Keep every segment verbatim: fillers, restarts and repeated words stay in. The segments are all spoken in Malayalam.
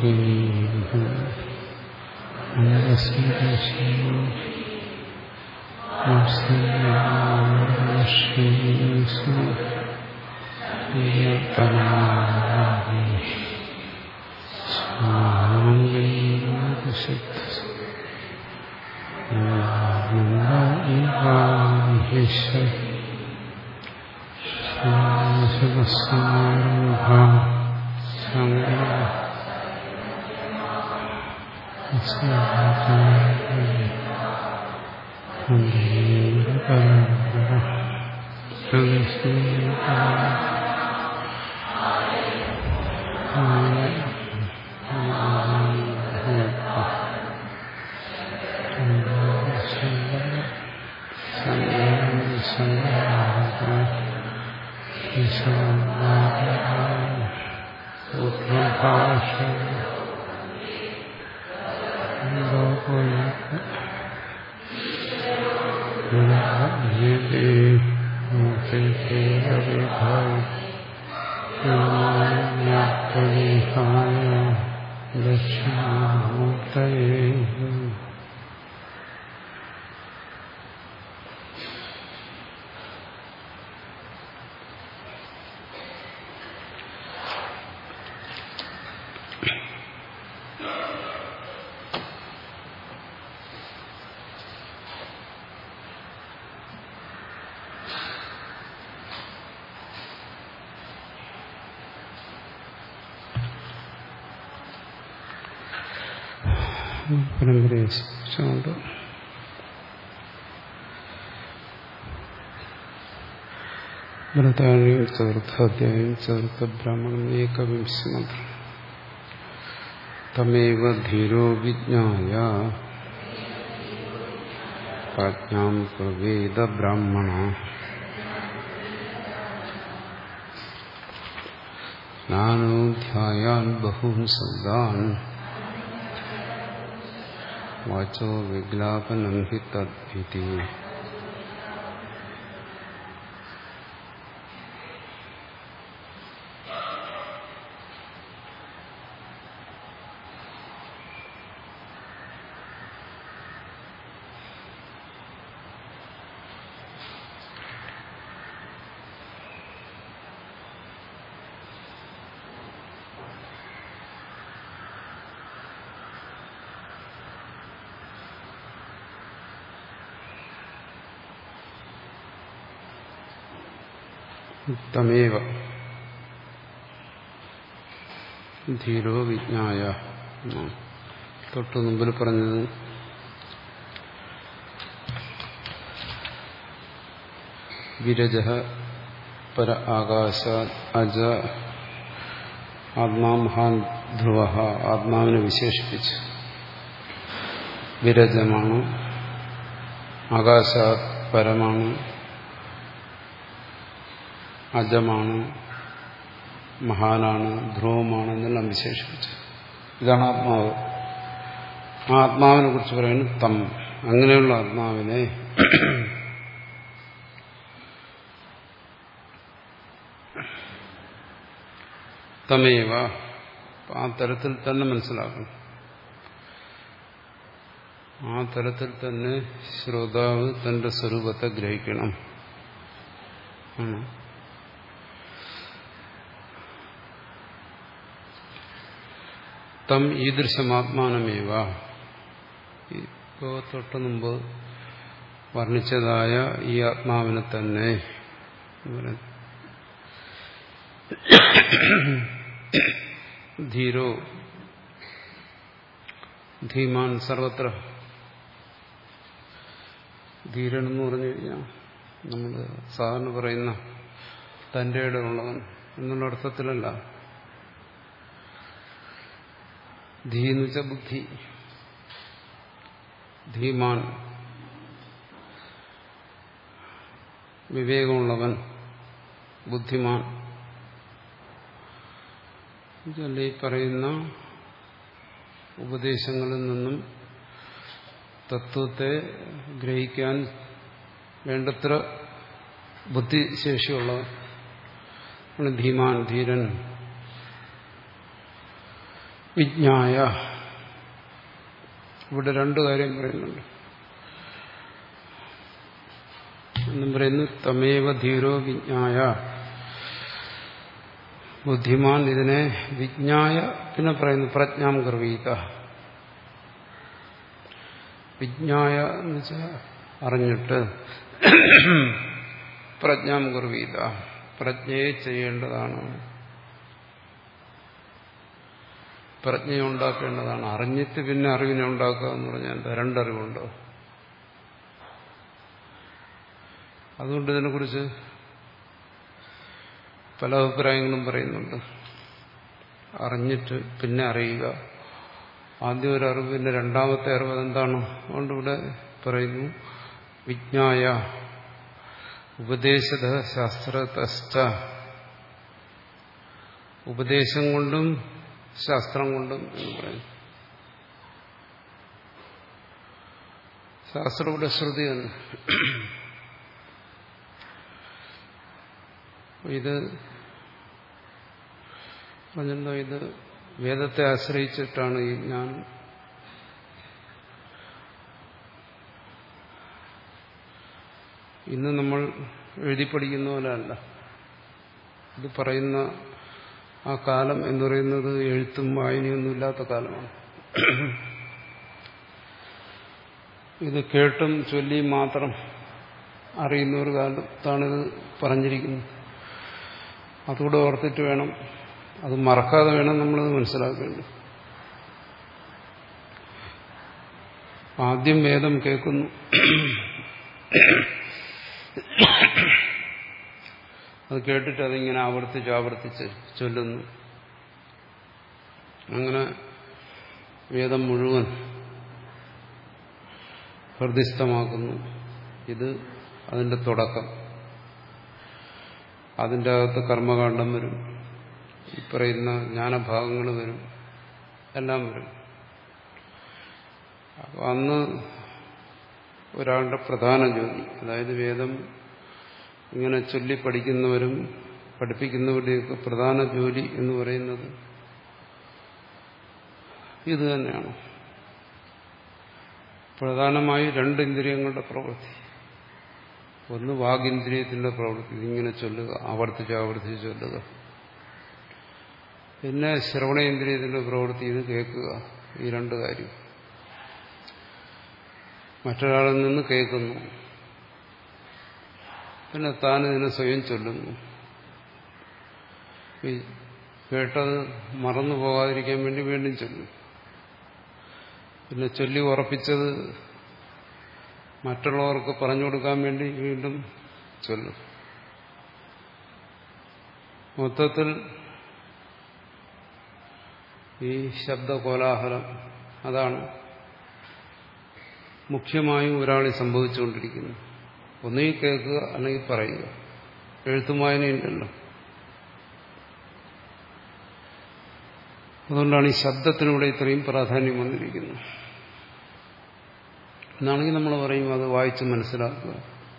പരമ്പരയെ സ്മരിച്ചുകൊണ്ട് ഭരതാഴ്യം ചതുർത്ഥാധ്യായം ചതുർത്ഥ ബ്രാഹ്മണം ഏകവിംശ മന്ത്രം. തമേവ ധീരോ വിജ്ഞായ പ്രാജ്ഞാം പ്രവേദ ബ്രാഹ്മണ ജ്ഞാനോ ധ്യായാൻ ബഹൂൻ ശബ്ദാൻ വാചോ വിഗ്ലാപനം ഹി തദ്വിതി. തമേവ ധീരോ വിജ്ഞായ. തൊട്ടു മുമ്പിൽ പറഞ്ഞത് വിരജ പര ആകാശാത് അജ ആത്മാ മഹാൻ ധ്രുവ. ആത്മാവിനെ വിശേഷിപ്പിച്ച് വിരജമാണ്, ആകാശാത് പരമാണ്, അജമാണ്, മഹാനാണ്, ധ്രുവമാണ് എന്നെല്ലാം വിശേഷിപ്പിച്ചു. ഇതാണ് ആത്മാവ്. ആ ആത്മാവിനെ കുറിച്ച് പറയുന്നു തം. അങ്ങനെയുള്ള ആത്മാവിനെ തമേവ ആ തരത്തിൽ തന്നെ മനസ്സിലാക്കണം. ആ തരത്തിൽ തന്നെ ശ്രോതാവ് തന്റെ സ്വരൂപത്തെ ഗ്രഹിക്കണം. തം ഈദൃശമാത്മാനമേവ. ഇപ്പോ തൊട്ടു മുമ്പ് വർണ്ണിച്ചതായ ഈ ആത്മാവിനെ തന്നെ ധീരോ ധീമാൻ സർവത്ര. ധീരൻ എന്ന് പറഞ്ഞു കഴിഞ്ഞാൽ നമ്മൾ സാധാരണ പറയുന്ന തന്റെ ഇടമുള്ളവൻ എന്നുള്ള അർത്ഥത്തിലല്ല. ധീ എന്ന് വെച്ചാൽ ബുദ്ധി. ധീമാൻ വിവേകമുള്ളവൻ, ബുദ്ധിമാൻ. ഈ പറയുന്ന ഉപദേശങ്ങളിൽ നിന്നും തത്വത്തെ ഗ്രഹിക്കാൻ വേണ്ടത്ര ബുദ്ധിശേഷിയുള്ളവൻ ധീമാൻ, ധീരൻ. വിജ്ഞായ. ഇവിടെ രണ്ടു കാര്യം പറയുന്നുണ്ട്. എന്നും പറയുന്നു തമേവ ധീരോ വിജ്ഞായ. ബുദ്ധിമാൻ ഇതിനെ വിജ്ഞായ. പിന്നെ പറയുന്നു പ്രജ്ഞാം ഗർവീത. വിജ്ഞായ എന്ന് വെച്ചാൽ അറിഞ്ഞിട്ട്, പ്രജ്ഞാം ഗർവീത പ്രജ്ഞയെ ചെയ്യേണ്ടതാണ്, പ്രജ്ഞയുണ്ടാക്കേണ്ടതാണ്. അറിഞ്ഞിട്ട് പിന്നെ അറിവിനെ ഉണ്ടാക്കുക എന്ന് പറഞ്ഞാൽ എന്താ? രണ്ടറിവുണ്ടോ? അതുകൊണ്ട് ഇതിനെക്കുറിച്ച് പല അഭിപ്രായങ്ങളും പറയുന്നുണ്ട്. അറിഞ്ഞിട്ട് പിന്നെ അറിയുക, ആദ്യം ഒരു അറിവ് പിന്നെ രണ്ടാമത്തെ അറിവ്, അതെന്താണ്? അതുകൊണ്ട് ഇവിടെ പറയുന്നു വിജ്ഞായ ഉപദേശത ശാസ്ത്രതശ്ച. ഉപദേശം കൊണ്ടും ശാസ്ത്രം കൊണ്ടും എന്ന് പറയുന്നു. ശാസ്ത്രം ഇവിടെ ശ്രുതി തന്നെ. ഇത് പറഞ്ഞല്ലോ, ഇത് വേദത്തെ ആശ്രയിച്ചിട്ടാണ് ഈ ജ്ഞാനം. ഇന്ന് നമ്മൾ എഴുതി പഠിക്കുന്ന പോലെ അല്ല. ഇത് പറയുന്ന ആ കാലം എന്ന് പറയുന്നത് എഴുത്തും വായനയൊന്നും ഇല്ലാത്ത കാലമാണ്. ഇത് കേട്ടും ചൊല്ലിയും മാത്രം അറിയുന്ന ഒരു കാലത്താണിത് പറഞ്ഞിരിക്കുന്നത്. അതുകൂടെ ഓർത്തിട്ട് വേണം, അത് മറക്കാതെ വേണം നമ്മളത് മനസ്സിലാക്കേണ്ടത്. ആദ്യം വേദം കേൾക്കുന്നു, അത് കേട്ടിട്ട് അതിങ്ങനെ ആവർത്തിച്ച് ആവർത്തിച്ച് ചൊല്ലുന്നു. അങ്ങനെ വേദം മുഴുവൻ ഹൃദിസ്ഥമാക്കുന്നു. ഇത് അതിന്റെ തുടക്കം. അതിൻ്റെ അകത്ത് കർമ്മകാണ്ഡം വരും, ഈ പറയുന്ന ജ്ഞാനഭാഗങ്ങൾ വരും, എല്ലാം വരും. അപ്പോൾ അന്ന് ഒരാളുടെ പ്രധാന ജോലി, അതായത് വേദം ഇങ്ങനെ ചൊല്ലി പഠിക്കുന്നവരും പഠിപ്പിക്കുന്നവരുടെയൊക്കെ പ്രധാന ജോലി എന്ന് പറയുന്നത് ഇത് തന്നെയാണ്. പ്രധാനമായി രണ്ട് ഇന്ദ്രിയങ്ങളുടെ പ്രവൃത്തി. ഒന്ന് വാഗിന്ദ്രിയത്തിന്റെ പ്രവൃത്തി, ഇതിങ്ങനെ ചൊല്ലുക, ആവർത്തിച്ച് ആവർത്തിച്ച് ചൊല്ലുക. പിന്നെ ശ്രവണേന്ദ്രിയത്തിന്റെ പ്രവൃത്തി, ഇത് കേൾക്കുക. ഈ രണ്ട് കാര്യം. മറ്റൊരാളിൽ നിന്ന് കേൾക്കുന്നു, പിന്നെ താൻ ഇതിനെ സ്വയം ചൊല്ലുന്നു. ഈ കേട്ടത് മറന്നു പോകാതിരിക്കാൻ വേണ്ടി വീണ്ടും ചൊല്ലും. പിന്നെ ചൊല്ലി ഉറപ്പിച്ചത് മറ്റുള്ളവർക്ക് പറഞ്ഞു കൊടുക്കാൻ വേണ്ടി വീണ്ടും ചൊല്ലും. മൊത്തത്തിൽ ഈ ശബ്ദകോലാഹലം അതാണ് മുഖ്യമായും ഒരാളിൽ സംഭവിച്ചുകൊണ്ടിരിക്കുന്നത്. ഒന്നുകിൽ കേൾക്കുക, അല്ലെങ്കിൽ പറയുക. എഴുത്തും വായനയുണ്ടല്ലോ. അതുകൊണ്ടാണ് ഈ ശബ്ദത്തിനൂടെ ഇത്രയും പ്രാധാന്യം വന്നിരിക്കുന്നത്. എന്നാണെങ്കിൽ നമ്മൾ പറയും അത് വായിച്ച് മനസ്സിലാക്കുക.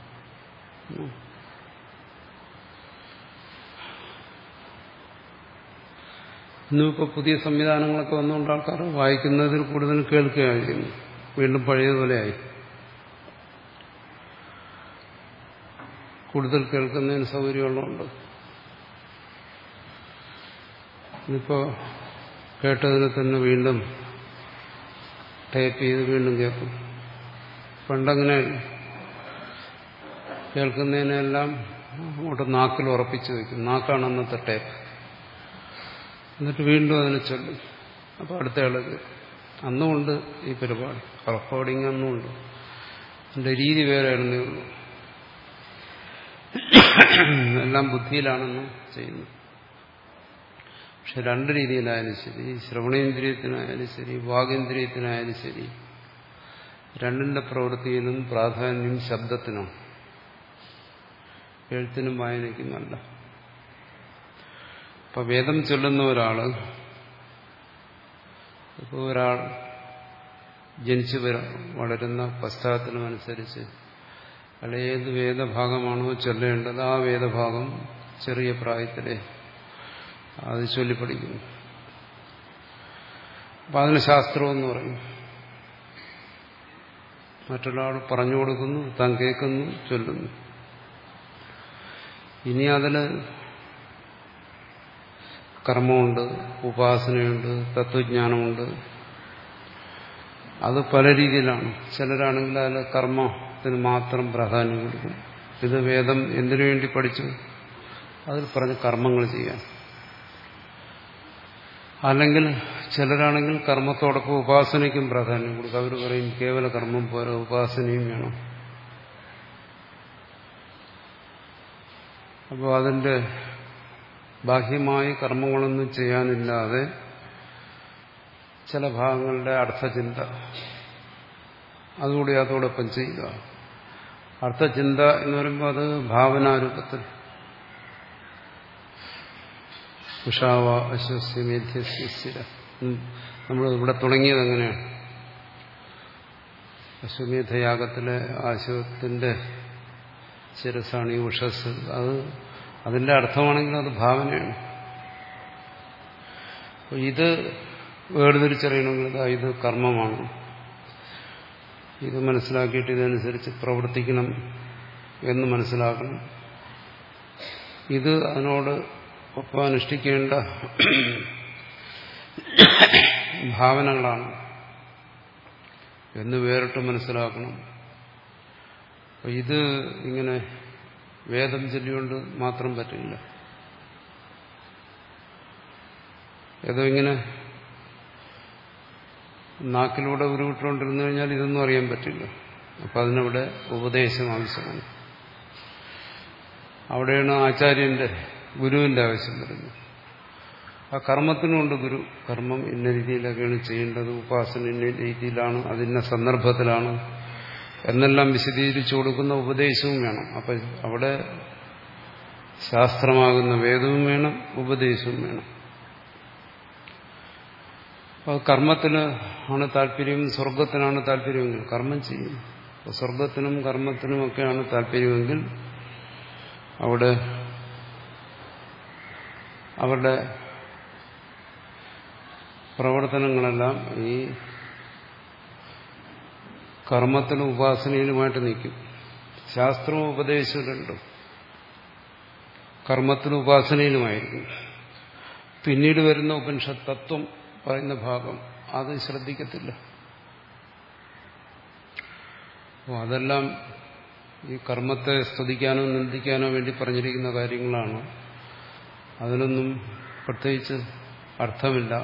ഇന്നിപ്പോൾ പുതിയ സംവിധാനങ്ങളൊക്കെ വന്നുകൊണ്ട് ആൾക്കാർ വായിക്കുന്നതിൽ കൂടുതൽ കേൾക്കുകയായിരുന്നു. വീണ്ടും പഴയതുപോലെയായി. കൂടുതൽ കേൾക്കുന്നതിന് സൗകര്യമുള്ളതുകൊണ്ട് ഇന്നിപ്പോൾ കേട്ടതിനെ തന്നെ വീണ്ടും ടൈപ്പ് ചെയ്ത് വീണ്ടും കേൾക്കും. പണ്ടങ്ങനെ കേൾക്കുന്നതിനെല്ലാം അങ്ങോട്ട് നാക്കിൽ ഉറപ്പിച്ചു വയ്ക്കും. നാക്കാണ് അന്നത്തെ ടേപ്പ്. എന്നിട്ട് വീണ്ടും അതിനെ ചൊല്ലും. അപ്പോൾ അടുത്തയാളത് അന്നുമുണ്ട് ഈ പരിപാടി, റെക്കോർഡിങ് അന്നുമുണ്ട്. അതിൻ്റെ രീതി വേറെ ആയിരുന്നേ ഉള്ളൂ. എല്ലാം ബുദ്ധിയിലാണെന്ന് ചെയ്യുന്നു. പക്ഷെ രണ്ട് രീതിയിലായാലും ശരി, ശ്രവണേന്ദ്രിയത്തിനായാലും ശരി, വാഗേന്ദ്രിയത്തിനായാലും ശരി, രണ്ടിന്റെ പ്രവൃത്തിയിലും പ്രാധാന്യം ശബ്ദത്തിനാണ്, എഴുത്തിനും വായനയ്ക്കുമല്ല. ഇപ്പൊ വേദം ചൊല്ലുന്ന ഒരാള്, ഇപ്പോൾ ഒരാൾ ജനിച്ചു വളരുന്ന പശ്ചാത്തലമനുസരിച്ച് അല്ല ഏത് വേദഭാഗമാണോ ചൊല്ലേണ്ടത് ആ വേദഭാഗം ചെറിയ പ്രായത്തിലെ അത് ചൊല്ലിപ്പഠിക്കുന്നു. അപ്പം അതിന് ശാസ്ത്രമെന്ന് പറയും. മറ്റൊരാൾ പറഞ്ഞു കൊടുക്കുന്നു, താൻ കേൾക്കുന്നു, ചൊല്ലുന്നു. ഇനി അതിൽ കർമ്മമുണ്ട്, ഉപാസനയുണ്ട്, തത്വജ്ഞാനമുണ്ട്. അത് പല രീതിയിലാണ്. ചിലരാണെങ്കിൽ അതിൽ കർമ്മത്തിന് മാത്രം പ്രാധാന്യം കൊടുക്കും. ഇത് വേദം എന്തിനു വേണ്ടി പഠിച്ചു? അതിൽ പറഞ്ഞ കർമ്മങ്ങൾ ചെയ്യാൻ. അല്ലെങ്കിൽ ചിലരാണെങ്കിൽ കർമ്മത്തോടൊപ്പം ഉപാസനയ്ക്കും പ്രാധാന്യം കൊടുക്കും. അവർ പറയും കേവല കർമ്മം പോലെ ഉപാസനയും വേണം. അപ്പോൾ അതിൻ്റെ ബാഹ്യമായി കർമ്മങ്ങളൊന്നും ചെയ്യാനില്ലാതെ ചില ഭാഗങ്ങളുടെ അർത്ഥചിന്ത അതുകൂടി അതോടൊപ്പം ചെയ്യുക. അർത്ഥചിന്ത എന്ന് പറയുമ്പോൾ അത് ഭാവനാരൂപത്തിൽ ഉഷാവ അശ്വസ്യ മേധ്യസ്യ നമ്മൾ ഇവിടെ തുടങ്ങിയത് എങ്ങനെയാണ്? അശ്വമേധയാഗത്തിലെ അശ്വത്തിന്റെ ശിരസാണ് ഈ ഉഷസ്. അത് അതിന്റെ അർത്ഥമാണെങ്കിലും അത് ഭാവനയാണ്. ഇത് വേർതിരിച്ചറിയണമെങ്കിൽ ഇത് കർമ്മമാണ്. ഇത് മനസ്സിലാക്കിയിട്ട് ഇതനുസരിച്ച് പ്രവർത്തിക്കണം എന്ന് മനസ്സിലാക്കണം. ഇത് അതിനോട് ഒപ്പം അനുഷ്ഠിക്കേണ്ട ഭാവനകളാണ് എന്ന് വേറിട്ട് മനസ്സിലാക്കണം. ഇത് ഇങ്ങനെ വേദം ചൊല്ലിക്കൊണ്ട് മാത്രം പറ്റില്ല. ഏതോ ഇങ്ങനെ നാക്കിലൂടെ ഉരുവിട്ടുകൊണ്ടിരുന്നു കഴിഞ്ഞാൽ ഇതൊന്നും അറിയാൻ പറ്റില്ല. അപ്പം അതിനവിടെ ഉപദേശം ആവശ്യമാണ്. അവിടെയാണ് ആചാര്യന്റെ ഗുരുവിന്റെ ആവശ്യം വരുന്നത്. ആ കർമ്മത്തിനുമുണ്ട് ഗുരു. കർമ്മം ഇന്ന രീതിയിലൊക്കെയാണ് ചെയ്യേണ്ടത്, ഉപാസന ഇന്ന രീതിയിലാണ്, അതിന്ന സന്ദർഭത്തിലാണ് എന്നെല്ലാം വിശദീകരിച്ചു കൊടുക്കുന്ന ഉപദേശവും വേണം. അപ്പം അവിടെ ശാസ്ത്രമാകുന്ന വേദവും വേണം, ഉപദേശവും വേണം. അപ്പോൾ കർമ്മത്തിന് ആണ് താല്പര്യം, സ്വർഗത്തിനാണ് താല്പര്യമെങ്കിൽ കർമ്മം ചെയ്യും. അപ്പോൾ സ്വർഗത്തിനും കർമ്മത്തിനുമൊക്കെയാണ് താല്പര്യമെങ്കിൽ അവിടെ അവരുടെ പ്രവർത്തനങ്ങളെല്ലാം ഈ കർമ്മത്തിനും ഉപാസനയിലുമായിട്ട് നിൽക്കും. ശാസ്ത്രവും ഉപദേശവും രണ്ടും കർമ്മത്തിനും ഉപാസനയിലുമായിരിക്കും. പിന്നീട് വരുന്ന ഉപനിഷത്ത് തത്വം പറയുന്ന ഭാഗം അത് ശ്രദ്ധിക്കത്തില്ല. അപ്പോൾ അതെല്ലാം ഈ കർമ്മത്തെ സ്തുതിക്കാനോ നിന്ദിക്കാനോ വേണ്ടി പറഞ്ഞിരിക്കുന്ന കാര്യങ്ങളാണ്. അതിനൊന്നും പ്രത്യേകിച്ച് അർത്ഥമില്ല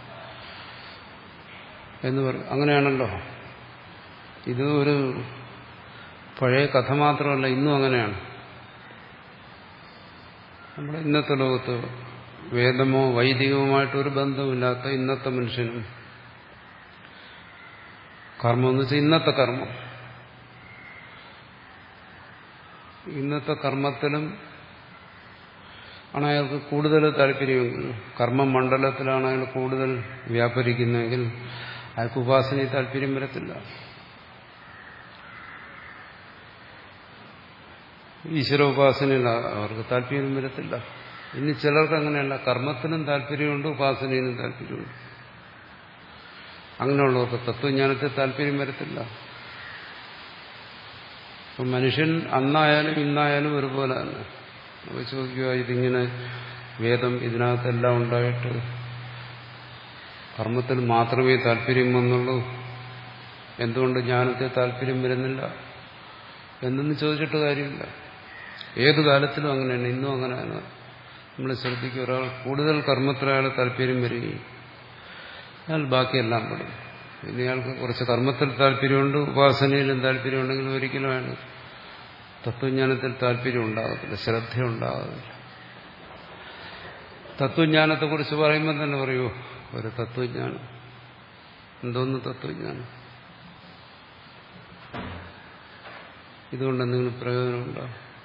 എന്ന് പറയും. അങ്ങനെയാണല്ലോ. ഇത് ഒരു പഴയ കഥ മാത്രമല്ല, ഇന്നും അങ്ങനെയാണ്. നമ്മുടെ ഇന്നത്തെ ലോകത്ത് വേദമോ വൈദികവുമായിട്ടൊരു ബന്ധമില്ലാത്ത ഇന്നത്തെ മനുഷ്യനും കർമ്മം എന്ന് വെച്ചാൽ ഇന്നത്തെ കർമ്മം ഇന്നത്തെ കർമ്മത്തിലും ആണ് അയാൾക്ക് കൂടുതൽ താല്പര്യമെങ്കിൽ, കർമ്മമണ്ഡലത്തിലാണ് അയാൾ കൂടുതൽ വ്യാപരിക്കുന്നതെങ്കിൽ അയാൾക്ക് ഉപാസനയിൽ താല്പര്യം വരത്തില്ല. ഈശ്വര ഉപാസനയിൽ അവർക്ക് താല്പര്യം വരത്തില്ല. ഇനി ചിലർക്ക് അങ്ങനെയല്ല, കർമ്മത്തിനും താല്പര്യമുണ്ട്, ഉപാസനയിലും താല്പര്യമുണ്ട്. അങ്ങനെയുള്ളവർക്ക് തത്വജ്ഞാനത്തിൽ താല്പര്യം വരത്തില്ല. അപ്പം മനുഷ്യൻ അന്നായാലും ഇന്നായാലും ഒരുപോലെ തന്നെ. അപ്പോൾ ചോദിക്കുക, ഇതിങ്ങനെ വേദം ഇതിനകത്തെല്ലാം ഉണ്ടായിട്ട് കർമ്മത്തിൽ മാത്രമേ താല്പര്യം വന്നുള്ളൂ, എന്തുകൊണ്ട് ജ്ഞാനത്തെ താല്പര്യം വരുന്നില്ല എന്നൊന്നും ചോദിച്ചിട്ട് കാര്യമില്ല. ഏതു കാലത്തിലും അങ്ങനെയാണ്, ഇന്നും അങ്ങനെയാണ്. നമ്മൾ ശ്രദ്ധിക്കുക, ഒരാൾ കൂടുതൽ കർമ്മത്തിലയാൾ താല്പര്യം വരികയും അയാൾ ബാക്കിയെല്ലാം പഠിക്കും. പിന്നെ അയാൾക്ക് കുറച്ച് കർമ്മത്തിൽ താല്പര്യമുണ്ട്, ഉപാസനയിലും താല്പര്യമുണ്ടെങ്കിൽ ഒരിക്കലും അയാൾ തത്വജ്ഞാനത്തിൽ താല്പര്യം ഉണ്ടാകത്തില്ല, ശ്രദ്ധ ഉണ്ടാകത്തില്ല. തത്വജ്ഞാനത്തെക്കുറിച്ച് പറയുമ്പോൾ തന്നെ പറയൂ, ഒരു തത്വജ്ഞാനം എന്തോന്ന് തത്വജ്ഞാനം, ഇതുകൊണ്ട് എന്തെങ്കിലും പ്രയോജനമുണ്ടോ?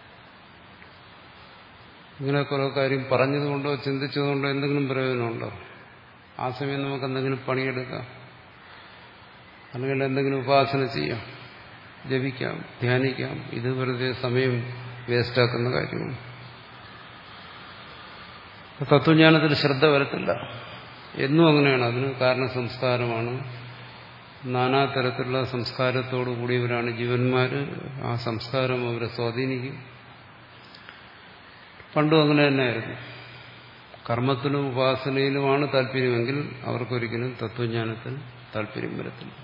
ഇങ്ങനെ കുറെ കാര്യം പറഞ്ഞതുകൊണ്ടോ ചിന്തിച്ചതുകൊണ്ടോ എന്തെങ്കിലും പ്രയോജനമുണ്ടോ? ആ സമയം നമുക്ക് എന്തെങ്കിലും പണിയെടുക്കാം, അല്ലെങ്കിൽ എന്തെങ്കിലും ഉപാസന ചെയ്യാം, ജപിക്കാം, ധ്യാനിക്കാം. ഇത് വെറുതെ സമയം വേസ്റ്റാക്കുന്ന കാര്യമാണ്. തത്വജ്ഞാനത്തിൽ ശ്രദ്ധ വരത്തില്ല. എന്നും അങ്ങനെയാണ്. അതിന് കാരണ സംസ്കാരമാണ്. നാനാതരത്തിലുള്ള സംസ്കാരത്തോടു കൂടിയവരാണ് ജീവന്മാർ. ആ സംസ്കാരം അവരെ സ്വാധീനിക്കും. പണ്ടും അങ്ങനെ തന്നെയായിരുന്നു. കർമ്മത്തിലും ഉപാസനയിലുമാണ് താല്പര്യമെങ്കിൽ അവർക്കൊരിക്കലും തത്വജ്ഞാനത്തിൽ താല്പര്യം വരത്തില്ല.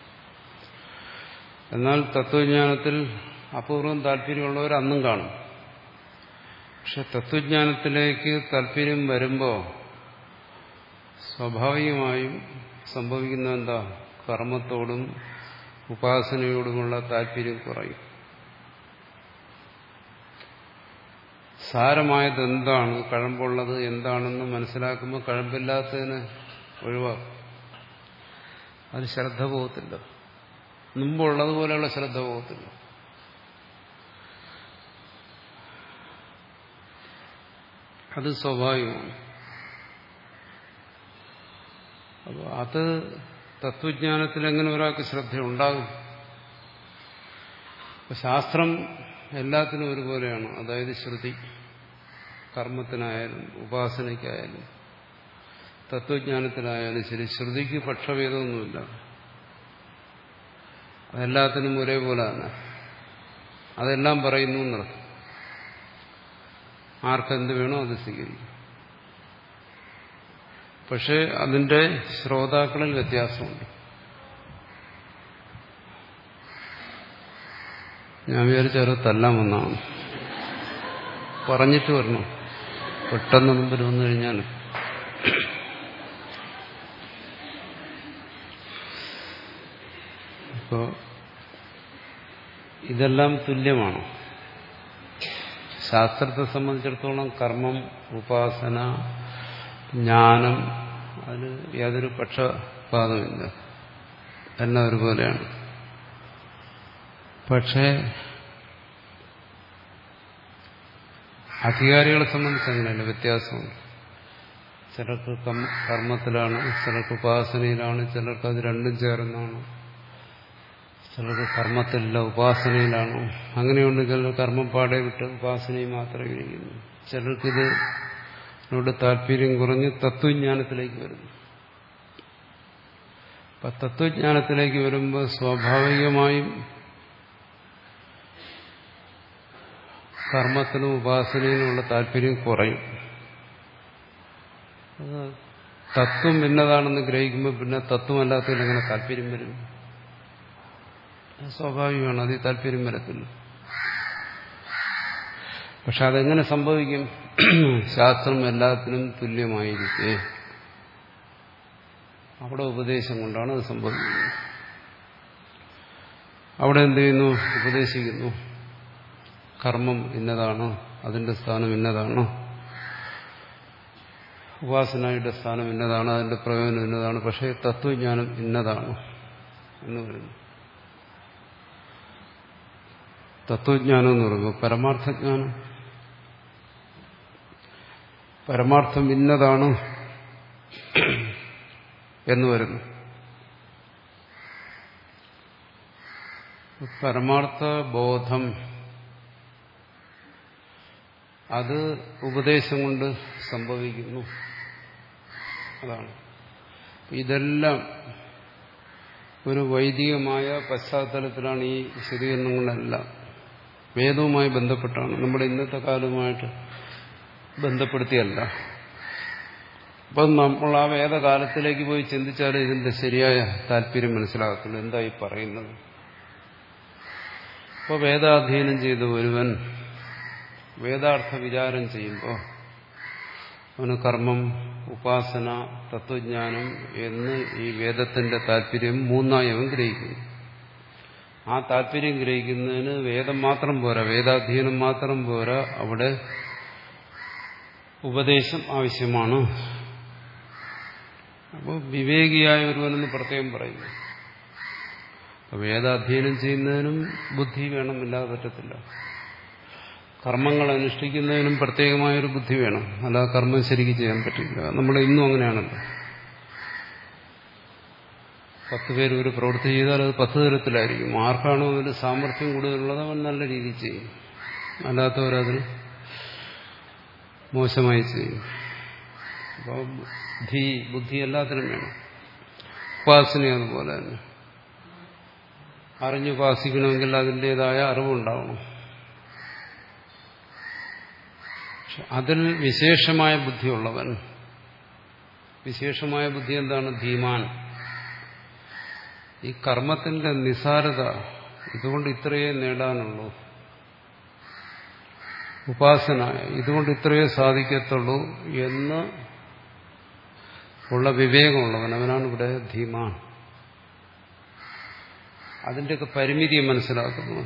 എന്നാൽ തത്വജ്ഞാനത്തിൽ അപൂർവം താല്പര്യമുള്ളവർ അന്നും കാണും. പക്ഷെ തത്വജ്ഞാനത്തിലേക്ക് താല്പര്യം വരുമ്പോൾ സ്വാഭാവികമായും സംഭവിക്കുന്ന എന്താ? കർമ്മത്തോടും ഉപാസനയോടുമുള്ള താല്പര്യം കുറയും. സാരമായത് എന്താണ്, കഴമ്പുള്ളത് എന്താണെന്ന് മനസ്സിലാക്കുമ്പോൾ കഴമ്പില്ലാത്തതിന് ഒഴിവാക്കും. അത് ശ്രദ്ധ പോകത്തില്ല. മുമ്പുള്ളതുപോലെയുള്ള ശ്രദ്ധ പോകത്തില്ല. അത് സ്വാഭാവികമാണ്. അപ്പോൾ അത് തത്വജ്ഞാനത്തിൽ എങ്ങനെ ഒരാൾക്ക് ശ്രദ്ധ ഉണ്ടാകും? ശാസ്ത്രം എല്ലാത്തിനും ഒരുപോലെയാണ്. അതായത് ശ്രുതി, കർമ്മത്തിനായാലും ഉപാസനയ്ക്കായാലും തത്വജ്ഞാനത്തിനായാലും ശരി, ശ്രുതിക്ക് പക്ഷഭേദമൊന്നുമില്ല. അതെല്ലാത്തിനും ഒരേപോലെ തന്നെ അതെല്ലാം പറയുന്നു എന്നർത്ഥം. ആർക്കെന്ത് വേണോ അത് സ്വീകരിക്കും. പക്ഷെ അതിന്റെ ശ്രോതാക്കളിൽ വ്യത്യാസമുണ്ട്. ഞാൻ വിചാരിച്ചാരോ തല്ലാൻ വന്നാണ്. പറഞ്ഞിട്ട് വരണം. പെട്ടെന്ന് മുമ്പിൽ വന്നു കഴിഞ്ഞാൽ ഇപ്പോ ഇതെല്ലാം തുല്യമാണ്. ശാസ്ത്രത്തെ സംബന്ധിച്ചിടത്തോളം കർമ്മം, ഉപാസന, ജ്ഞാനം, അതിന് യാതൊരു പക്ഷപാതമില്ല. എല്ലാം ഒരുപോലെയാണ്. പക്ഷേ അധികാരികളെ സംബന്ധിച്ച് അങ്ങനെയല്ല, വ്യത്യാസമുണ്ട്. ചിലർക്ക് കർമ്മത്തിലാണ്, ചിലർക്ക് ഉപാസനയിലാണ്, ചിലർക്ക് അത് രണ്ടും ചേർന്നാണ്, ചിലർക്ക് കർമ്മത്തിലില്ല ഉപാസനയിലാണ്. അങ്ങനെയുണ്ട്. ചിലർ കർമ്മം പാടെ വിട്ട് ഉപാസനയിൽ മാത്രമേ ഇരിക്കുന്നു. ചിലർക്കിത് ോട് താല്പര്യം കുറഞ്ഞ് തത്വജ്ഞാനത്തിലേക്ക് വരുന്നു. അപ്പൊ തത്വജ്ഞാനത്തിലേക്ക് വരുമ്പോൾ സ്വാഭാവികമായും കർമ്മത്തിനും ഉപാസനയിലുമുള്ള താല്പര്യം കുറയും. തത്വം ഇന്നതാണെന്ന് ഗ്രഹിക്കുമ്പോൾ പിന്നെ തത്വമല്ലാത്തതിൽ എങ്ങനെ താല്പര്യം വരും? സ്വാഭാവികമാണ്. അതിൽ താല്പര്യം വരത്തില്ല. പക്ഷെ അതെങ്ങനെ സംഭവിക്കും? ശാസ്ത്രം എല്ലാത്തിനും തുല്യമായിരിക്കെ അവിടെ ഉപദേശം കൊണ്ടാണ് അത് സംഭവിക്കുന്നത്. അവിടെ എന്ത് ചെയ്യുന്നു? ഉപദേശിക്കുന്നു. കർമ്മം ഇന്നതാണ്, അതിന്റെ സ്ഥാനം ഇന്നതാണ്, ഉപാസനയുടെ സ്ഥാനം ഇന്നതാണ്, അതിന്റെ പ്രയോജനം ഇന്നതാണ്, പക്ഷേ തത്വജ്ഞാനം ഇന്നതാണ് എന്ന് പറയുന്നു. തത്വജ്ഞാനം എന്ന് പറയുമ്പോൾ പരമാർത്ഥജ്ഞാനം, പരമാർത്ഥം ഇന്നതാണ് എന്ന് വരുന്നു. പരമാർത്ഥ ബോധം അത് ഉപദേശം കൊണ്ട് സംഭവിക്കുന്നു. അതാണ്. ഇതെല്ലാം ഒരു വൈദികമായ പശ്ചാത്തലത്തിലാണ് ഈ വിശദീകരണങ്ങളെല്ലാം. വേദവുമായി ബന്ധപ്പെട്ടാണ്, നമ്മുടെ ഇന്നത്തെ കാലവുമായിട്ട് ബന്ധപ്പെടുത്തിയല്ല. അപ്പം നമ്മൾ ആ വേദകാലത്തിലേക്ക് പോയി ചിന്തിച്ചാൽ ഇതിന്റെ ശരിയായ താല്പര്യം മനസ്സിലാകത്തുള്ളൂ. എന്തായി പറയുന്നത്? അപ്പോൾ വേദാധ്യയനം ചെയ്ത ഒരുവൻ വേദാർത്ഥ വിചാരം ചെയ്യുമ്പോൾ അവന് കർമ്മം, ഉപാസന, തത്വജ്ഞാനം എന്ന് ഈ വേദത്തിന്റെ താല്പര്യം മൂന്നായി അവൻ ഗ്രഹിക്കുന്നു. ആ താല്പര്യം ഗ്രഹിക്കുന്നതിന് വേദം മാത്രം പോരാ, വേദാധ്യയനം മാത്രം പോരാ, അവിടെ ഉപദേശം ആവശ്യമാണ്. അപ്പോൾ വിവേകിയായ ഒരുവനെന്ന് പ്രത്യേകം പറയുന്നു. വേദാധ്യയനം ചെയ്യുന്നതിനും ബുദ്ധി വേണമെന്നില്ലാതെ പറ്റത്തില്ല. കർമ്മങ്ങൾ അനുഷ്ഠിക്കുന്നതിനും പ്രത്യേകമായൊരു ബുദ്ധി വേണം, അല്ലാതെ കർമ്മം ശരിക്കും ചെയ്യാൻ പറ്റില്ല. നമ്മുടെ ഇന്നും അങ്ങനെയാണല്ലോ. പത്ത് പേര് ഒരു പ്രവൃത്തി ചെയ്താൽ അത് പത്ത് തരത്തിലായിരിക്കും. ആർക്കാണോ അതിന് സാമർഥ്യം കൂടുതലുള്ളത് അവൻ നല്ല രീതിയിൽ ചെയ്യും, അല്ലാത്തവരതിന് മോശമായി ചെയ്യും. അപ്പം ബുദ്ധി ബുദ്ധി എല്ലാത്തിനും വേണം. ഉപാസന അതുപോലെ തന്നെ. അറിഞ്ഞുപാസിക്കണമെങ്കിൽ അതിൻ്റെതായ അറിവുണ്ടാവണം. അതിൽ വിശേഷമായ ബുദ്ധിയുള്ളവൻ, വിശേഷമായ ബുദ്ധി എന്താണ്? ധീമാൻ. ഈ കർമ്മത്തിന്റെ നിസാരത, ഇതുകൊണ്ട് ഇത്രയേ നേടാനുള്ളൂ, ഉപാസന ഇതുകൊണ്ട് ഇത്രയേ സാധിക്കത്തുള്ളൂ എന്ന് ഉള്ള വിവേകമുള്ളവൻ, അവനാണ് ഇവിടെ ധീമാൻ. അതിൻ്റെയൊക്കെ പരിമിതിയെ മനസ്സിലാക്കുന്നു.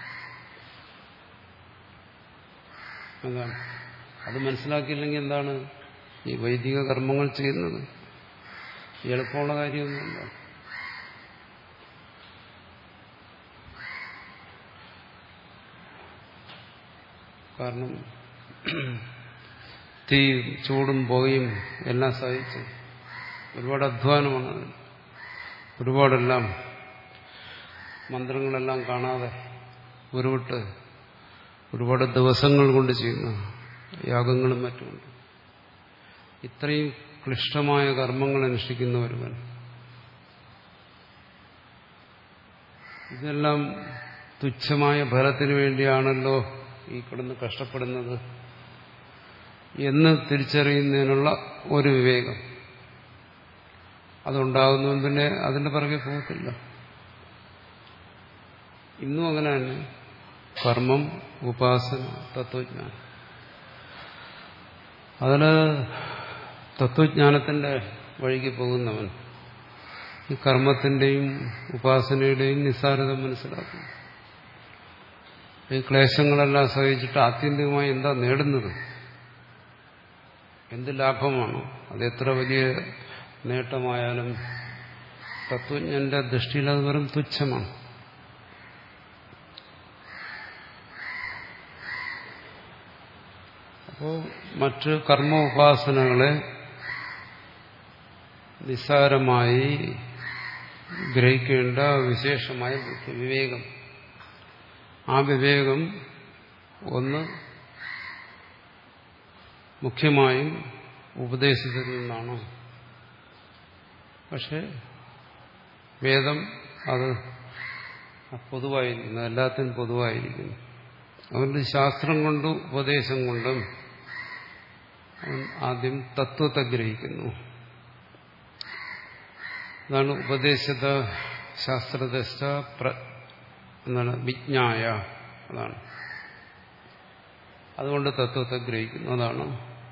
അതാണ്. അത് മനസ്സിലാക്കിയില്ലെങ്കിൽ എന്താണ് ഈ വൈദിക കർമ്മങ്ങൾ ചെയ്യുന്നത്? എളുപ്പമുള്ള കാര്യമൊന്നുമില്ല. കാരണം തീ ചൂടും പുകയും എല്ലാം സഹിച്ച് ഒരുപാട് അധ്വാനമാണ്. ഒരുപാടെല്ലാം മന്ത്രങ്ങളെല്ലാം കാണാതെ ഉരുവിട്ട് ഒരുപാട് ദിവസങ്ങൾ കൊണ്ട് ചെയ്യുന്ന യാഗങ്ങളും മറ്റുമുണ്ട്. ഇത്രയും ക്ലിഷ്ടമായ കർമ്മങ്ങൾ അനുഷ്ഠിക്കുന്ന ഒരുവൻ ഇതെല്ലാം തുച്ഛമായ ഫലത്തിന് വേണ്ടിയാണല്ലോ ഈ കിടന്ന് കഷ്ടപ്പെടുന്നത് എന്ന് തിരിച്ചറിയുന്നതിനുള്ള ഒരു വിവേകം അതുണ്ടാകുന്നവൻ പിന്നെ അതിന്റെ പിറകെ പോകത്തില്ല. ഇന്നും അങ്ങനെ തന്നെ. കർമ്മം, ഉപാസന, തത്വജ്ഞാനം, അതിന് തത്വജ്ഞാനത്തിന്റെ വഴിക്ക് പോകുന്നവൻ ഈ കർമ്മത്തിന്റെയും ഉപാസനയുടെയും നിസ്സാരത മനസ്സിലാക്കുന്നു. ഈ ക്ലേശങ്ങളെല്ലാം സഹിച്ചിട്ട് ആത്യന്തികമായി എന്താ നേടുന്നത്? എന്ത് ലാഭമാണ്? അത് എത്ര വലിയ നേട്ടമായാലും തത്വജ്ഞന്റെ ദൃഷ്ടിയിൽ അത് വെറും തുച്ഛമാണ്. അപ്പോൾ മറ്റ് കർമ്മ ഉപാസനകളെ നിസ്സാരമായി ഗ്രഹിക്കേണ്ട വിശേഷമായ വിവേകം, ആ വിവേകം ഒന്ന് മുഖ്യമായും ഉപദേശത്തിൽ നിന്നാണ്. പക്ഷെ വേദം അത് പൊതുവായിരിക്കുന്നു, എല്ലാത്തിനും പൊതുവായിരിക്കുന്നു. അതുകൊണ്ട് ശാസ്ത്രം കൊണ്ടും ഉപദേശം കൊണ്ടും ആദ്യം തത്വത്തെ ഗ്രഹിക്കുന്നു. അതാണ് ഉപദേശത ശാസ്ത്രദശ എന്താണ് വിജ്ഞായ. അതാണ്. അതുകൊണ്ട് തത്വത്തെ ഗ്രഹിക്കുന്നു. അതാണ്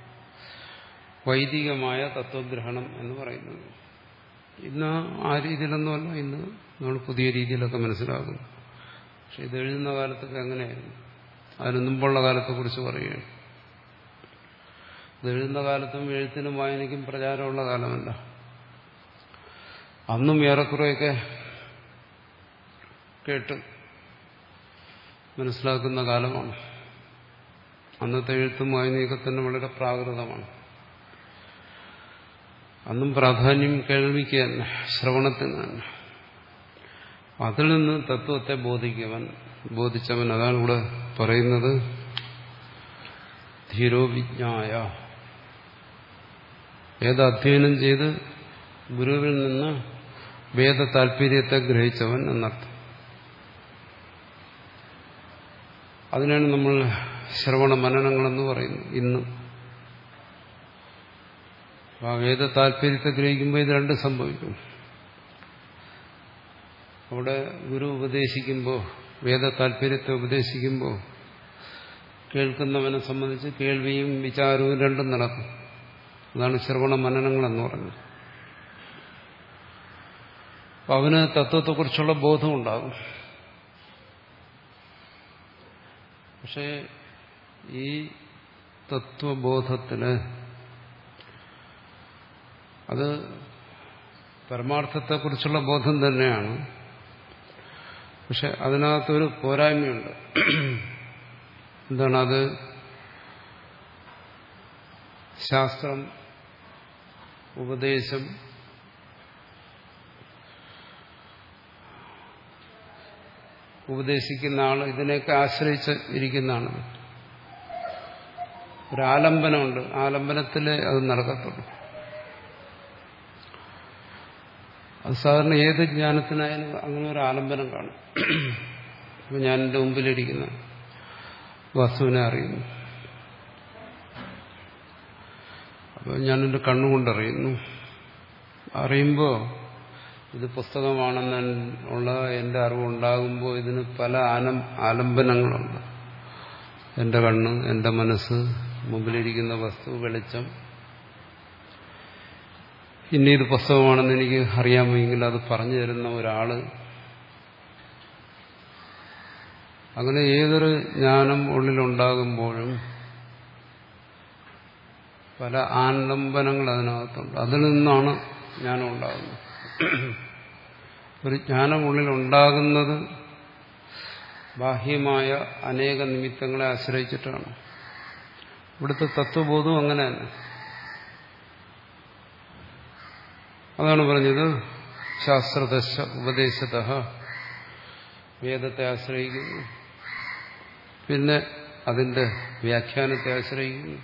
വൈദികമായ തത്വഗ്രഹണം എന്ന് പറയുന്നത്. ഇന്ന് ആ രീതിയിലൊന്നുമല്ല, ഇന്ന് നമ്മൾ പുതിയ രീതിയിലൊക്കെ മനസ്സിലാക്കുന്നു. പക്ഷെ ഇത് എഴുതുന്ന കാലത്തൊക്കെ എങ്ങനെയായിരുന്നു? അതിന് മുമ്പുള്ള കാലത്തെക്കുറിച്ച് പറയുകയാണ്. ഇത് എഴുതുന്ന കാലത്തും എഴുത്തിനും വായനയ്ക്കും പ്രചാരമുള്ള കാലമല്ല. അന്നും ഏറെക്കുറെയൊക്കെ കേട്ട് മനസ്സിലാക്കുന്ന കാലമാണ്. അന്നത്തെ എഴുത്തും വായനയൊക്കെ തന്നെ വളരെ പ്രാകൃതമാണ്. അന്നും പ്രാധാന്യം കേൾവിക്ക് തന്നെ, ശ്രവണത്തിന് തന്നെ. അതിൽ നിന്ന് തത്വത്തെ ബോധിക്കവൻ ബോധിച്ചവൻ അതാണ് ഇവിടെ പറയുന്നത്. ധീരോ വിജ്ഞായ, ഏത് അധ്യയനം ചെയ്ത് ഗുരുവിൽ നിന്ന് വേദ താല്പര്യത്തെ ഗ്രഹിച്ചവൻ എന്നർത്ഥം. അതിനാണ് നമ്മൾ ശ്രവണ മനനങ്ങളെന്ന് പറയുന്നത്. ഇന്ന് ആ വേദ താല്പര്യത്തെ ഗ്രഹിക്കുമ്പോൾ ഇത് രണ്ടും സംഭവിക്കും. അവിടെ ഗുരു ഉപദേശിക്കുമ്പോൾ, വേദ താല്പര്യത്തെ ഉപദേശിക്കുമ്പോൾ കേൾക്കുന്നവനെ സംബന്ധിച്ച് കേൾവിയും വിചാരവും രണ്ടും നടക്കും. അതാണ് ശ്രവണ മനനങ്ങളെന്ന് പറഞ്ഞത്. അപ്പം അവന് തത്വത്തെക്കുറിച്ചുള്ള ബോധം ഉണ്ടാകും. പക്ഷേ ഈ തത്വബോധത്തിന് അത് പരമാർത്ഥത്തെക്കുറിച്ചുള്ള ബോധം തന്നെയാണ്. പക്ഷെ അതിനകത്തൊരു പോരായ്മയുണ്ട്. എന്താണത്? ശാസ്ത്രം, ഉപദേശം, ഉപദേശിക്കുന്ന ആൾ ഇതിനെയൊക്കെ ആശ്രയിച്ച് ഇരിക്കുന്നതാണ്. ഒരു ആലംബനമുണ്ട്. ആലംബനത്തിലേ അത് നടക്കത്തുള്ളൂ. അത് സാധാരണ ഏത് ജ്ഞാനത്തിനായാലും അങ്ങനെ ഒരു ആലംബനം കാണും. അപ്പം ഞാൻ എൻ്റെ മുമ്പിലിരിക്കുന്ന വസ്തുവിനെ അറിയുന്നു. അപ്പോൾ ഞാൻ എൻ്റെ കണ്ണുകൊണ്ടറിയുന്നു. അറിയുമ്പോൾ ഇത് പുസ്തകമാണെന്നുള്ള എൻ്റെ അറിവുണ്ടാകുമ്പോൾ ഇതിന് പല ആലം ആലംബനങ്ങളുണ്ട്. എൻ്റെ കണ്ണ്, എൻ്റെ മനസ്സ്, മുമ്പിലിരിക്കുന്ന വസ്തു, വെളിച്ചം. ഇനി ഇത് പുസ്തകമാണെന്ന് എനിക്ക് അറിയാമെങ്കിൽ അത് പറഞ്ഞു തരുന്ന ഒരാള്. അങ്ങനെ ഏതൊരു ജ്ഞാനം ഉള്ളിലുണ്ടാകുമ്പോഴും പല ആലംബനങ്ങൾ അതിനകത്തുണ്ട്. അതിൽ നിന്നാണ് ജ്ഞാനം ഉണ്ടാകുന്നത്. ഒരു ജ്ഞാനം ഉള്ളിലുണ്ടാകുന്നത് ബാഹ്യമായ അനേക നിമിത്തങ്ങളെ ആശ്രയിച്ചിട്ടാണ്. ഇവിടുത്തെ തത്വബോധവും അങ്ങനെ തന്നെ. അതാണ് പറഞ്ഞത്, ശാസ്ത്രദശ ഉപദേശതഃ, വേദത്തെ ആശ്രയിക്കുന്നു, പിന്നെ അതിന്റെ വ്യാഖ്യാനത്തെ ആശ്രയിക്കുന്നു.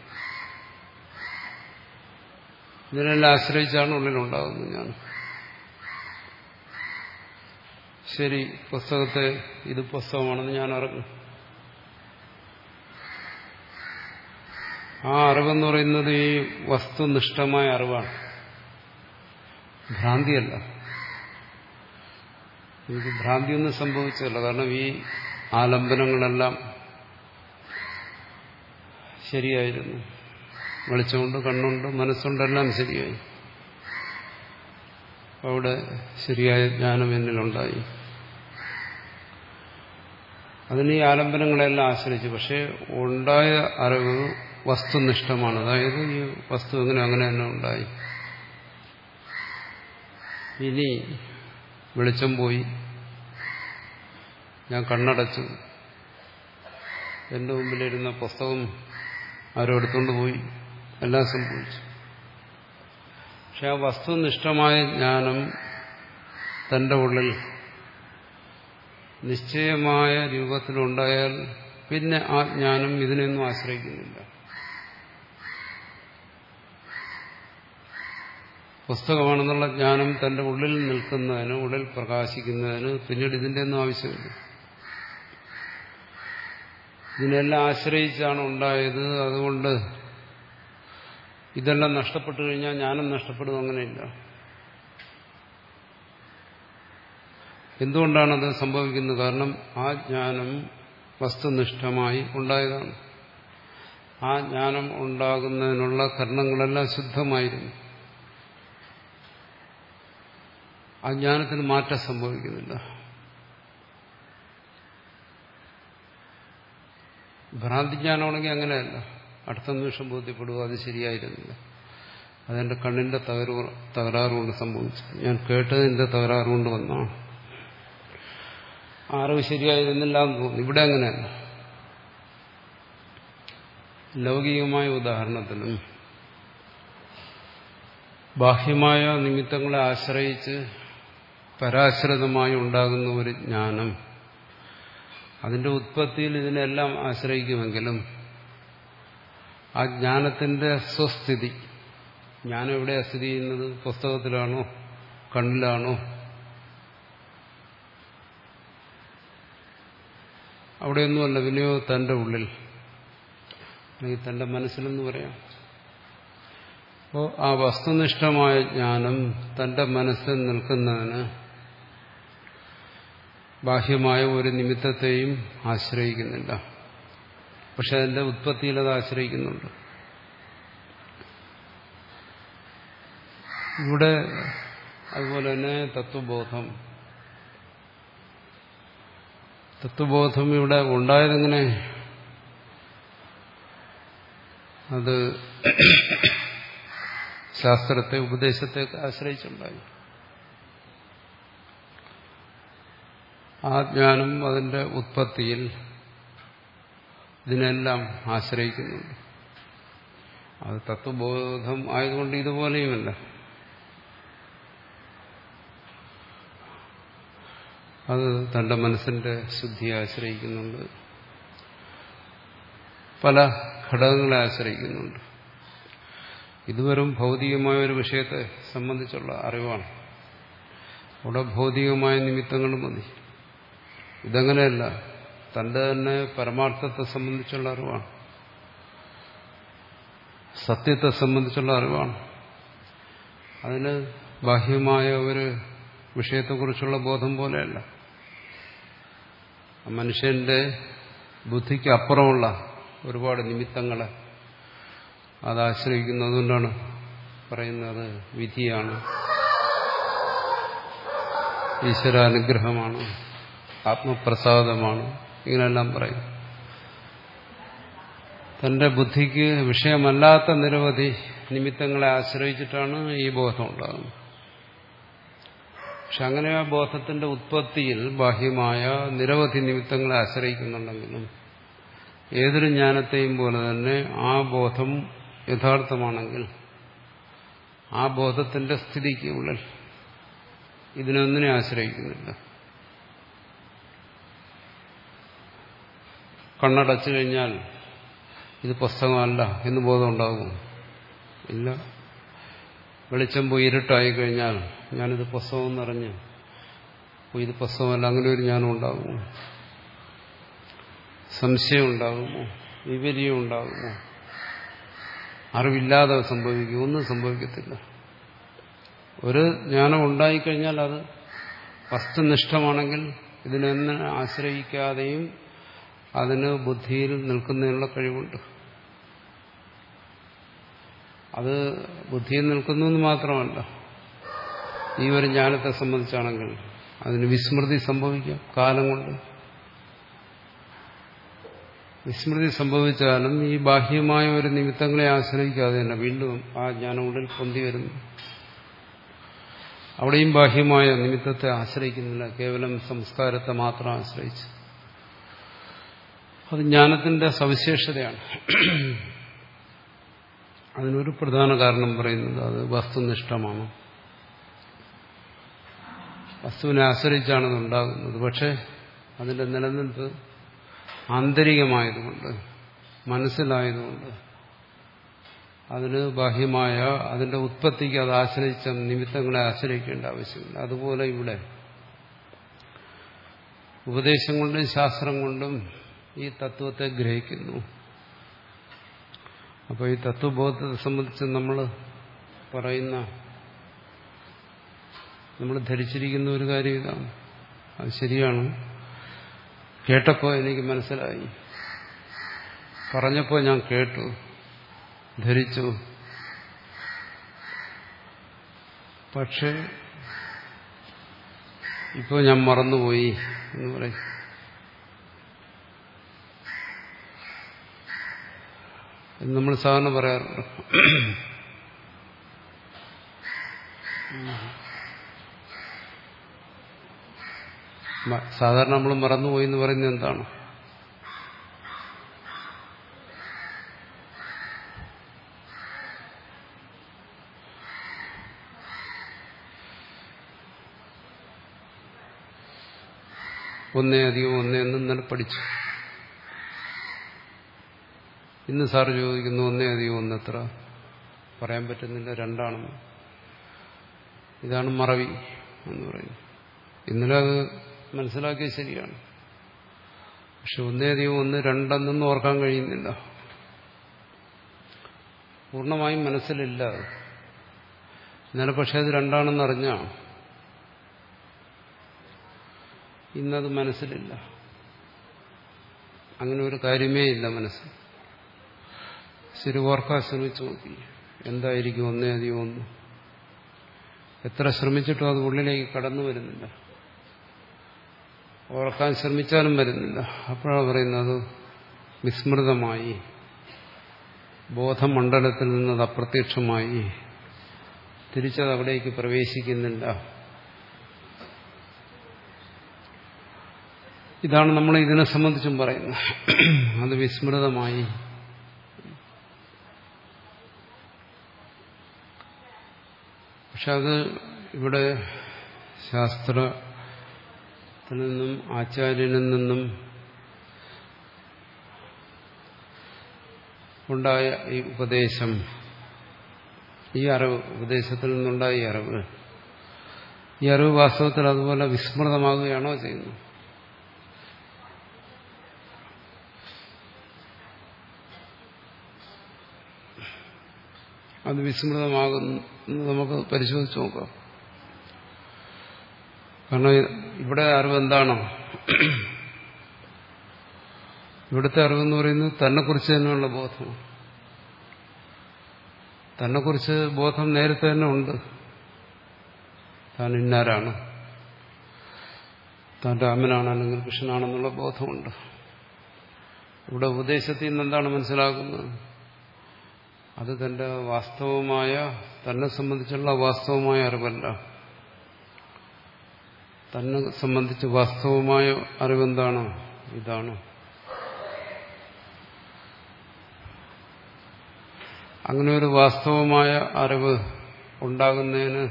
ഇതിനെല്ലാം ആശ്രയിച്ചാണ് ഉള്ളിലുണ്ടാകുന്നത് ഞാൻ. ശരി, പുസ്തകത്തെ ഇത് പുസ്തകമാണെന്ന് ഞാൻ അറിഞ്ഞു. ആ അറിവെന്ന് പറയുന്നത് ഈ വസ്തുനിഷ്ഠമായ അറിവാണ്, ഭ്രാന്തിയല്ല. എനിക്ക് ഭ്രാന്തിയൊന്നും സംഭവിച്ചതല്ല. കാരണം ഈ ആലംബനങ്ങളെല്ലാം ശരിയായിരുന്നു. വെളിച്ചമുണ്ട്, കണ്ണുണ്ട്, മനസ്സുണ്ടെല്ലാം ശരിയായി. അവിടെ ശരിയായ ജ്ഞാനം എന്നിലുണ്ടായി. അതിന് ഈ ആലംബനങ്ങളെല്ലാം ആശ്രയിച്ചു. പക്ഷെ ഉണ്ടായ അറിവ് വസ്തുനിഷ്ഠമാണ്. അതായത് ഈ വസ്തു എങ്ങനെ അങ്ങനെ തന്നെ ഉണ്ടായി. ഇനി വെളിച്ചം പോയി, ഞാൻ കണ്ണടച്ചു, എന്റെ മുമ്പിലിരുന്ന പുസ്തകം ആരോ എടുത്തുകൊണ്ട് പോയി, എല്ലാം സംഭവിച്ചു. പക്ഷെ ആ വസ്തുനിഷ്ഠമായ ജ്ഞാനം തന്റെ ഉള്ളിൽ നിശ്ചയമായ രൂപത്തിലുണ്ടായാൽ പിന്നെ ആ ജ്ഞാനം ഇതിനൊന്നും ആശ്രയിക്കുന്നില്ല. പുസ്തകമാണെന്നുള്ള ജ്ഞാനം തന്റെ ഉള്ളിൽ നിൽക്കുന്നതിന്, ഉള്ളിൽ പ്രകാശിക്കുന്നതിന് പിന്നീട് ഇതിന്റെ ഒന്നും ആവശ്യമില്ല. ഇതിനെല്ലാം ആശ്രയിച്ചാണ് ഉണ്ടായത്. അതുകൊണ്ട് ഇതെല്ലാം നഷ്ടപ്പെട്ടു കഴിഞ്ഞാൽ ജ്ഞാനം നഷ്ടപ്പെടും, അങ്ങനെയില്ല. എന്തുകൊണ്ടാണത് സംഭവിക്കുന്നത്? കാരണം ആ ജ്ഞാനം വസ്തുനിഷ്ഠമായി ഉണ്ടായതാണ്. ആ ജ്ഞാനം ഉണ്ടാകുന്നതിനുള്ള കർണങ്ങളെല്ലാം ശുദ്ധമായിരുന്നു. ആ ജ്ഞാനത്തിന് മാറ്റം സംഭവിക്കുന്നില്ല. ഭ്രാന്തിജ്ഞാനമാണെങ്കിൽ അങ്ങനെയല്ല. അടുത്ത നിമിഷം ബോധ്യപ്പെടുക അത് ശരിയായിരുന്നില്ല, അതെന്റെ കണ്ണിന്റെ തകരാ തകരാറുകൊണ്ട് സംഭവിച്ചു, ഞാൻ കേട്ടതിന്റെ തകരാറുകൊണ്ട് വന്നാണ്, അറിവ് ശരിയായിരുന്നില്ല എന്ന് തോന്നുന്നു. ഇവിടെ അങ്ങനെയല്ല. ലൗകികമായ ഉദാഹരണത്തിലും ബാഹ്യമായ നിമിത്തങ്ങളെ ആശ്രയിച്ച് പരാശ്രിതമായി ഉണ്ടാകുന്ന ഒരു ജ്ഞാനം, അതിന്റെ ഉത്പത്തിയിൽ ഇതിനെല്ലാം ആശ്രയിക്കുമെങ്കിലും ആ ജ്ഞാനത്തിന്റെ സ്വസ്ഥിതി, ജ്ഞാനം എവിടെയാണ് സ്ഥിതി ചെയ്യുന്നത്? പുസ്തകത്തിലാണോ, കണ്ണിലാണോ? അവിടെയൊന്നുമല്ല. പിന്നെയോ തന്റെ ഉള്ളിൽ, അല്ലെങ്കിൽ തന്റെ മനസ്സിലെന്ന് പറയാം. അപ്പോൾ ആ വസ്തുനിഷ്ഠമായ ജ്ഞാനം തന്റെ മനസ്സിൽ നിൽക്കുന്നതിന് ബാഹ്യമായ ഒരു നിമിത്തത്തെയും ആശ്രയിക്കുന്നില്ല. പക്ഷെ അതിന്റെ ഉത്പത്തിയിൽ അത് ആശ്രയിക്കുന്നുണ്ട്. ഇവിടെ അതുപോലെ തന്നെ തത്വബോധം തത്വബോധം ഇവിടെ ഉണ്ടായതെങ്ങനെ? അത് ശാസ്ത്രത്തെ, ഉപദേശത്തെ ആശ്രയിച്ചുണ്ടായി. ആ ജ്ഞാനം അതിന്റെ ഉത്പത്തിയിൽ ഇതിനെല്ലാം ആശ്രയിക്കുന്നുണ്ട്. അത് തത്വബോധം ആയതുകൊണ്ട് ഇതുപോലെയുമല്ല. അത് തന്റെ മനസ്സിന്റെ ശുദ്ധിയെ ആശ്രയിക്കുന്നുണ്ട്. പല ഘടകങ്ങളെ ആശ്രയിക്കുന്നുണ്ട്. ഇതുവരും ഭൗതികമായ ഒരു വിഷയത്തെ സംബന്ധിച്ചുള്ള അറിവാണ്. അവിടെ ഭൗതികമായ നിമിത്തങ്ങൾ മതി. ഇതങ്ങനെയല്ല, തന്റെ തന്നെ പരമാർത്ഥത്തെ സംബന്ധിച്ചുള്ള അറിവാണ്, സത്യത്തെ സംബന്ധിച്ചുള്ള അറിവാണ്. അതിന് ബാഹ്യമായ ഒരു വിഷയത്തെക്കുറിച്ചുള്ള ബോധം പോലെയല്ല. മനുഷ്യന്റെ ബുദ്ധിക്ക് അപ്പുറമുള്ള ഒരുപാട് നിമിത്തങ്ങളെ അത് ആശ്രയിക്കുന്നു. അതുകൊണ്ടാണ് പറയുന്നത് വിധിയാണ്, ഈശ്വരാനുഗ്രഹമാണ്, ആത്മപ്രസാദമാണ്, ഇങ്ങനെയെല്ലാം പറയും. തന്റെ ബുദ്ധിക്ക് വിഷയമല്ലാത്ത നിരവധി നിമിത്തങ്ങളെ ആശ്രയിച്ചിട്ടാണ് ഈ ബോധം ഉണ്ടാകുന്നത്. പക്ഷെ അങ്ങനെ ആ ബോധത്തിന്റെ ഉത്പത്തിയിൽ ബാഹ്യമായ നിരവധി നിമിത്തങ്ങളെ ആശ്രയിക്കുന്നുണ്ടെങ്കിലും ഏതൊരു ജ്ഞാനത്തെയും പോലെ തന്നെ ആ ബോധം യഥാർത്ഥമാണെങ്കിൽ ആ ബോധത്തിന്റെ സ്ഥിതിക്ക് ഉള്ളിൽ ഇതിനൊന്നിനെ ആശ്രയിക്കുന്നില്ല. കണ്ണടച്ചു കഴിഞ്ഞാൽ ഇത് പുസ്തകമല്ല എന്ന് ബോധം ഉണ്ടാകും? ഇല്ല. വെളിച്ചം പോയി ഇരുട്ടായി കഴിഞ്ഞാൽ ഞാനിത് പുസ്തകം എന്നറിഞ്ഞ് ഇത് പുസ്തകമല്ല, അങ്ങനെ ഒരു ജ്ഞാനം ഉണ്ടാകുമോ? സംശയം ഉണ്ടാകുമോ? വിപര്യം ഉണ്ടാകുമോ? അറിവില്ലാതെ സംഭവിക്കും? ഒന്നും സംഭവിക്കത്തില്ല. ഒരു ജ്ഞാനം ഉണ്ടായിക്കഴിഞ്ഞാൽ അത് വസ്തുനിഷ്ഠമാണെങ്കിൽ ഇതിനെന്നെ ആശ്രയിക്കാതെയും അതിന് ബുദ്ധിയിൽ നിൽക്കുന്നതിനുള്ള കഴിവുണ്ട്. അത് ബുദ്ധിയിൽ നിൽക്കുന്നു എന്ന് മാത്രമല്ല, ഈ ഒരു ജ്ഞാനത്തെ സംബന്ധിച്ചാണെങ്കിൽ അതിന് വിസ്മൃതി സംഭവിക്കാം. കാലം കൊണ്ട് വിസ്മൃതി സംഭവിച്ചാലും ഈ ബാഹ്യമായ ഒരു നിമിത്തങ്ങളെ ആശ്രയിക്കാതെ തന്നെ വീണ്ടും ആ ജ്ഞാനം ഉള്ളിൽ പൊന്തി വരുന്നു. അവിടെയും ബാഹ്യമായ നിമിത്തത്തെ ആശ്രയിക്കുന്നില്ല, കേവലം സംസ്കാരത്തെ മാത്രം ആശ്രയിച്ച്. അത് ജ്ഞാനത്തിന്റെ സവിശേഷതയാണ്. അതിനൊരു പ്രധാന കാരണം പറയുന്നത് അത് വസ്തുനിഷ്ഠമാണ്. വസ്തുവിനെ ആശ്രയിച്ചാണ് അത് ഉണ്ടാകുന്നത്. പക്ഷെ അതിന്റെ നിലനിൽപ്പ് ആന്തരികമായതുകൊണ്ട്, മനസ്സിലായതുകൊണ്ട് അതിന് ബാഹ്യമായ അതിന്റെ ഉത്പത്തിക്ക് അത് ആശ്രയിച്ച നിമിത്തങ്ങളെ ആശ്രയിക്കേണ്ട ആവശ്യമില്ല. അതുപോലെ ഇവിടെ ഉപദേശം കൊണ്ടും ശാസ്ത്രം കൊണ്ടും ഈ തത്വത്തെ ഗ്രഹിക്കുന്നു. അപ്പോൾ ഈ തത്വബോധത്തെ സംബന്ധിച്ച് നമ്മൾ പറയുന്ന, നമ്മൾ ധരിച്ചിരിക്കുന്ന ഒരു കാര്യം ഇതാണ്. അത് ശരിയാണ്. കേട്ടപ്പോൾ എനിക്ക് മനസ്സിലായി, പറഞ്ഞപ്പോൾ ഞാൻ കേട്ടു, ധരിച്ചു. പക്ഷെ ഇപ്പോൾ ഞാൻ മറന്നുപോയി എന്ന് പറയും. എന്ന് നമ്മൾ സാധാരണ പറയാറുണ്ട്. സാധാരണ നമ്മൾ മറന്നുപോയി എന്ന് പറയുന്നത് എന്താണ്? ഒന്നേ അധികം ഒന്നേ എന്ന് ഇന്നലെ പഠിച്ചു. ഇന്ന് സാറ് ചോദിക്കുന്നു ഒന്നേ അധികം ഒന്ന് എത്ര? പറയാൻ പറ്റുന്നില്ല, രണ്ടാണെന്ന്. ഇതാണ് മറവി എന്ന് പറയുന്നത്. ഇന്നലെ അത് മനസ്സിലാക്കിയത് ശരിയാണ്. പക്ഷെ ഒന്നേ അധികം ഒന്ന് രണ്ടെന്നൊന്നും ഓർക്കാൻ കഴിയുന്നില്ല. പൂർണ്ണമായും മനസ്സിലില്ല. ഇന്നലെ പക്ഷെ അത് രണ്ടാണെന്ന് അറിഞ്ഞാണ്. ഇന്നത് മനസ്സിലില്ല. അങ്ങനെ ഒരു കാര്യമേ ഇല്ല മനസ്സിൽ. ശരി, ഓർക്കാൻ ശ്രമിച്ചു നോക്കി, എന്തായിരിക്കും ഒന്നേ അധികം ഒന്ന്? എത്ര ശ്രമിച്ചിട്ടും അത് ഉള്ളിലേക്ക് കടന്നു വരുന്നില്ല. ഓർക്കാൻ ശ്രമിച്ചാലും വരുന്നില്ല. അപ്പോഴാണ് പറയുന്നത് വിസ്മൃതമായി, ബോധമണ്ഡലത്തിൽ നിന്നത് അപ്രത്യക്ഷമായി, തിരിച്ചത് അവിടേക്ക് പ്രവേശിക്കുന്നില്ല. ഇതാണ് നമ്മൾ ഇതിനെ സംബന്ധിച്ചും പറയുന്നത്. അത് വിസ്മൃതമായി. പക്ഷെ അത് ഇവിടെ ശാസ്ത്രത്തിൽ നിന്നും ആചാര്യനിൽ നിന്നും ഉണ്ടായ ഈ ഉപദേശം, ഈ അറിവ്, ഉപദേശത്തിൽ നിന്നുണ്ടായ ഈ അറിവ്, ഈ അറിവ് വാസ്തവത്തിൽ അതുപോലെ വിസ്മൃതമാകുകയാണോ ചെയ്യുന്നത്? അത് വിസ്മൃതമാകുന്നു നമുക്ക് പരിശോധിച്ച് നോക്കാം. കാരണം ഇവിടെ അറിവ് എന്താണ്? ഇവിടുത്തെ അറിവെന്ന് പറയുന്നത് തന്നെക്കുറിച്ച് തന്നെയുള്ള ബോധം. തന്നെക്കുറിച്ച് ബോധം നേരത്തെ തന്നെ ഉണ്ട്. താൻ ഇന്നാരാണ്, താൻ രാമനാണ് അല്ലെങ്കിൽ കൃഷ്ണനാണെന്നുള്ള ബോധമുണ്ട്. ഇവിടെ ഉപദേശത്തിൽ നിന്ന് എന്താണ് മനസ്സിലാക്കുന്നത്? അത് തന്റെ വാസ്തവമായ, തന്നെ സംബന്ധിച്ചുള്ള വാസ്തവമായ അറിവല്ല. തന്നെ സംബന്ധിച്ച് വാസ്തവമായ അറിവെന്താണ്? ഇതാണ്. അങ്ങനെ ഒരു വാസ്തവമായ അറിവ് ഉണ്ടാകുന്നതിന്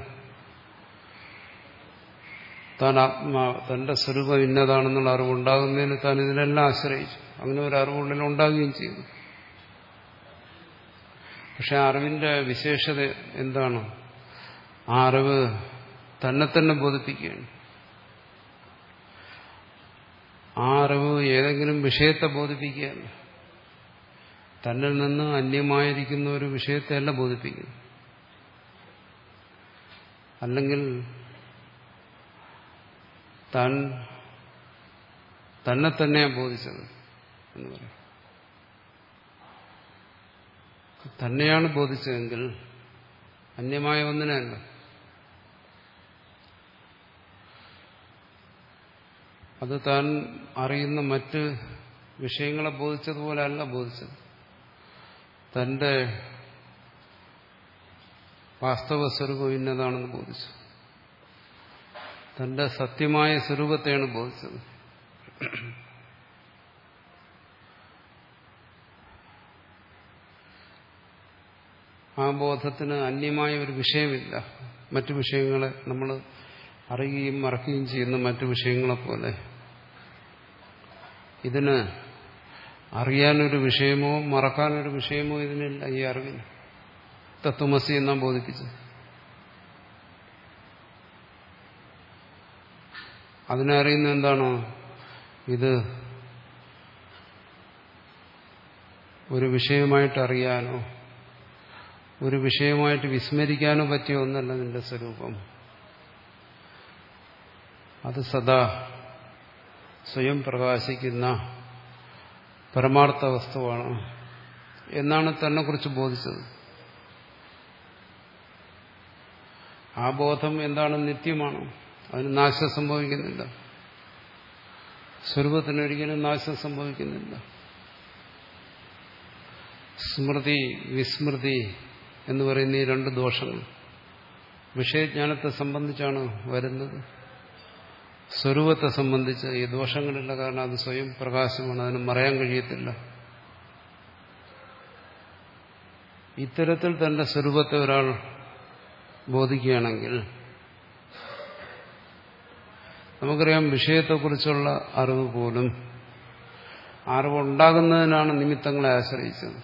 താൻ ആത്മാ തന്റെ സ്വരൂപം ഇന്നതാണെന്നുള്ള അറിവുണ്ടാകുന്നതിന് താൻ ഇതിനെല്ലാം ആശ്രയിച്ചു. അങ്ങനെ ഒരു അറിവുള്ളിൽ ഉണ്ടാകുകയും ചെയ്തു. പക്ഷെ ആ അറിവിന്റെ വിശേഷത എന്താണ്? ആ അറിവ് തന്നെ തന്നെ ബോധിപ്പിക്കുകയാണ്. ആ അറിവ് ഏതെങ്കിലും വിഷയത്തെ ബോധിപ്പിക്കുകയല്ല, തന്നിൽ നിന്ന് അന്യമായിരിക്കുന്ന ഒരു വിഷയത്തെയല്ല ബോധിപ്പിക്കുന്നു. അല്ലെങ്കിൽ താൻ തന്നെ തന്നെയാണ് ബോധിച്ചത് എന്ന് പറയും. തന്നെയാണ് ബോധിച്ചതെങ്കിൽ അന്യമായ ഒന്നിനല്ല. അത് താൻ അറിയുന്ന മറ്റ് വിഷയങ്ങളെ ബോധിച്ചതുപോലെ അല്ല ബോധിച്ചത്. തന്റെ വാസ്തവ സ്വരൂപം ഇന്നതാണെന്ന് ബോധിച്ചു. തന്റെ സത്യമായ സ്വരൂപത്തെയാണ് ബോധിച്ചത്. ആ ബോധത്തിന് അന്യമായ ഒരു വിഷയമില്ല. മറ്റു വിഷയങ്ങളെ നമ്മൾ അറിയുകയും മറക്കുകയും ചെയ്യുന്ന മറ്റു വിഷയങ്ങളെ പോലെ ഇതിന് അറിയാനൊരു വിഷയമോ മറക്കാനൊരു വിഷയമോ ഇതിനില്ല. ഈ അറിവിന് തത്വമസി എന്നാണ് ബോധിപ്പിച്ചത്. അതിനെ അറിയുന്നത് എന്താണോ? ഇത് ഒരു വിഷയമായിട്ട് അറിയാനോ ഒരു വിഷയമായിട്ട് വിസ്മരിക്കാനോ പറ്റിയ ഒന്നല്ല നിന്റെ സ്വരൂപം. അത് സദാ സ്വയം പ്രകാശിക്കുന്ന പരമാർത്ഥ വസ്തുവാണ് എന്നാണ് തന്നെക്കുറിച്ച് ബോധിച്ചത്. ആ ബോധം എന്താണ്? നിത്യമാണ്. അതിന് നാശം സംഭവിക്കുന്നില്ല. സ്വരൂപത്തിനൊരിക്കലും നാശം സംഭവിക്കുന്നില്ല. സ്മൃതി വിസ്മൃതി എന്ന് പറയുന്ന ഈ രണ്ട് ദോഷങ്ങൾ വിഷയജ്ഞാനത്തെ സംബന്ധിച്ചാണ് വരുന്നത്. സ്വരൂപത്തെ സംബന്ധിച്ച് ഈ ദോഷങ്ങളില്ല. കാരണം അത് സ്വയം പ്രകാശമാണ്, അതിന് മറയാൻ കഴിയത്തില്ല. ഇത്തരത്തിൽ തന്റെ സ്വരൂപത്തെ ഒരാൾ ബോധിക്കുകയാണെങ്കിൽ, നമുക്കറിയാം വിഷയത്തെക്കുറിച്ചുള്ള അറിവ് പോലും അറിവുണ്ടാകുന്നതിനാണ് നിമിത്തങ്ങളെ ആശ്രയിച്ചത്.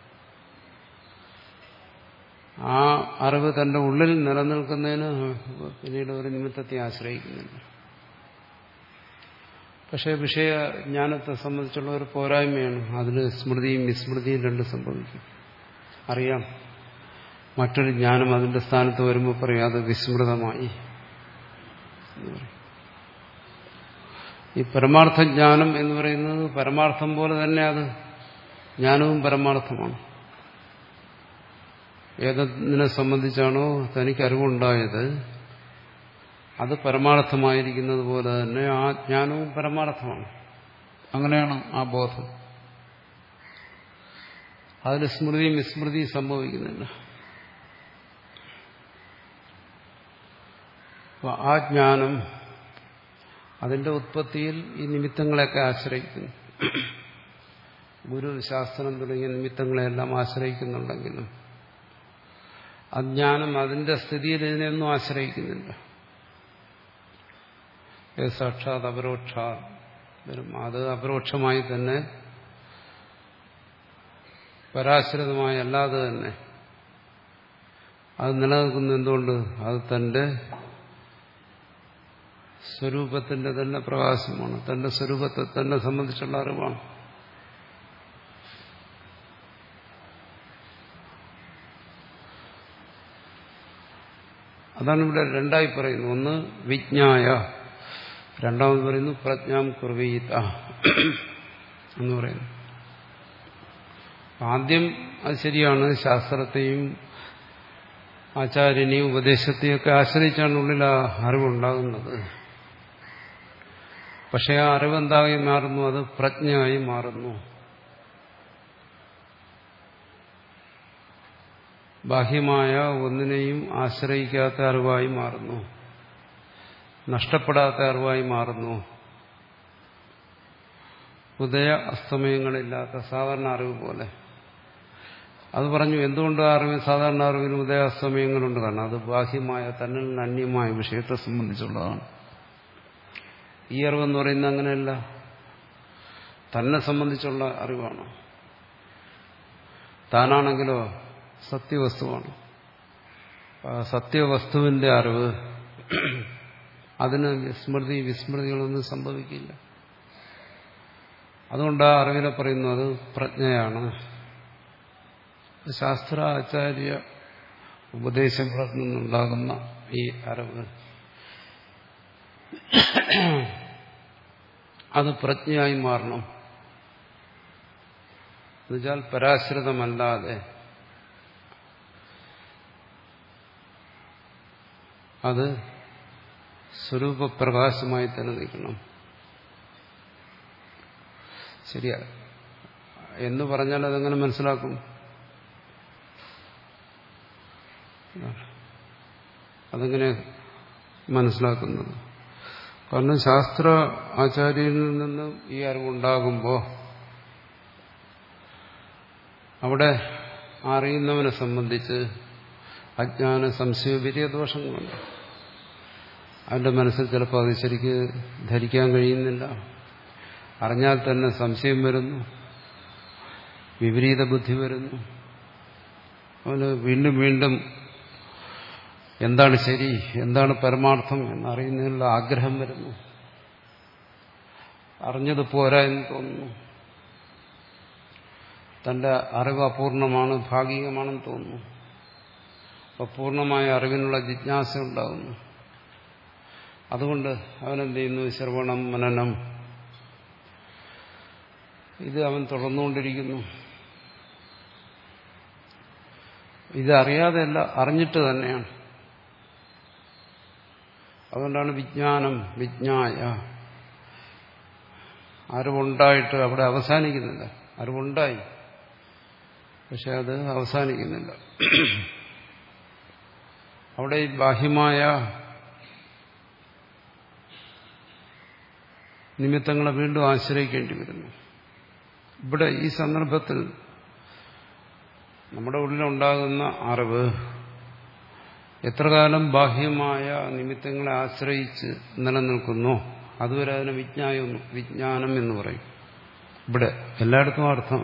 ആ അറിവ് തന്റെ ഉള്ളിൽ നിലനിൽക്കുന്നതിന് പിന്നീട് ഒരു നിമിത്തത്തെ ആശ്രയിക്കുന്നില്ല. പക്ഷെ വിഷയജ്ഞാനത്തെ സംബന്ധിച്ചുള്ള ഒരു പോരായ്മയാണ്. അതിന് സ്മൃതിയും വിസ്മൃതിയും രണ്ടും സംഭവിക്കും. അറിയാം, മറ്റൊരു ജ്ഞാനം അതിന്റെ സ്ഥാനത്ത് വരുമ്പോൾ പറയും അത് വിസ്മൃതമായി എന്ന് പറയും. ഈ പരമാർത്ഥജ്ഞാനം എന്ന് പറയുന്നത് പരമാർത്ഥം പോലെ തന്നെ അത് ജ്ഞാനവും പരമാർത്ഥമാണ്. ഏതിനെ സംബന്ധിച്ചാണോ തനിക്ക് അറിവുണ്ടായത് അത് പരമാർത്ഥമായിരിക്കുന്നത് പോലെ തന്നെ ആ ജ്ഞാനവും പരമാർത്ഥമാണ്. അങ്ങനെയാണ് ആ ബോധം. അതിൽ സ്മൃതിയും വിസ്മൃതിയും സംഭവിക്കുന്നില്ല. ആ ജ്ഞാനം അതിന്റെ ഉത്പത്തിയിൽ ഈ നിമിത്തങ്ങളെയൊക്കെ ആശ്രയിക്കുന്നു. ഗുരു, ശാസ്ത്രം തുടങ്ങിയ നിമിത്തങ്ങളെയെല്ലാം ആശ്രയിക്കുന്നുണ്ടെങ്കിലും അജ്ഞാനം അതിന്റെ സ്ഥിതിയിൽ ഇതിനെയൊന്നും ആശ്രയിക്കുന്നില്ല. സാക്ഷാത് അപരോക്ഷാത് വരും. അത് അപരോക്ഷമായി തന്നെ പരാശ്രിതമായ അല്ലാതെ തന്നെ അത് നിലനിൽക്കുന്ന എന്തുകൊണ്ട് അത് തന്റെ സ്വരൂപത്തിന്റെ തന്നെ പ്രകാശമാണ്, തന്റെ സ്വരൂപത്തെ തന്നെ സംബന്ധിച്ചുള്ള അറിവാണ്. അതാണ് ഇവിടെ രണ്ടായി പറയുന്നത്. ഒന്ന് വിജ്ഞായ, രണ്ടാമത് പറയുന്നു പ്രജ്ഞാം കുർവീത എന്ന് പറയുന്നു. ആദ്യം അത് ശരിയാണ്, ശാസ്ത്രത്തെയും ആചാര്യനെയും ഉപദേശത്തെയും ഒക്കെ ആശ്രയിച്ചാണ് ഉള്ളിൽ ആ അറിവുണ്ടാകുന്നത്. പക്ഷെ ആ അറിവെന്തായി മാറുന്നു? അത് പ്രജ്ഞയായി മാറുന്നു. ബാഹ്യമായ ഒന്നിനെയും ആശ്രയിക്കാത്ത അറിവായി മാറുന്നു, നഷ്ടപ്പെടാത്ത അറിവായി മാറുന്നു. ഉദയ അസ്തമയങ്ങളില്ലാത്ത സാധാരണ അറിവ് പോലെ. അത് പറഞ്ഞു. എന്തുകൊണ്ട് ആ അറിവ് സാധാരണ അറിവിന് ഉദയ അസ്തമയങ്ങളുണ്ട്? കാരണം അത് ബാഹ്യമായ തന്നിൽ നിന്ന് അന്യമായ വിഷയത്തെ സംബന്ധിച്ചുള്ളതാണ്. ഈ അറിവെന്ന് പറയുന്നത് അങ്ങനെയല്ല, തന്നെ സംബന്ധിച്ചുള്ള അറിവാണ്. താനാണെങ്കിലോ സത്യവസ്തുവാണ്. സത്യവസ്തുവിന്റെ അറിവ്, അതിന് സ്മൃതി വിസ്മൃതികളൊന്നും സംഭവിക്കില്ല. അതുകൊണ്ട് ആ അറിവിനെ പറയുന്നത് പ്രജ്ഞയാണ്. ശാസ്ത്ര ആചാര്യ ഉപദേശങ്ങളിൽ നിന്നുണ്ടാകുന്ന ഈ അറിവ് അത് പ്രജ്ഞയായി മാറണം. എന്നുവെച്ചാൽ പരാശ്രിതമല്ലാതെ അത് സ്വരൂപപ്രകാശമായി തന്നെ നിൽക്കണം. ശരിയാ എന്ന് പറഞ്ഞാൽ അതെങ്ങനെ മനസ്സിലാക്കും? അതെങ്ങനെ മനസ്സിലാക്കുന്നത്? കാരണം ശാസ്ത്ര ആചാര്യനിൽ നിന്ന് ഈ അറിവുണ്ടാകുമ്പോൾ അവിടെ അറിയുന്നവനെ സംബന്ധിച്ച് അജ്ഞാന സംശയ വലിയ ദോഷങ്ങളുണ്ട്. അവന്റെ മനസ്സിൽ ചിലപ്പോൾ അത് ശരിക്ക് ധരിക്കാൻ കഴിയുന്നില്ല. അറിഞ്ഞാൽ തന്നെ സംശയം വരുന്നു, വിപരീത ബുദ്ധി വരുന്നു. അവന് വീണ്ടും വീണ്ടും എന്താണ് ശരി, എന്താണ് പരമാർത്ഥം എന്നറിയുന്നതിനുള്ള ആഗ്രഹം വരുന്നു. അറിഞ്ഞത് പോരാ എന്ന് തോന്നുന്നു. തന്റെ അറിവ് അപൂർണമാണ്, ഭാഗികമാണെന്ന് തോന്നുന്നു. അപ്പോൾ പൂർണ്ണമായ അറിവിനുള്ള ജിജ്ഞാസ ഉണ്ടാകുന്നു. അതുകൊണ്ട് അവനെന്ത് ചെയ്യുന്നു? ശ്രവണം, മനനം, ഇത് അവൻ തുടർന്നുകൊണ്ടിരിക്കുന്നു. ഇതറിയാതെയല്ല, അറിഞ്ഞിട്ട് തന്നെയാണ്. അതുകൊണ്ടാണ് വിജ്ഞാനം, വിജ്ഞായ. അറിവുണ്ടായിട്ട് അവിടെ അവസാനിക്കുന്നില്ല. അറിവുണ്ടായി, പക്ഷെ അത് അവസാനിക്കുന്നില്ല. അവിടെ ഈ ബാഹ്യമായ നിമിത്തങ്ങളെ വീണ്ടും ആശ്രയിക്കേണ്ടി വരുന്നു. ഇവിടെ ഈ സന്ദർഭത്തിൽ നമ്മുടെ ഉള്ളിലുണ്ടാകുന്ന അറിവ് എത്ര കാലം ബാഹ്യമായ നിമിത്തങ്ങളെ ആശ്രയിച്ച് നിലനിൽക്കുന്നു അതുവരെ അതിനെ വിജ്ഞാനം വിജ്ഞാനം എന്ന് പറയും. ഇവിടെ എല്ലായിടത്തും അർത്ഥം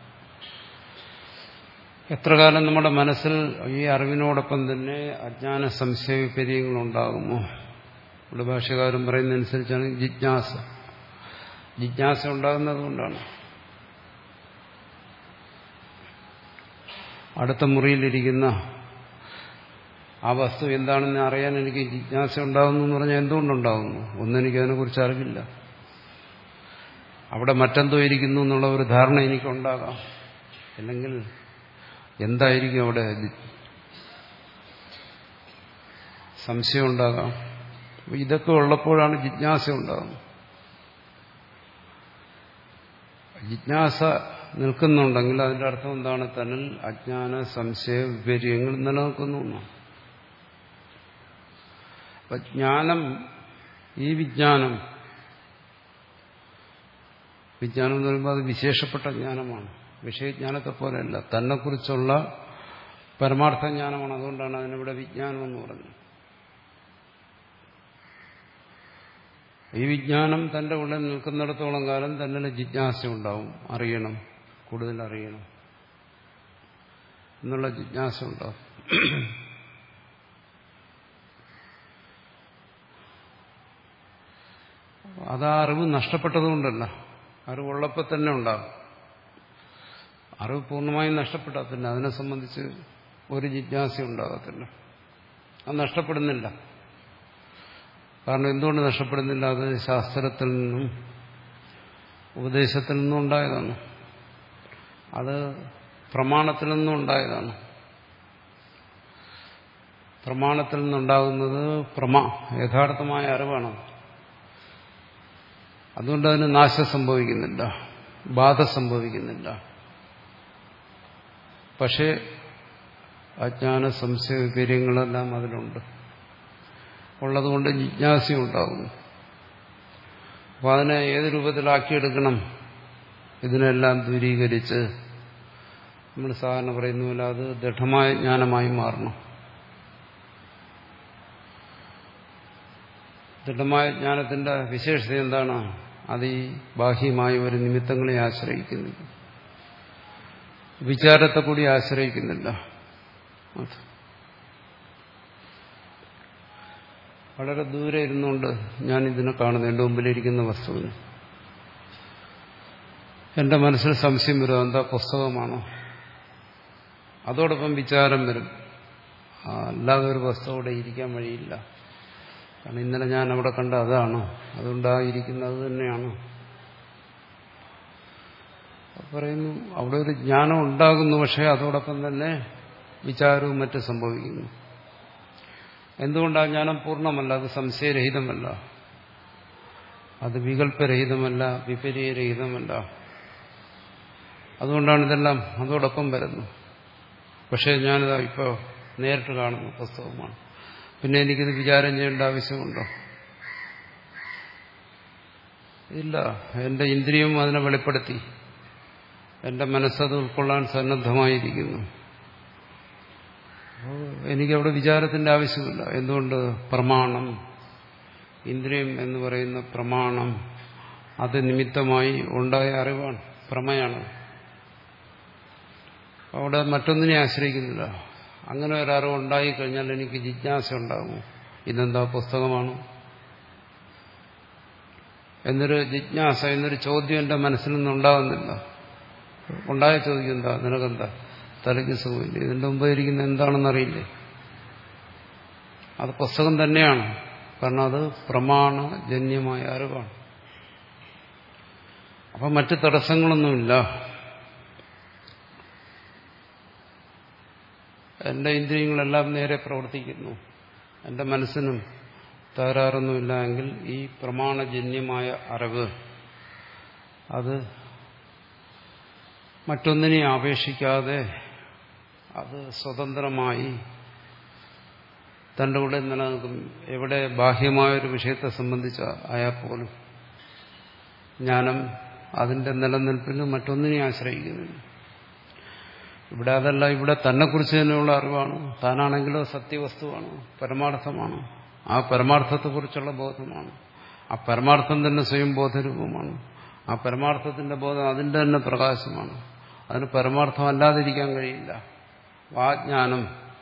എത്ര കാലം നമ്മുടെ മനസ്സിൽ ഈ അറിവിനോടൊപ്പം തന്നെ അജ്ഞാന സംശയ വിപര്യങ്ങളുണ്ടാകുമോ. ഇവിടെ ഭാഷകാരൻ പറയുന്നതനുസരിച്ചാണ് ജിജ്ഞാസ. ജിജ്ഞാസ ഉണ്ടാകുന്നത് കൊണ്ടാണ് അടുത്ത മുറിയിലിരിക്കുന്ന ആ വസ്തു എന്താണെന്ന് അറിയാൻ എനിക്ക് ജിജ്ഞാസ ഉണ്ടാകുന്നു എന്ന് പറഞ്ഞാൽ എന്തുകൊണ്ടുണ്ടാകുന്നു? ഒന്നെനിക്ക് അതിനെക്കുറിച്ച് അറിവില്ല. അവിടെ മറ്റെന്തോ ഇരിക്കുന്നു എന്നുള്ള ഒരു ധാരണ എനിക്കുണ്ടാകാം. അല്ലെങ്കിൽ എന്തായിരിക്കും അവിടെ സംശയം ഉണ്ടാകാം. ഇതൊക്കെ ഉള്ളപ്പോഴാണ് ജിജ്ഞാസ ഉണ്ടാകുന്നത്. ജിജ്ഞാസ നിൽക്കുന്നുണ്ടെങ്കിൽ അതിന്റെ അർത്ഥം എന്താണ്? തന്നിൽ അജ്ഞാന സംശയ വിപര്യങ്ങൾ നിലനിൽക്കുന്നു എന്നാണ്. അപ്പൊ ജ്ഞാനം, ഈ വിജ്ഞാനം വിജ്ഞാനം എന്ന് പറയുമ്പോൾ അത് വിശേഷപ്പെട്ട ജ്ഞാനമാണ്. വിഷയജ്ഞാനത്തെ പോലെയല്ല, തന്നെക്കുറിച്ചുള്ള പരമാർത്ഥ ജ്ഞാനമാണ്. അതുകൊണ്ടാണ് അതിനിവിടെ വിജ്ഞാനം എന്ന് പറഞ്ഞത്. ഈ വിജ്ഞാനം തന്റെ ഉള്ളിൽ നിൽക്കുന്നിടത്തോളം കാലം തന്നെ ജിജ്ഞാസ ഉണ്ടാവും. അറിയണം, കൂടുതൽ അറിയണം. എന്നുള്ള ജിജ്ഞാസ ഉണ്ടാവും. അത് ആ അറിവ് നഷ്ടപ്പെട്ടതുകൊണ്ടല്ല, അറിവുള്ളപ്പോൾ തന്നെ ഉണ്ടാകും. അറിവ് പൂർണ്ണമായും നഷ്ടപ്പെട്ടാൽ തന്നെ അതിനെ സംബന്ധിച്ച് ഒരു ജിജ്ഞാസ ഉണ്ടാകത്തില്ല. അത് നഷ്ടപ്പെടുന്നില്ല. കാരണം എന്തുകൊണ്ട് നഷ്ടപ്പെടുന്നില്ല? അത് ശാസ്ത്രത്തിൽ നിന്നും ഉപദേശത്തിൽ നിന്നും ഉണ്ടായതാണ്. അത് പ്രമാണത്തിൽ നിന്നും ഉണ്ടായതാണ്. പ്രമാണത്തിൽ നിന്നുണ്ടാകുന്നത് പ്രമാ യഥാർത്ഥമായ അറിവാണ്. അതുകൊണ്ട് അതിന് നാശം സംഭവിക്കുന്നില്ല, ബാധ സംഭവിക്കുന്നില്ല. പക്ഷേ അജ്ഞാന സംശയ വിപര്യങ്ങളെല്ലാം അതിലുണ്ട്. ഉള്ളതുകൊണ്ട് ജിജ്ഞാസയും ഉണ്ടാകുന്നു. അപ്പോൾ അതിനെ ഏത് രൂപത്തിലാക്കിയെടുക്കണം? ഇതിനെല്ലാം ദൂരീകരിച്ച് നമ്മൾ സാധാരണ പറയുന്ന പോലെ അത് ദൃഢമായ ജ്ഞാനമായി മാറണം. ദൃഢമായ ജ്ഞാനത്തിന്റെ വിശേഷത എന്താണ്? അത് ഈ ബാഹ്യമായ ഒരു നിമിത്തങ്ങളെ ആശ്രയിക്കുന്നില്ല, വിചാരത്തെ കൂടി ആശ്രയിക്കുന്നില്ല. അത് വളരെ ദൂരെ ഇരുന്നുകൊണ്ട് ഞാൻ ഇതിനെ കാണുന്നു, എൻ്റെ മുമ്പിലിരിക്കുന്ന വസ്തുവിന്. എൻ്റെ മനസ്സിൽ സംശയം വരും, എന്താ പുസ്തകമാണോ? അതോടൊപ്പം വിചാരം വരും, അല്ലാതെ ഒരു വസ്തു അവിടെ ഇരിക്കാൻ വഴിയില്ല. കാരണം ഇന്നലെ ഞാൻ അവിടെ കണ്ട അതാണ്, അതുകൊണ്ടായിരിക്കുന്നത് അത് തന്നെയാണ്. പറയുന്നു അവിടെ ഒരു ജ്ഞാനം ഉണ്ടാകുന്നു, പക്ഷേ അതോടൊപ്പം തന്നെ വിചാരവും മറ്റും സംഭവിക്കുന്നു. എന്തുകൊണ്ടാണ് ജ്ഞാനം പൂർണ്ണമല്ല? അത് സംശയരഹിതമല്ല, അത് വികല്പരഹിതമല്ല, വിപര്യരഹിതമല്ല. അതുകൊണ്ടാണ് ഇതെല്ലാം അതോടൊപ്പം വരുന്നത്. പക്ഷേ ഞാനിതാ ഇപ്പോൾ നേരിട്ട് കാണുന്നു പുസ്തകമാണ്, പിന്നെ എനിക്കിത് വിചാരം ചെയ്യേണ്ട ആവശ്യമുണ്ടോ? ഇല്ല. എന്റെ ഇന്ദ്രിയം അതിനെ വെളിപ്പെടുത്തി, എന്റെ മനസ്സത് ഉൾക്കൊള്ളാൻ സന്നദ്ധമായിരിക്കുന്നു. എനിക്കവിടെ വിചാരത്തിന്റെ ആവശ്യമില്ല. എന്തുകൊണ്ട്? പ്രമാണം, ഇന്ദ്രിയം എന്ന് പറയുന്ന പ്രമാണം അത് നിമിത്തമായി ഉണ്ടായ അറിവാണ്, പ്രമയാണ്. അവിടെ മറ്റൊന്നിനെ ആശ്രയിക്കുന്നില്ല. അങ്ങനെ ഒരറിവ് ഉണ്ടായിക്കഴിഞ്ഞാൽ എനിക്ക് ജിജ്ഞാസ ഉണ്ടാകുമോ? ഇതെന്താ പുസ്തകമാണോ എന്നൊരു ജിജ്ഞാസ, എന്നൊരു ചോദ്യം എൻ്റെ മനസ്സിൽ നിന്നുണ്ടാകുന്നില്ല. ഉണ്ടായ ചോദ്യം എന്താ? നിനക്കെന്താ തലയ്ക്ക് സുഖമില്ല? ഇതിൻ്റെ മുമ്പ് ഇരിക്കുന്ന എന്താണെന്നറിയില്ലേ? അത് പുസ്തകം തന്നെയാണ്. കാരണം അത് പ്രമാണജന്യമായ അറിവാണ്. അപ്പം മറ്റ് തടസ്സങ്ങളൊന്നുമില്ല. എന്റെ ഇന്ദ്രിയങ്ങളെല്ലാം നേരെ പ്രവർത്തിക്കുന്നു, എന്റെ മനസ്സിനും തകരാറൊന്നുമില്ല എങ്കിൽ ഈ പ്രമാണജന്യമായ അറിവ് അത് മറ്റൊന്നിനെ അപേക്ഷിക്കാതെ അത് സ്വതന്ത്രമായി തന്റെ കൂടെ നിലനിൽക്കും. എവിടെ ബാഹ്യമായൊരു വിഷയത്തെ സംബന്ധിച്ച ആയാൽ പോലും ജ്ഞാനം അതിന്റെ നിലനിൽപ്പിന് മറ്റൊന്നിനെ ആശ്രയിക്കുന്നില്ല. ഇവിടെ അതല്ല, ഇവിടെ തന്നെക്കുറിച്ച് തന്നെയുള്ള അറിവാണ്. താനാണെങ്കിലോ സത്യവസ്തുവാണ്, പരമാർത്ഥമാണ്. ആ പരമാർത്ഥത്തെക്കുറിച്ചുള്ള ബോധമാണ്. ആ പരമാർത്ഥം തന്നെ സ്വയം ബോധരൂപമാണ്. ആ പരമാർത്ഥത്തിന്റെ ബോധം അതിന്റെ തന്നെ പ്രകാശമാണ്. അതിന് പരമാർത്ഥം അല്ലാതിരിക്കാൻ കഴിയില്ല. ആ ജ്ഞാനം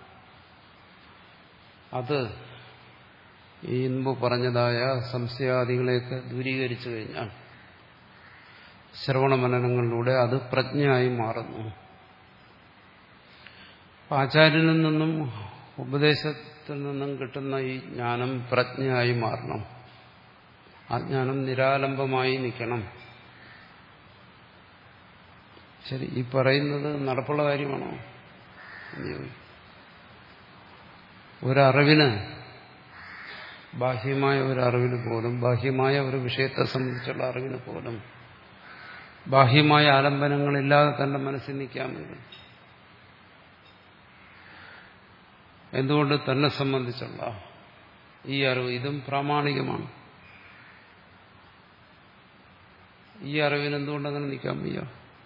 അത് ഈ മുമ്പ് പറഞ്ഞതായ സംശയാദികളെയൊക്കെ ദൂരീകരിച്ചു കഴിഞ്ഞാൽ ശ്രവണമനനങ്ങളിലൂടെ അത് പ്രജ്ഞയായി മാറുന്നു. ആചാര്യനിൽ നിന്നും ഉപദേശത്തിൽ നിന്നും കിട്ടുന്ന ഈ ജ്ഞാനം പ്രജ്ഞയായി മാറണം. ആ ജ്ഞാനം നിരാലംബമായി നിൽക്കണം. ശരി, ഈ പറയുന്നത് നടപ്പുള്ള കാര്യമാണോ? ഒരറിവിന്, ബാഹ്യമായ ഒരു അറിവിന് പോലും, ബാഹ്യമായ ഒരു വിഷയത്തെ സംബന്ധിച്ചുള്ള അറിവിന് പോലും ബാഹ്യമായ ആലംബനങ്ങളില്ലാതെ തന്റെ മനസ്സിൽ നിൽക്കാൻ പറ്റും. എന്തുകൊണ്ട്? തന്നെ സംബന്ധിച്ചുള്ള ഈ അറിവ്, ഇതും പ്രാമാണികമാണ്. ഈ അറിവിന് എന്തുകൊണ്ടങ്ങനെ നിൽക്കാൻ വയ്യ?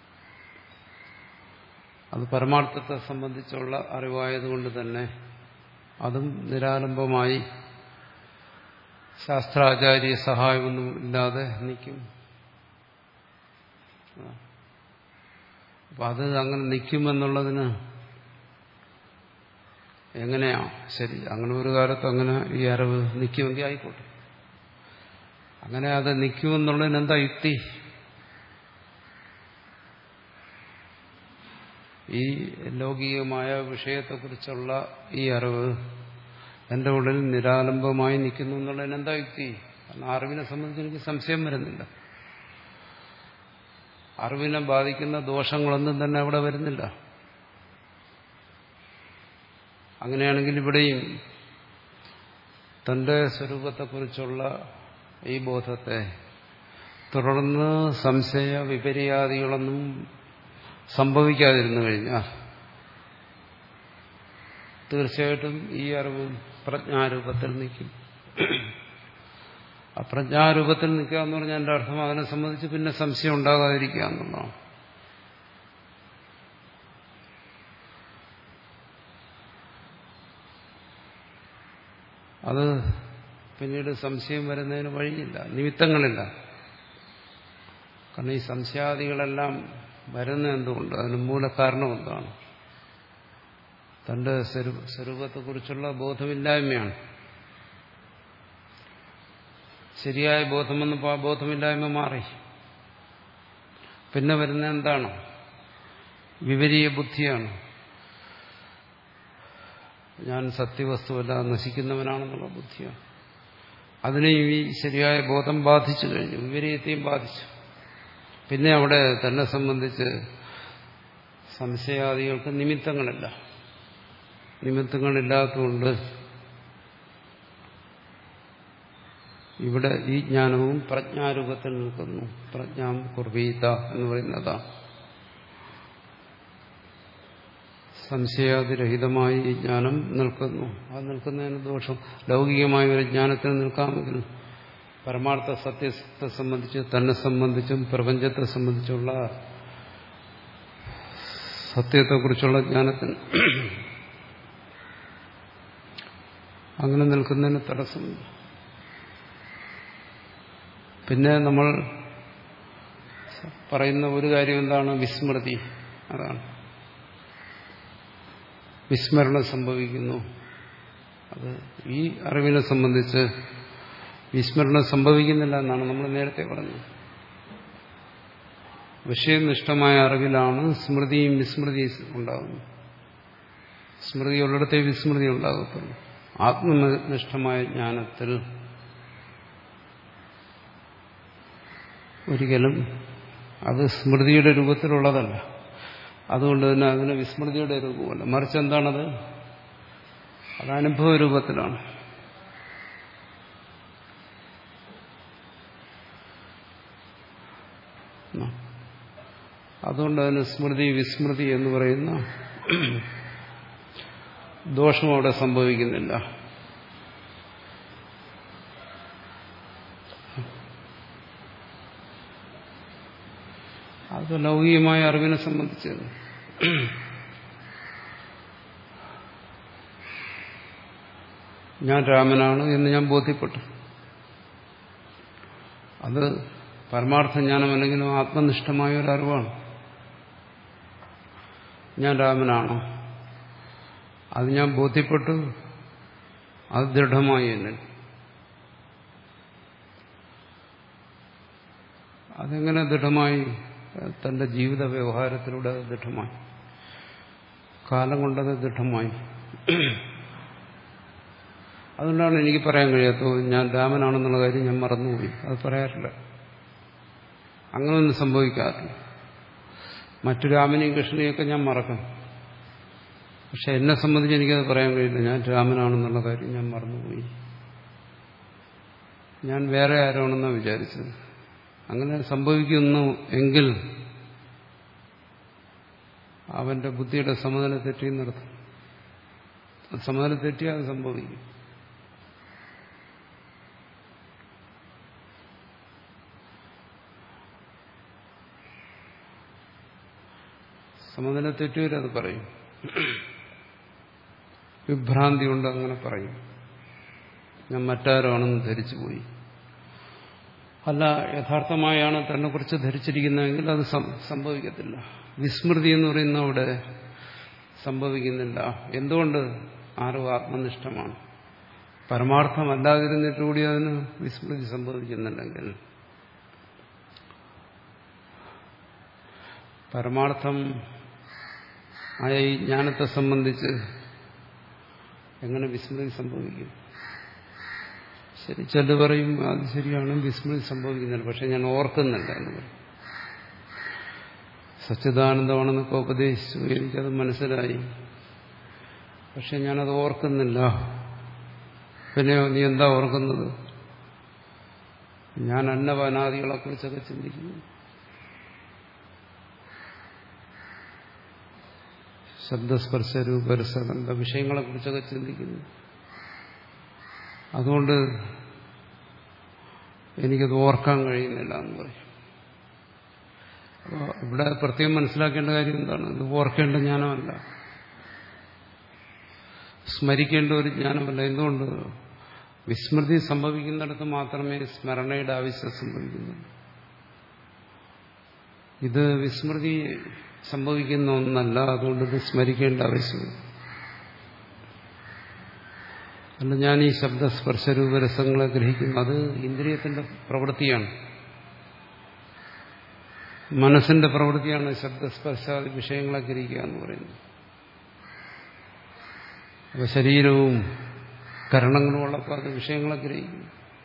അത് പരമാർത്ഥത്തെ സംബന്ധിച്ചുള്ള അറിവായതുകൊണ്ട് തന്നെ അതും നിരാലംബമായി ശാസ്ത്രാചാര്യ സഹായമൊന്നും ഇല്ലാതെ നിൽക്കും. അപ്പം അത് അങ്ങനെ നിൽക്കുമെന്നുള്ളതിന് എങ്ങനെയാ ശരി, അങ്ങനെ ഒരു കാലത്ത് അങ്ങനെ ഈ അറിവ് നിൽക്കുമെങ്കിൽ ആയിക്കോട്ടെ. അങ്ങനെ അത് നിൽക്കുമെന്നുള്ളതിന് എന്താ യുക്തി? ഈ ലൗകികമായ വിഷയത്തെക്കുറിച്ചുള്ള ഈ അറിവ് എന്റെ ഉള്ളിൽ നിരാലംബമായി നിൽക്കുന്നു എന്നുള്ളതിന് എന്താ യുക്തി? കാരണം അറിവിനെ സംബന്ധിച്ച് എനിക്ക് സംശയം വരുന്നില്ല. അറിവിനെ ബാധിക്കുന്ന ദോഷങ്ങളൊന്നും തന്നെ അവിടെ വരുന്നില്ല. അങ്ങനെയാണെങ്കിൽ ഇവിടെയും തന്റെ സ്വരൂപത്തെക്കുറിച്ചുള്ള ഈ ബോധത്തെ തുടർന്ന് സംശയ വിപര്യാദികളൊന്നും സംഭവിക്കാതിരുന്നു കഴിഞ്ഞാൽ തീർച്ചയായിട്ടും ഈ അറിവ് പ്രജ്ഞാരൂപത്തിൽ നിൽക്കും. ആ പ്രജ്ഞാരൂപത്തിൽ നിൽക്കുക എന്ന് പറഞ്ഞാൽ എൻ്റെ അർത്ഥം അതിനെ സംബന്ധിച്ച് പിന്നെ സംശയം ഉണ്ടാകാതിരിക്കുക എന്നുള്ളതാണ്. അത് പിന്നീട് സംശയം വരുന്നതിന് വഴിയില്ല, നിമിത്തങ്ങളില്ല. കാരണം ഈ സംശയാദികളെല്ലാം വരുന്ന എന്തുകൊണ്ട്? അതിന് മൂലകാരണം എന്താണ്? തന്റെ സ്വരൂപത്തെക്കുറിച്ചുള്ള ബോധമില്ലായ്മയാണ്. ശരിയായ ബോധം വന്നപ്പോൾ ആ ബോധമില്ലായ്മ മാറി. പിന്നെ വരുന്ന എന്താണ്? വിപരീയ ബുദ്ധിയാണ്. ഞാൻ സത്യവസ്തുവല്ല, നശിക്കുന്നവനാണെന്നുള്ള ബുദ്ധിയാണ്. അതിനെയും ഈ ശരിയായ ബോധം ബാധിച്ചു കഴിഞ്ഞു, വിപരീയത്തെയും ബാധിച്ചു. പിന്നെ അവിടെ തന്നെ സംബന്ധിച്ച് സംശയാദികൾക്ക് നിമിത്തങ്ങളില്ല. നിമിത്തങ്ങളില്ലാത്തതുകൊണ്ട് ഇവിടെ ഈ ജ്ഞാനവും പ്രജ്ഞാരൂപത്തിൽ നിൽക്കുന്നു. പ്രജ്ഞാം കുർവീത എന്ന് പറയുന്നതാണ്. സംശയാതിരഹിതമായി ഈ ജ്ഞാനം നിൽക്കുന്നു. അത് നിൽക്കുന്നതിന് ദോഷം ലൗകികമായ ഒരു ജ്ഞാനത്തിന് നിൽക്കാമെങ്കിൽ പരമാർത്ഥ സത്യത്തെ സംബന്ധിച്ച്, തന്നെ സംബന്ധിച്ചും പ്രപഞ്ചത്തെ സംബന്ധിച്ചുള്ള സത്യത്തെക്കുറിച്ചുള്ള ജ്ഞാനത്തിന് അങ്ങനെ നിൽക്കുന്നതിന് തടസ്സമില്ല. പിന്നെ നമ്മൾ പറയുന്ന ഒരു കാര്യം എന്താണ്? വിസ്മൃതി. അതാണ് വിസ്മരണം സംഭവിക്കുന്നു. അത് ഈ അറിവിനെ സംബന്ധിച്ച് വിസ്മരണം സംഭവിക്കുന്നില്ല എന്നാണ് നമ്മൾ നേരത്തെ പറഞ്ഞത്. വിഷയനിഷ്ഠമായ അറിവിലാണ് സ്മൃതിയും വിസ്മൃതിയും ഉണ്ടാകുന്നത്. സ്മൃതി ഉള്ളിടത്തേ വിസ്മൃതി ഉണ്ടാകത്തുള്ളൂ. ആത്മനിഷ്ഠമായ ജ്ഞാനത്തിൽ ഒരിക്കലും അത് സ്മൃതിയുടെ രൂപത്തിലുള്ളതല്ല. അതുകൊണ്ട് തന്നെ അതിന് വിസ്മൃതിയുടെ രൂപമല്ല. മറിച്ച് എന്താണത്? അത് അനുഭവ രൂപത്തിലാണ്. അതുകൊണ്ട് അതിന് സ്മൃതി വിസ്മൃതി എന്ന് പറയുന്ന ദോഷം അവിടെ സംഭവിക്കുന്നില്ല. അത് ലൗകികമായ അറിവിനെ സംബന്ധിച്ച് ഞാൻ രാമനാണ് എന്ന് ഞാൻ ബോധ്യപ്പെട്ടു. അത് പരമാർത്ഥ ജ്ഞാനമല്ലെങ്കിലും ആത്മനിഷ്ഠമായ ഒരു അറിവാണ്. ഞാൻ രാമനാണ്, അത് ഞാൻ ബോധ്യപ്പെട്ടു. അത് ദൃഢമായി എന്നിൽ. അതെങ്ങനെ ദൃഢമായി? തന്റെ ജീവിത വ്യവഹാരത്തിലൂടെ അത് ദൃഢമായി. കാലം കൊണ്ടത് ദൃഢമായി. അതുകൊണ്ടാണ് എനിക്ക് പറയാൻ കഴിയാത്തത് ഞാൻ രാമനാണെന്നുള്ള കാര്യം ഞാൻ മറന്നുപോയി. അത് പറയാറില്ല. അങ്ങനെയൊന്നും സംഭവിക്കാറില്ല. മറ്റു രാമനെയും കൃഷ്ണനെയൊക്കെ ഞാൻ മറക്കും. പക്ഷെ എന്നെ സംബന്ധിച്ച് എനിക്കത് പറയാൻ കഴിയില്ല. ഞാൻ രാമനാണെന്നുള്ള കാര്യം ഞാൻ മറന്നുപോയി. ഞാൻ വേറെ ആരാണെന്നാണ് വിചാരിച്ചത്. അങ്ങനെ സംഭവിക്കുന്നു എങ്കിൽ അവന്റെ ബുദ്ധിയുടെ സമനില തെറ്റിയെന്നർത്ഥം. സമനില തെറ്റിയാൽ അത് സംഭവിക്കും. സമനില തെറ്റിയവരത് പറയും. വിഭ്രാന്തി കൊണ്ട് അങ്ങനെ പറയും. ഞാൻ മറ്റാരാണെന്ന് ധരിച്ചുപോയി. അല്ല, യഥാർത്ഥമായാണ് തന്നെ കുറിച്ച് ധരിച്ചിരിക്കുന്നതെങ്കിൽ അത് സംഭവിക്കത്തില്ല. വിസ്മൃതി എന്ന് പറയുന്ന അവിടെ സംഭവിക്കുന്നില്ല. എന്തുകൊണ്ട്? അറിവ് ആത്മനിഷ്ഠമാണ്. പരമാർത്ഥമല്ലാതിരുന്നിട്ട് കൂടി അതിന് വിസ്മൃതി സംഭവിക്കുന്നുണ്ടെങ്കിൽ പരമാർത്ഥം ആയ ഈ ജ്ഞാനത്തെ സംബന്ധിച്ച് എങ്ങനെ വിസ്മൃതി സംഭവിക്കും? ശരി, ചില പറയും അത് ശരിയാണ്, വിസ്മൃതി സംഭവിക്കുന്നില്ല, പക്ഷെ ഞാൻ ഓർക്കുന്നില്ല എന്ന് പറയും. സച്ചിദാനന്ദമാണെന്നൊക്കെ ഉപദേശിച്ചു, എനിക്കത് മനസ്സിലായി, പക്ഷെ ഞാനത് ഓർക്കുന്നില്ല. പിന്നെ നീ എന്താ ഓർക്കുന്നത്? ഞാൻ അന്നപാനാദികളെ കുറിച്ചൊക്കെ ചിന്തിക്കുന്നു, ശബ്ദസ്പർശ രൂപരസഗന്ധ വിഷയങ്ങളെ കുറിച്ചൊക്കെ ചിന്തിക്കുന്നു. അതുകൊണ്ട് എനിക്കത് ഓർക്കാൻ കഴിയുന്നില്ല എന്ന് പറയും. അപ്പോൾ ഇവിടെ പ്രത്യേകം മനസ്സിലാക്കേണ്ട കാര്യം എന്താണ്? ഇത് ഓർക്കേണ്ട ജ്ഞാനമല്ല, സ്മരിക്കേണ്ട ഒരു ജ്ഞാനമല്ല. എന്തുകൊണ്ട്? വിസ്മൃതി സംഭവിക്കുന്നിടത്ത് മാത്രമേ സ്മരണയുടെ ആവശ്യം സംഭവിക്കുന്നുള്ളൂ. ഇത് വിസ്മൃതി സംഭവിക്കുന്ന ഒന്നല്ല, അതുകൊണ്ട് ഇത് സ്മരിക്കേണ്ട ആവശ്യമില്ല. അല്ല, ഞാൻ ഈ ശബ്ദസ്പർശരൂപരസങ്ങളെ ഗ്രഹിക്കുന്നു, അത് ഇന്ദ്രിയത്തിന്റെ പ്രവൃത്തിയാണ്, മനസ്സിന്റെ പ്രവൃത്തിയാണ് ശബ്ദസ്പർശാദി വിഷയങ്ങളെ ഗ്രഹിക്കുക എന്ന് പറയുന്നത്. അപ്പൊ ശരീരവും കരണങ്ങളും ഉള്ളപ്പോൾ അത് വിഷയങ്ങളെ ഗ്രഹിക്കും.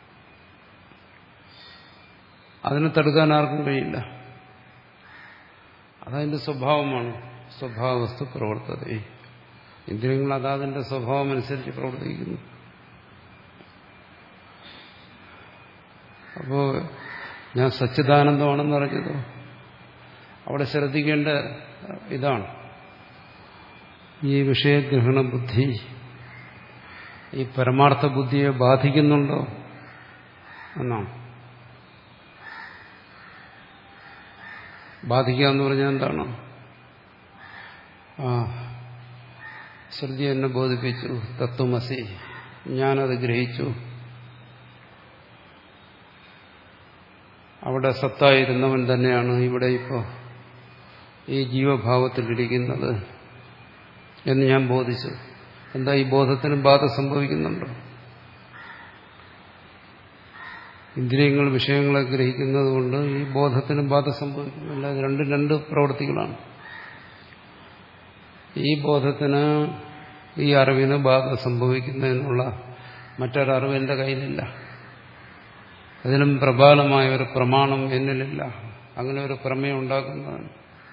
അതിനെ തടുക്കാൻ ആർക്കും കഴിയില്ല. അതതിന്റെ സ്വഭാവമാണ്. സ്വഭാവവസ്തു പ്രവർത്തത. ഇന്ദ്രിയങ്ങൾ അതാതിന്റെ സ്വഭാവം അനുസരിച്ച് പ്രവർത്തിക്കുന്നു. അപ്പോ ഞാൻ സച്ചിദാനന്ദമാണെന്ന് പറഞ്ഞതോ അവിടെ ശ്രദ്ധിക്കേണ്ട ഇതാണ്, ഈ വിഷയഗ്രഹണ ബുദ്ധി ഈ പരമാർത്ഥ ബുദ്ധിയെ ബാധിക്കുന്നുണ്ടോ എന്നാണ്. ബാധിക്കുക എന്ന് പറഞ്ഞാൽ എന്താണ്? ആ ശ്രുതി എന്നെ ബോധിപ്പിച്ചു, തത്വമസി, ഞാനത് ഗ്രഹിച്ചു, അവിടെ സത്തായിരുന്നവൻ തന്നെയാണ് ഇവിടെ ഇപ്പോൾ ഈ ജീവഭാവത്തിലിരിക്കുന്നത് എന്ന് ഞാൻ ബോധിച്ചു. എന്താ ഈ ബോധത്തിന് ബാധ സംഭവിക്കുന്നുണ്ടോ? ഇന്ദ്രിയങ്ങൾ വിഷയങ്ങളെ ഗ്രഹിക്കുന്നത് കൊണ്ട് ഈ ബോധത്തിന് ബാധ സംഭവിക്കുന്നില്ല. ഇത് രണ്ടും രണ്ട് പ്രവൃത്തികളാണ്. ഈ ബോധത്തിന്, ഈ അറിവിന് ബാധ സംഭവിക്കുന്നതിനുള്ള മറ്റൊരറിവ് എന്റെ കയ്യിലില്ല. അതിലും പ്രബലമായ ഒരു പ്രമാണം എന്നിലില്ല. അങ്ങനെ ഒരു പ്രമേയം ഉണ്ടാക്കുന്നതാണ്.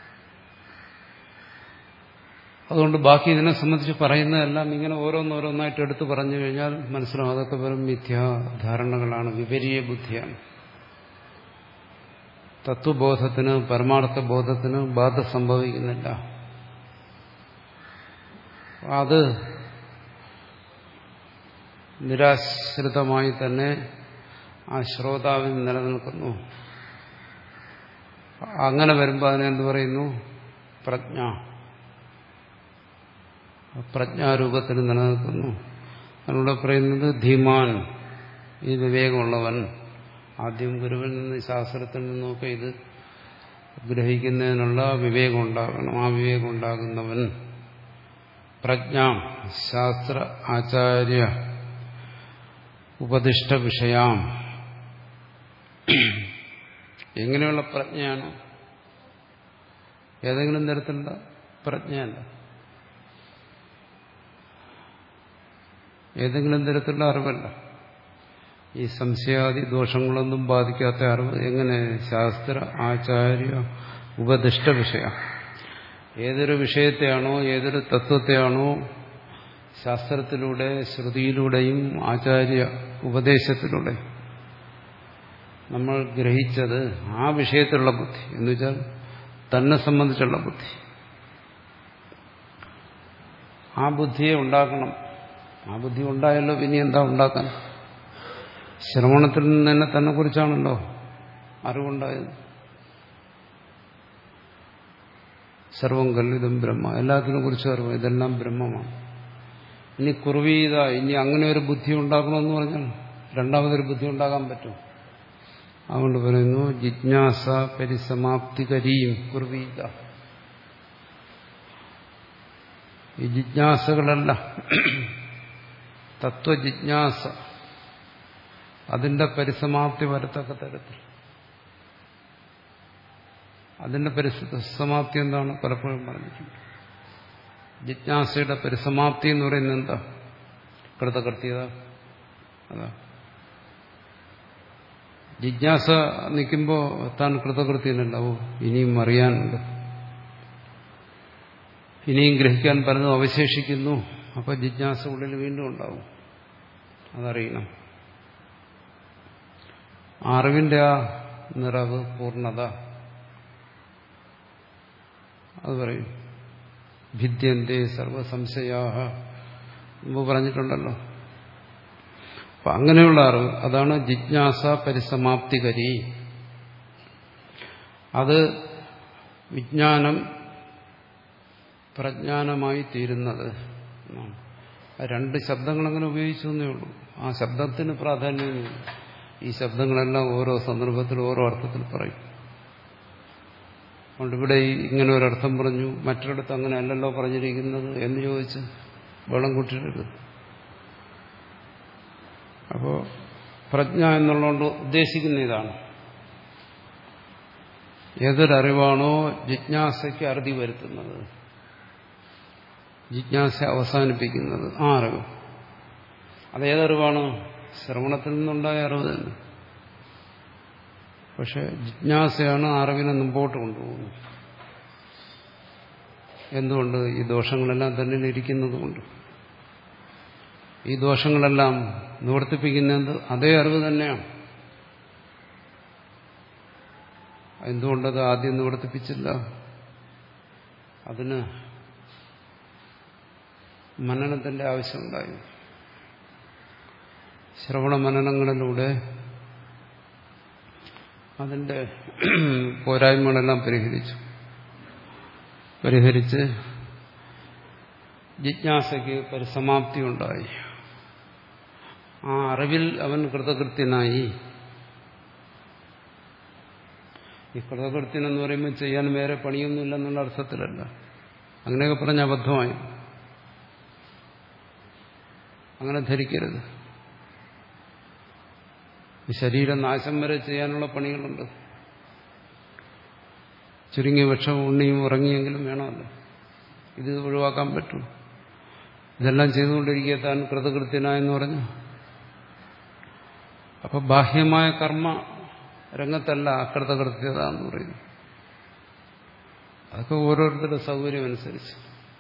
അതുകൊണ്ട് ബാക്കി ഇതിനെ സംബന്ധിച്ച് പറയുന്നതെല്ലാം ഇങ്ങനെ ഓരോന്നോരോന്നായിട്ട് എടുത്തു പറഞ്ഞു കഴിഞ്ഞാൽ മനസ്സിലാവും അതൊക്കെ വെറും മിഥ്യാധാരണകളാണ്, വിപരീയ ബുദ്ധിയാണ്. തത്വബോധത്തിന്, പരമാർത്ഥ ബോധത്തിന് ബാധ സംഭവിക്കുന്നില്ല. അത് നിരാശ്രിതമായി തന്നെ ആ ശ്രോതാവിൽ നിലനിൽക്കുന്നു. അങ്ങനെ വരുമ്പോൾ അതിനെന്ത് പറയുന്നു? പ്രജ്ഞ. പ്രജ്ഞാരൂപത്തിൽ നിലനിൽക്കുന്നു. അതിലൂടെ പറയുന്നത് ധീമാൻ, ഈ വിവേകമുള്ളവൻ. ആദ്യം ഗുരുവിൽ നിന്ന്, ശാസ്ത്രത്തിൽ നിന്നൊക്കെ ഇത് ഗ്രഹിക്കുന്നതിനുള്ള വിവേകം ഉണ്ടാകണം. ആ വിവേകം ഉണ്ടാകുന്നവൻ പ്രജ്ഞ, ശാസ്ത്ര ആചാര്യ ഉപദിഷ്ട വിഷയാം. എങ്ങനെയുള്ള പ്രജ്ഞയാണ്? ഏതെങ്കിലും തരത്തിലുള്ള പ്രജ്ഞയല്ല, ഏതെങ്കിലും തരത്തിലുള്ള അറിവല്ല. ഈ സംശയാദി ദോഷങ്ങളൊന്നും ബാധിക്കാത്ത അറിവ്. എങ്ങനെ? ശാസ്ത്ര ആചാര്യ ഉപദിഷ്ട വിഷയ. ഏതൊരു വിഷയത്തെയാണോ, ഏതൊരു തത്വത്തെയാണോ ശാസ്ത്രത്തിലൂടെ, ശ്രുതിയിലൂടെയും ആചാര്യ ഉപദേശത്തിലൂടെ നമ്മൾ ഗ്രഹിച്ചത്, ആ വിഷയത്തിലുള്ള ബുദ്ധി എന്ന് വെച്ചാൽ തന്നെ സംബന്ധിച്ചുള്ള ബുദ്ധി, ആ ബുദ്ധിയെ ഉണ്ടാക്കണം. ആ ബുദ്ധി ഉണ്ടായല്ലോ, പിന്നെ എന്താ ഉണ്ടാക്കാൻ? ശ്രവണത്തിൽ നിന്ന് തന്നെ തന്നെ കുറിച്ചാണല്ലോ അറിവുണ്ടായത്. സർവം കല്ലിതും ബ്രഹ്മ, എല്ലാത്തിനെ കുറിച്ചും അറിവ്, ഇതെല്ലാം ബ്രഹ്മമാണ്. ഇനി കുർവീത, ഇനി അങ്ങനെ ഒരു ബുദ്ധി ഉണ്ടാക്കണമെന്ന് പറഞ്ഞാൽ രണ്ടാമതൊരു ബുദ്ധി ഉണ്ടാകാൻ പറ്റും. അതുകൊണ്ട് പറയുന്നു ജിജ്ഞാസ പരിസമാപ്തികരീം കുർവീത. ഈ ജിജ്ഞാസകളല്ല തത്വജിജ്ഞാസ അതിന്റെ പരിസമാപ്തി വരത്തക്ക തരത്തിൽ. അതിന്റെ പരിസമാപ്തി എന്താണ് പലപ്പോഴും പറഞ്ഞിട്ടുണ്ട്. ജിജ്ഞാസയുടെ പരിസമാപ്തി എന്ന് പറയുന്നത് എന്താ? കൃതകൃത്യത. അതാ ജിജ്ഞാസ നിൽക്കുമ്പോൾ താൻ കൃതകൃത്യനല്ല. ഓ ഇനിയും അറിയാനുണ്ട്, ഇനിയും ഗ്രഹിക്കാൻ പലതും അവശേഷിക്കുന്നു. അപ്പൊ ജിജ്ഞാസ ഉള്ളിൽ വീണ്ടും ഉണ്ടാവും. അതറിയണം. അറിവിന്റെ ആ നിറവ്, പൂർണ്ണത അത് പറയും. ഭിദ്യന്തേ സർവസംശയാഹ മുമ്പ് പറഞ്ഞിട്ടുണ്ടല്ലോ. അപ്പൊ അങ്ങനെയുള്ള അറിവ്, അതാണ് ജിജ്ഞാസ പരിസമാപ്തികരി. അത് വിജ്ഞാനം പ്രജ്ഞാനമായി തീരുന്നത്. രണ്ട് ശബ്ദങ്ങൾ അങ്ങനെ ഉപയോഗിച്ചു എന്നേ ഉള്ളൂ. ആ ശബ്ദത്തിന് പ്രാധാന്യമൊന്നുമില്ല. ഈ ശബ്ദങ്ങളെല്ലാം ഓരോ സന്ദർഭത്തിൽ ഓരോ അർത്ഥത്തിൽ പറയും. അതുകൊണ്ട് ഇവിടെ ഇങ്ങനെ ഒരർത്ഥം പറഞ്ഞു, മറ്റൊരിടത്ത് അങ്ങനെ അല്ലല്ലോ പറഞ്ഞിരിക്കുന്നത് എന്ന് ചോദിച്ച് വെള്ളം കൂട്ടിയിട്ടത്. അപ്പോ പ്രജ്ഞ എന്നുള്ളതുകൊണ്ട് ഉദ്ദേശിക്കുന്ന ഇതാണ്. ഏതൊരറിവാണോ ജിജ്ഞാസയ്ക്ക് അറുതി വരുത്തുന്നത്, ജിജ്ഞാസ അവസാനിപ്പിക്കുന്നത്, ആ അറിവ്. അതേതറിവാണ്? ശ്രവണത്തിൽ നിന്നുണ്ടായ അറിവ് തന്നെ. പക്ഷെ ജിജ്ഞാസയാണ് അറിവിനെ മുമ്പോട്ട് കൊണ്ടുപോകുന്നത്. എന്തുകൊണ്ട്? ഈ ദോഷങ്ങളെല്ലാം തന്നെ ഇരിക്കുന്നതുകൊണ്ട്. ഈ ദോഷങ്ങളെല്ലാം നിവർത്തിപ്പിക്കുന്നത് അതേ അറിവ് തന്നെയാണ്. എന്തുകൊണ്ടത് ആദ്യം നിവർത്തിപ്പിച്ചില്ല? അതിന് മനനത്തിന്റെ ആവശ്യമുണ്ടായി. ശ്രവണ മനനങ്ങളിലൂടെ അതിന്റെ പോരായ്മകളെല്ലാം പരിഹരിച്ചു. പരിഹരിച്ച് ജിജ്ഞാസയ്ക്ക് പരിസമാപ്തി ഉണ്ടായി. ആ അറിവിൽ അവൻ കൃതകൃത്യനായി. ഈ കൃതകൃത്യനെന്ന് പറയുമ്പോൾ ചെയ്യാൻ വേറെ പണിയൊന്നുമില്ലെന്നുള്ള അർത്ഥത്തിലല്ല. അങ്ങനെയൊക്കെ പറഞ്ഞ അബദ്ധമായി. അങ്ങനെ ധരിക്കരുത്. ശരീരനാശം വരെ ചെയ്യാനുള്ള പണികളുണ്ട്. ചുരുങ്ങിയ പക്ഷം ഉണ്ണിയും ഉറങ്ങിയെങ്കിലും വേണമല്ലോ. ഇത് ഒഴിവാക്കാൻ പറ്റും. ഇതെല്ലാം ചെയ്തുകൊണ്ടിരിക്കുക താൻ കൃതകൃത്യനായെന്ന് പറഞ്ഞു. അപ്പൊ ബാഹ്യമായ കർമ്മ രംഗത്തല്ല അകൃതകൃത്യത എന്ന് പറയുന്നു. അതൊക്കെ ഓരോരുത്തരുടെ സൗകര്യം അനുസരിച്ച്.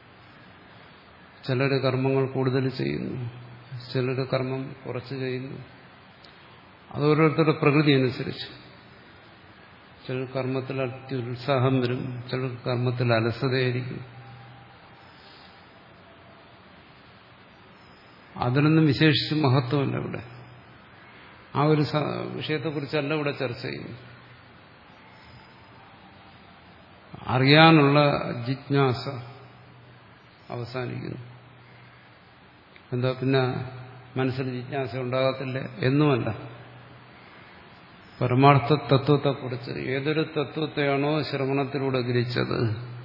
ചിലർ കർമ്മങ്ങൾ കൂടുതൽ ചെയ്യുന്നു, ചിലർ കർമ്മം കുറച്ച് ചെയ്യുന്നു. അത് ഓരോരുത്തരുടെ പ്രകൃതി അനുസരിച്ച്. ചിലർ കർമ്മത്തിൽ അത്യുത്സാഹം വരും, ചിലർ കർമ്മത്തിൽ അലസതയായിരിക്കും. അതിനൊന്നും വിശേഷിച്ച് മഹത്വമല്ല ഇവിടെ. ആ ഒരു വിഷയത്തെക്കുറിച്ചല്ല ഇവിടെ ചർച്ച ചെയ്യുന്നു. അറിയാനുള്ള ജിജ്ഞാസ അവസാനിക്കുന്നു. എന്താ പിന്നെ മനസ്സിൽ ജിജ്ഞാസ ഉണ്ടാകത്തില്ല എന്നുമല്ല. പരമാർത്ഥ തത്വത്തെക്കുറിച്ച് ഏതൊരു തത്വത്തെയാണോ ശ്രവണത്തിലൂടെ ഗ്രഹിച്ചത്,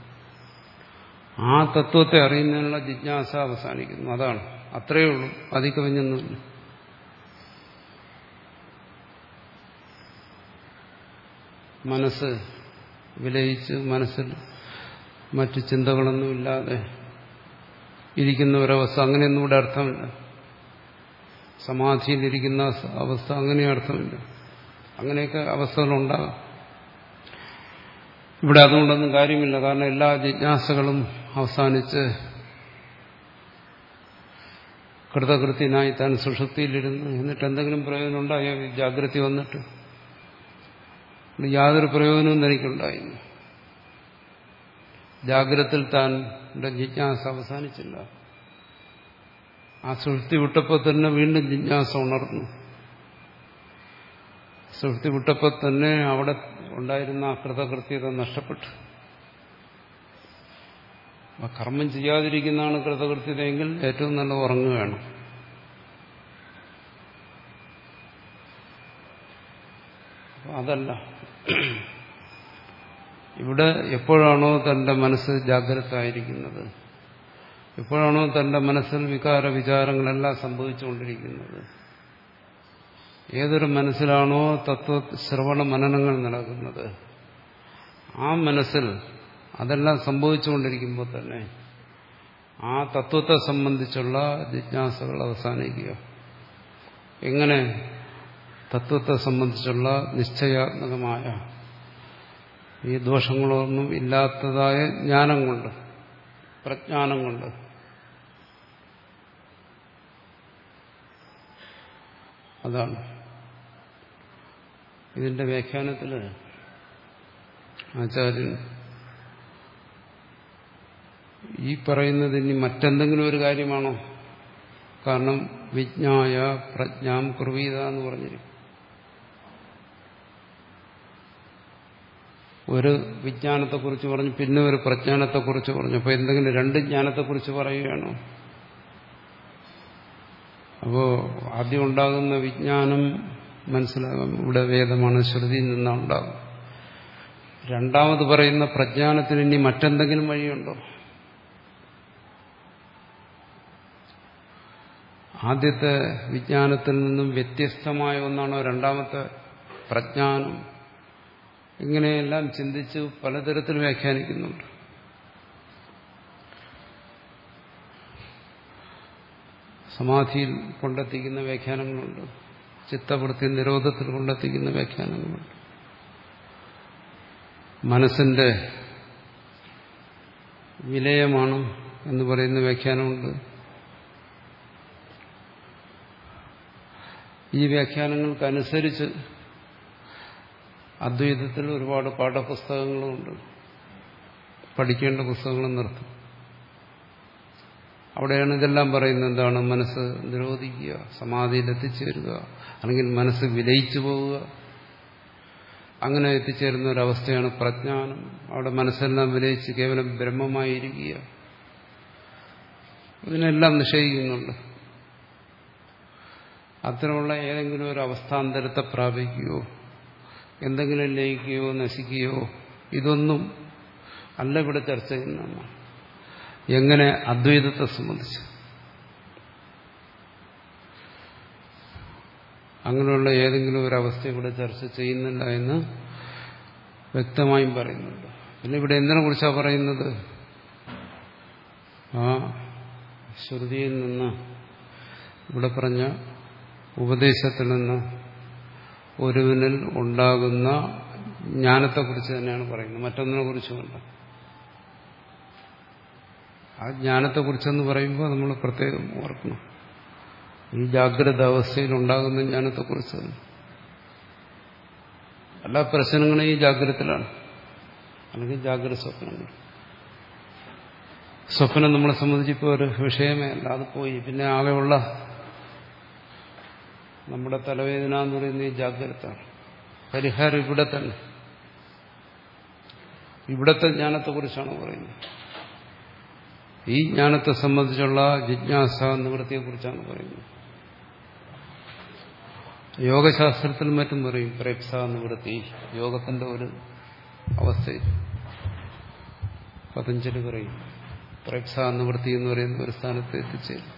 ആ തത്വത്തെ അറിയുന്നതിനുള്ള ജിജ്ഞാസ അവസാനിക്കുന്നു. അതാണ്, അത്രയേ ഉള്ളൂ. അതിൽ കവിഞ്ഞൊന്നുമില്ല. മനസ്സ് വിലയിച്ച് മനസ്സിൽ മറ്റു ചിന്തകളൊന്നുമില്ലാതെ ഇരിക്കുന്ന ഒരവസ്ഥ, അങ്ങനെയൊന്നും ഇവിടെ അർത്ഥമില്ല. സമാധിയിലിരിക്കുന്ന അവസ്ഥ, അങ്ങനെ അർത്ഥമില്ല. അങ്ങനെയൊക്കെ അവസ്ഥകളുണ്ടാകാം. ഇവിടെ അതുകൊണ്ടൊന്നും കാര്യമില്ല. കാരണം എല്ലാ ജിജ്ഞാസകളും അവസാനിച്ച് കൃതകൃത്യനായി താൻ സുഷുപ്തിയിലിരുന്ന് എന്നിട്ട് എന്തെങ്കിലും പ്രയോജനം ഉണ്ടായോ? ജാഗ്രത വന്നിട്ട് യാതൊരു പ്രയോജനവും തനിക്കുണ്ടായില്ല. ജാഗ്രതയിൽ താൻ ജിജ്ഞാസ അവസാനിച്ചില്ല. ആ സുഷുപ്തി വിട്ടപ്പോൾ തന്നെ വീണ്ടും ജിജ്ഞാസ ഉണർന്നു. സുഷുപ്തി വിട്ടപ്പോൾ തന്നെ അവിടെ ഉണ്ടായിരുന്ന ആ കൃതകൃത്യത നഷ്ടപ്പെട്ടു. കർമ്മം ചെയ്യാതിരിക്കുന്നതാണ് കൃതകൃത്യതയെങ്കിൽ ഏറ്റവും നല്ല ഉറങ്ങുകയാണ്. അതല്ല, ഇവിടെ എപ്പോഴാണോ തന്റെ മനസ്സ് ജാഗ്രത ആയിരിക്കുന്നത് എപ്പോഴാണോ തന്റെ മനസ്സിൽ വികാര വിചാരങ്ങളെല്ലാം സംഭവിച്ചുകൊണ്ടിരിക്കുന്നത്, ഏതൊരു മനസ്സിലാണോ തത്വ ശ്രവണ മനനങ്ങൾ നടക്കുന്നത്, ആ മനസ്സിൽ അതെല്ലാം സംഭവിച്ചുകൊണ്ടിരിക്കുമ്പോൾ തന്നെ ആ തത്വത്തെ സംബന്ധിച്ചുള്ള ജിജ്ഞാസകൾ അവസാനിക്കുക. എങ്ങനെ? തത്വത്തെ സംബന്ധിച്ചുള്ള നിശ്ചയാത്മകമായ ഈ ദോഷങ്ങളൊന്നും ഇല്ലാത്തതായ ജ്ഞാനം കൊണ്ട്, പ്രജ്ഞാനം കൊണ്ട്. അതാണ് ഇതിന്റെ വ്യാഖ്യാനത്തിൽ ആചാര്യൻ ഈ പറയുന്നത് ഇനി മറ്റെന്തെങ്കിലും ഒരു കാര്യമാണോ? കാരണം വിജ്ഞായ പ്രജ്ഞാം കുർവീത എന്ന് പറഞ്ഞിരിക്കും. ഒരു വിജ്ഞാനത്തെക്കുറിച്ച് പറഞ്ഞു, പിന്നെ ഒരു പ്രജ്ഞാനത്തെക്കുറിച്ച് പറഞ്ഞു. അപ്പോൾ എന്തെങ്കിലും രണ്ട് ജ്ഞാനത്തെക്കുറിച്ച് പറയുകയാണോ? അപ്പോ ആദ്യം ഉണ്ടാകുന്ന വിജ്ഞാനം മനസ്സിലാകാം, ഇവിടെ വേദമാണ്, ശ്രുതിയിൽ നിന്നാണ് ഉണ്ടാകും. രണ്ടാമത് പറയുന്ന പ്രജ്ഞാനത്തിന് ഇനി മറ്റെന്തെങ്കിലും വഴിയുണ്ടോ? ആദ്യത്തെ വിജ്ഞാനത്തിൽ നിന്നും വ്യത്യസ്തമായ ഒന്നാണോ രണ്ടാമത്തെ പ്രജ്ഞാനം? ഇങ്ങനെയെല്ലാം ചിന്തിച്ച് പലതരത്തിൽ വ്യാഖ്യാനിക്കുന്നുണ്ട്. സമാധിയിൽ കൊണ്ടെത്തിക്കുന്ന വ്യാഖ്യാനങ്ങളുണ്ട്, ചിത്തവൃത്തി നിരോധത്തിൽ കൊണ്ടെത്തിക്കുന്ന വ്യാഖ്യാനങ്ങളുണ്ട്, മനസ്സിന്റെ വിലയമാണ് എന്ന് പറയുന്ന വ്യാഖ്യാനമുണ്ട്. ഈ വ്യാഖ്യാനങ്ങൾക്കനുസരിച്ച് അദ്വൈതത്തിൽ ഒരുപാട് പാഠപുസ്തകങ്ങളുമുണ്ട്, പഠിക്കേണ്ട പുസ്തകങ്ങളും നിർത്തും. അവിടെയാണ് ഇതെല്ലാം പറയുന്നത്. എന്താണ്? മനസ്സ് നിരോധിക്കുക, സമാധിയിൽ എത്തിച്ചേരുക, അല്ലെങ്കിൽ മനസ്സ് വിലയിച്ചു പോവുക. അങ്ങനെ എത്തിച്ചേരുന്ന ഒരവസ്ഥയാണ് പ്രജ്ഞാനം. അവിടെ മനസ്സെല്ലാം വിലയിച്ച് കേവലം ബ്രഹ്മമായിരിക്കുക. ഇതിനെല്ലാം നിഷേധിക്കുന്നുണ്ട്. അത്തരമുള്ള ഏതെങ്കിലും ഒരു അവസ്ഥാന്തരത്തെ പ്രാപിക്കുകയോ എന്തെങ്കിലും ലയിക്കുകയോ നശിക്കുകയോ ഇതൊന്നും അല്ല ഇവിടെ ചർച്ച ചെയ്യുന്ന. എങ്ങനെ? അദ്വൈതത്തെ സംബന്ധിച്ച് അങ്ങനെയുള്ള ഏതെങ്കിലും ഒരു അവസ്ഥ ഇവിടെ ചർച്ച ചെയ്യുന്നില്ല എന്ന് വ്യക്തമായും പറയുന്നുണ്ട്. പിന്നെ ഇവിടെ എന്തിനെ കുറിച്ചാണ് പറയുന്നത്? ആ ശ്രുതിയിൽ നിന്ന്, ഇവിടെ പറഞ്ഞ ഉപദേശത്തിൽ നിന്ന് ഒരുവനിൽ ഉണ്ടാകുന്ന ജ്ഞാനത്തെക്കുറിച്ച് തന്നെയാണ് പറയുന്നത്, മറ്റൊന്നിനെ കുറിച്ചുമല്ല. ആ ജ്ഞാനത്തെക്കുറിച്ചെന്ന് പറയുമ്പോൾ നമ്മൾ പ്രത്യേകം ഓർക്കണം, ഈ ജാഗ്രത അവസ്ഥയിൽ ഉണ്ടാകുന്ന ജ്ഞാനത്തെക്കുറിച്ചാണ്. എല്ലാ പ്രശ്നങ്ങളും ഈ ജാഗ്രതത്തിലാണ്, അല്ലെങ്കിൽ ജാഗ്രത സ്വപ്നങ്ങൾ. സ്വപ്നം നമ്മളെ സംബന്ധിച്ചിപ്പോൾ ഒരു വിഷയമേ അല്ല, അത് പോയി. പിന്നെ ആകെയുള്ള നമ്മുടെ തലവേദന എന്ന് പറയുന്നത് ഈ ജാഗ്രതാണ്. പരിഹാരം ഇവിടെ തന്നെ, ഇവിടത്തെ ജ്ഞാനത്തെക്കുറിച്ചാണ് പറയുന്നത്. ഈ ജ്ഞാനത്തെ സംബന്ധിച്ചുള്ള ജിജ്ഞാസ നിവൃത്തിയെക്കുറിച്ചാണ് പറയുന്നത്. യോഗശാസ്ത്രത്തിലും മറ്റും പറയും പ്രേപ്സ നിവൃത്തി, യോഗത്തിന്റെ ഒരു അവസ്ഥയിൽ പതഞ്ജലി പറയും പ്രേപ്സ നിവൃത്തി എന്ന് പറയുന്ന ഒരു സ്ഥാനത്ത് എത്തിച്ചേരും.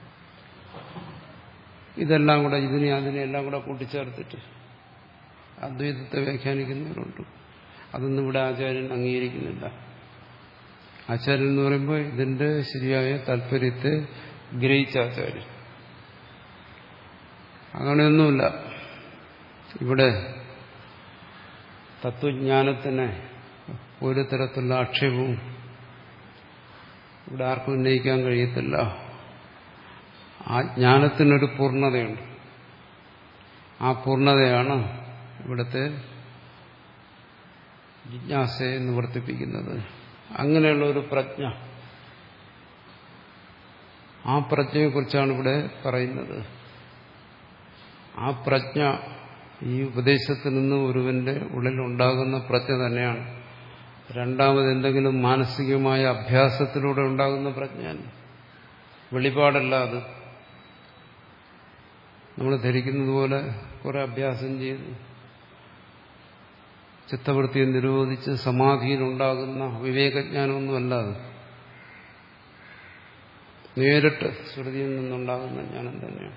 ഇതെല്ലാം കൂടെ, ഇതിനെ അതിനെ എല്ലാം കൂടെ കൂട്ടിച്ചേർത്തിട്ട് അദ്വൈതത്തെ വ്യാഖ്യാനിക്കുന്നവരുണ്ട്. അതൊന്നും ഇവിടെ ആചാര്യൻ അംഗീകരിക്കുന്നില്ല. ആചാര്യൻ എന്ന് പറയുമ്പോൾ ഇതിന്റെ ശരിയായ താല്പര്യത്തെ ഗ്രഹിച്ച ആചാര്യൻ. അങ്ങനെയൊന്നുമില്ല. ഇവിടെ തത്വജ്ഞാനത്തിന് ഒരു തരത്തിലുള്ള ആക്ഷേപവും ഇവിടെ ആർക്കും ഉന്നയിക്കാൻ കഴിയത്തില്ല. ആ ജ്ഞാനത്തിനൊരു പൂർണ്ണതയുണ്ട്. ആ പൂർണ്ണതയാണ് ഇവിടുത്തെ ജിജ്ഞാസയെ നിവർത്തിപ്പിക്കുന്നത്. അങ്ങനെയുള്ള ഒരു പ്രജ്ഞ, ആ പ്രജ്ഞയെക്കുറിച്ചാണ് ഇവിടെ പറയുന്നത്. ആ പ്രജ്ഞ ഈ ഉപദേശത്തിൽ നിന്ന് ഒരുവന്റെ ഉള്ളിലുണ്ടാകുന്ന പ്രജ്ഞ തന്നെയാണ്. രണ്ടാമത് എന്തെങ്കിലും മാനസികമായ അഭ്യാസത്തിലൂടെ ഉണ്ടാകുന്ന പ്രജ്ഞ, വെളിപാടല്ല അത്. നമ്മൾ ധരിക്കുന്നത് പോലെ കുറെ അഭ്യാസം ചെയ്ത് ചിത്തവൃത്തിയെ നിരോധിച്ച് സമാധിയിലുണ്ടാകുന്ന വിവേകജ്ഞാനമൊന്നുമല്ല അത്. നേരിട്ട് ശ്രുതിയിൽ നിന്നുണ്ടാകുന്ന ജ്ഞാനം തന്നെയാണ്.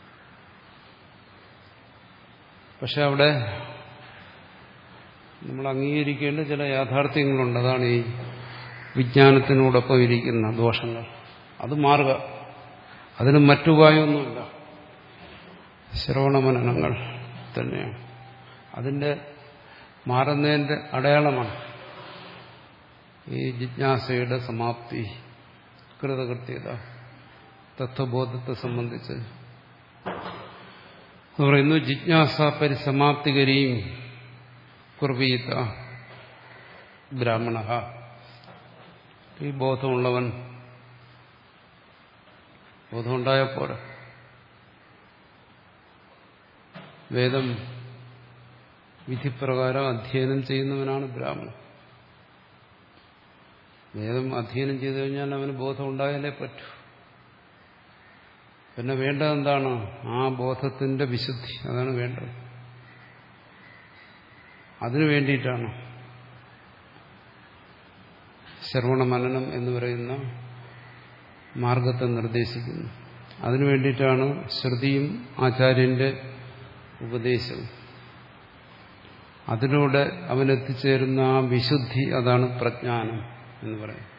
പക്ഷെ അവിടെ നമ്മൾ അംഗീകരിക്കേണ്ട ചില യാഥാർത്ഥ്യങ്ങളുണ്ട്. അതാണ് ഈ വിജ്ഞാനത്തിനോടൊപ്പം ഇരിക്കുന്ന ദോഷങ്ങൾ. അത് മാറുക. അതിന് മറ്റുപായമൊന്നുമില്ല. ശ്രവണമനനങ്ങൾ തന്നെയാണ് അതിന്റെ മാറുന്നതിന്റെ അടയാളമാണ് ഈ ജിജ്ഞാസയുടെ സമാപ്തി, കൃതകൃത്യത, തത്വബോധത്തെ സംബന്ധിച്ച് പറയുന്നു. ജിജ്ഞാസ പരിസമാപ്തികരീം കുർവീത ബ്രാഹ്മണ. ഈ ബോധമുള്ളവൻ, ബോധമുണ്ടായപ്പോൾ വേദം വിധിപ്രകാരം അധ്യയനം ചെയ്യുന്നവനാണ് ബ്രാഹ്മണൻ. വേദം അധ്യയനം ചെയ്തു കഴിഞ്ഞാൽ അവന് ബോധം ഉണ്ടായാലേ പറ്റൂ. പിന്നെ വേണ്ടത് എന്താണ്? ആ ബോധത്തിന്റെ വിശുദ്ധി. അതാണ് വേണ്ടത്. അതിനു വേണ്ടിയിട്ടാണ് ശ്രവണ മനനം എന്ന് പറയുന്ന മാർഗത്തെ നിർദ്ദേശിക്കുന്നത്. അതിനു വേണ്ടിയിട്ടാണ് ശ്രുതിയും ആചാര്യന്റെ ഉപദേശവും. അതിലൂടെ അവനെത്തിച്ചേരുന്ന ആ വിശുദ്ധി, അതാണ് പ്രജ്ഞാനം എന്ന് പറയുന്നത്.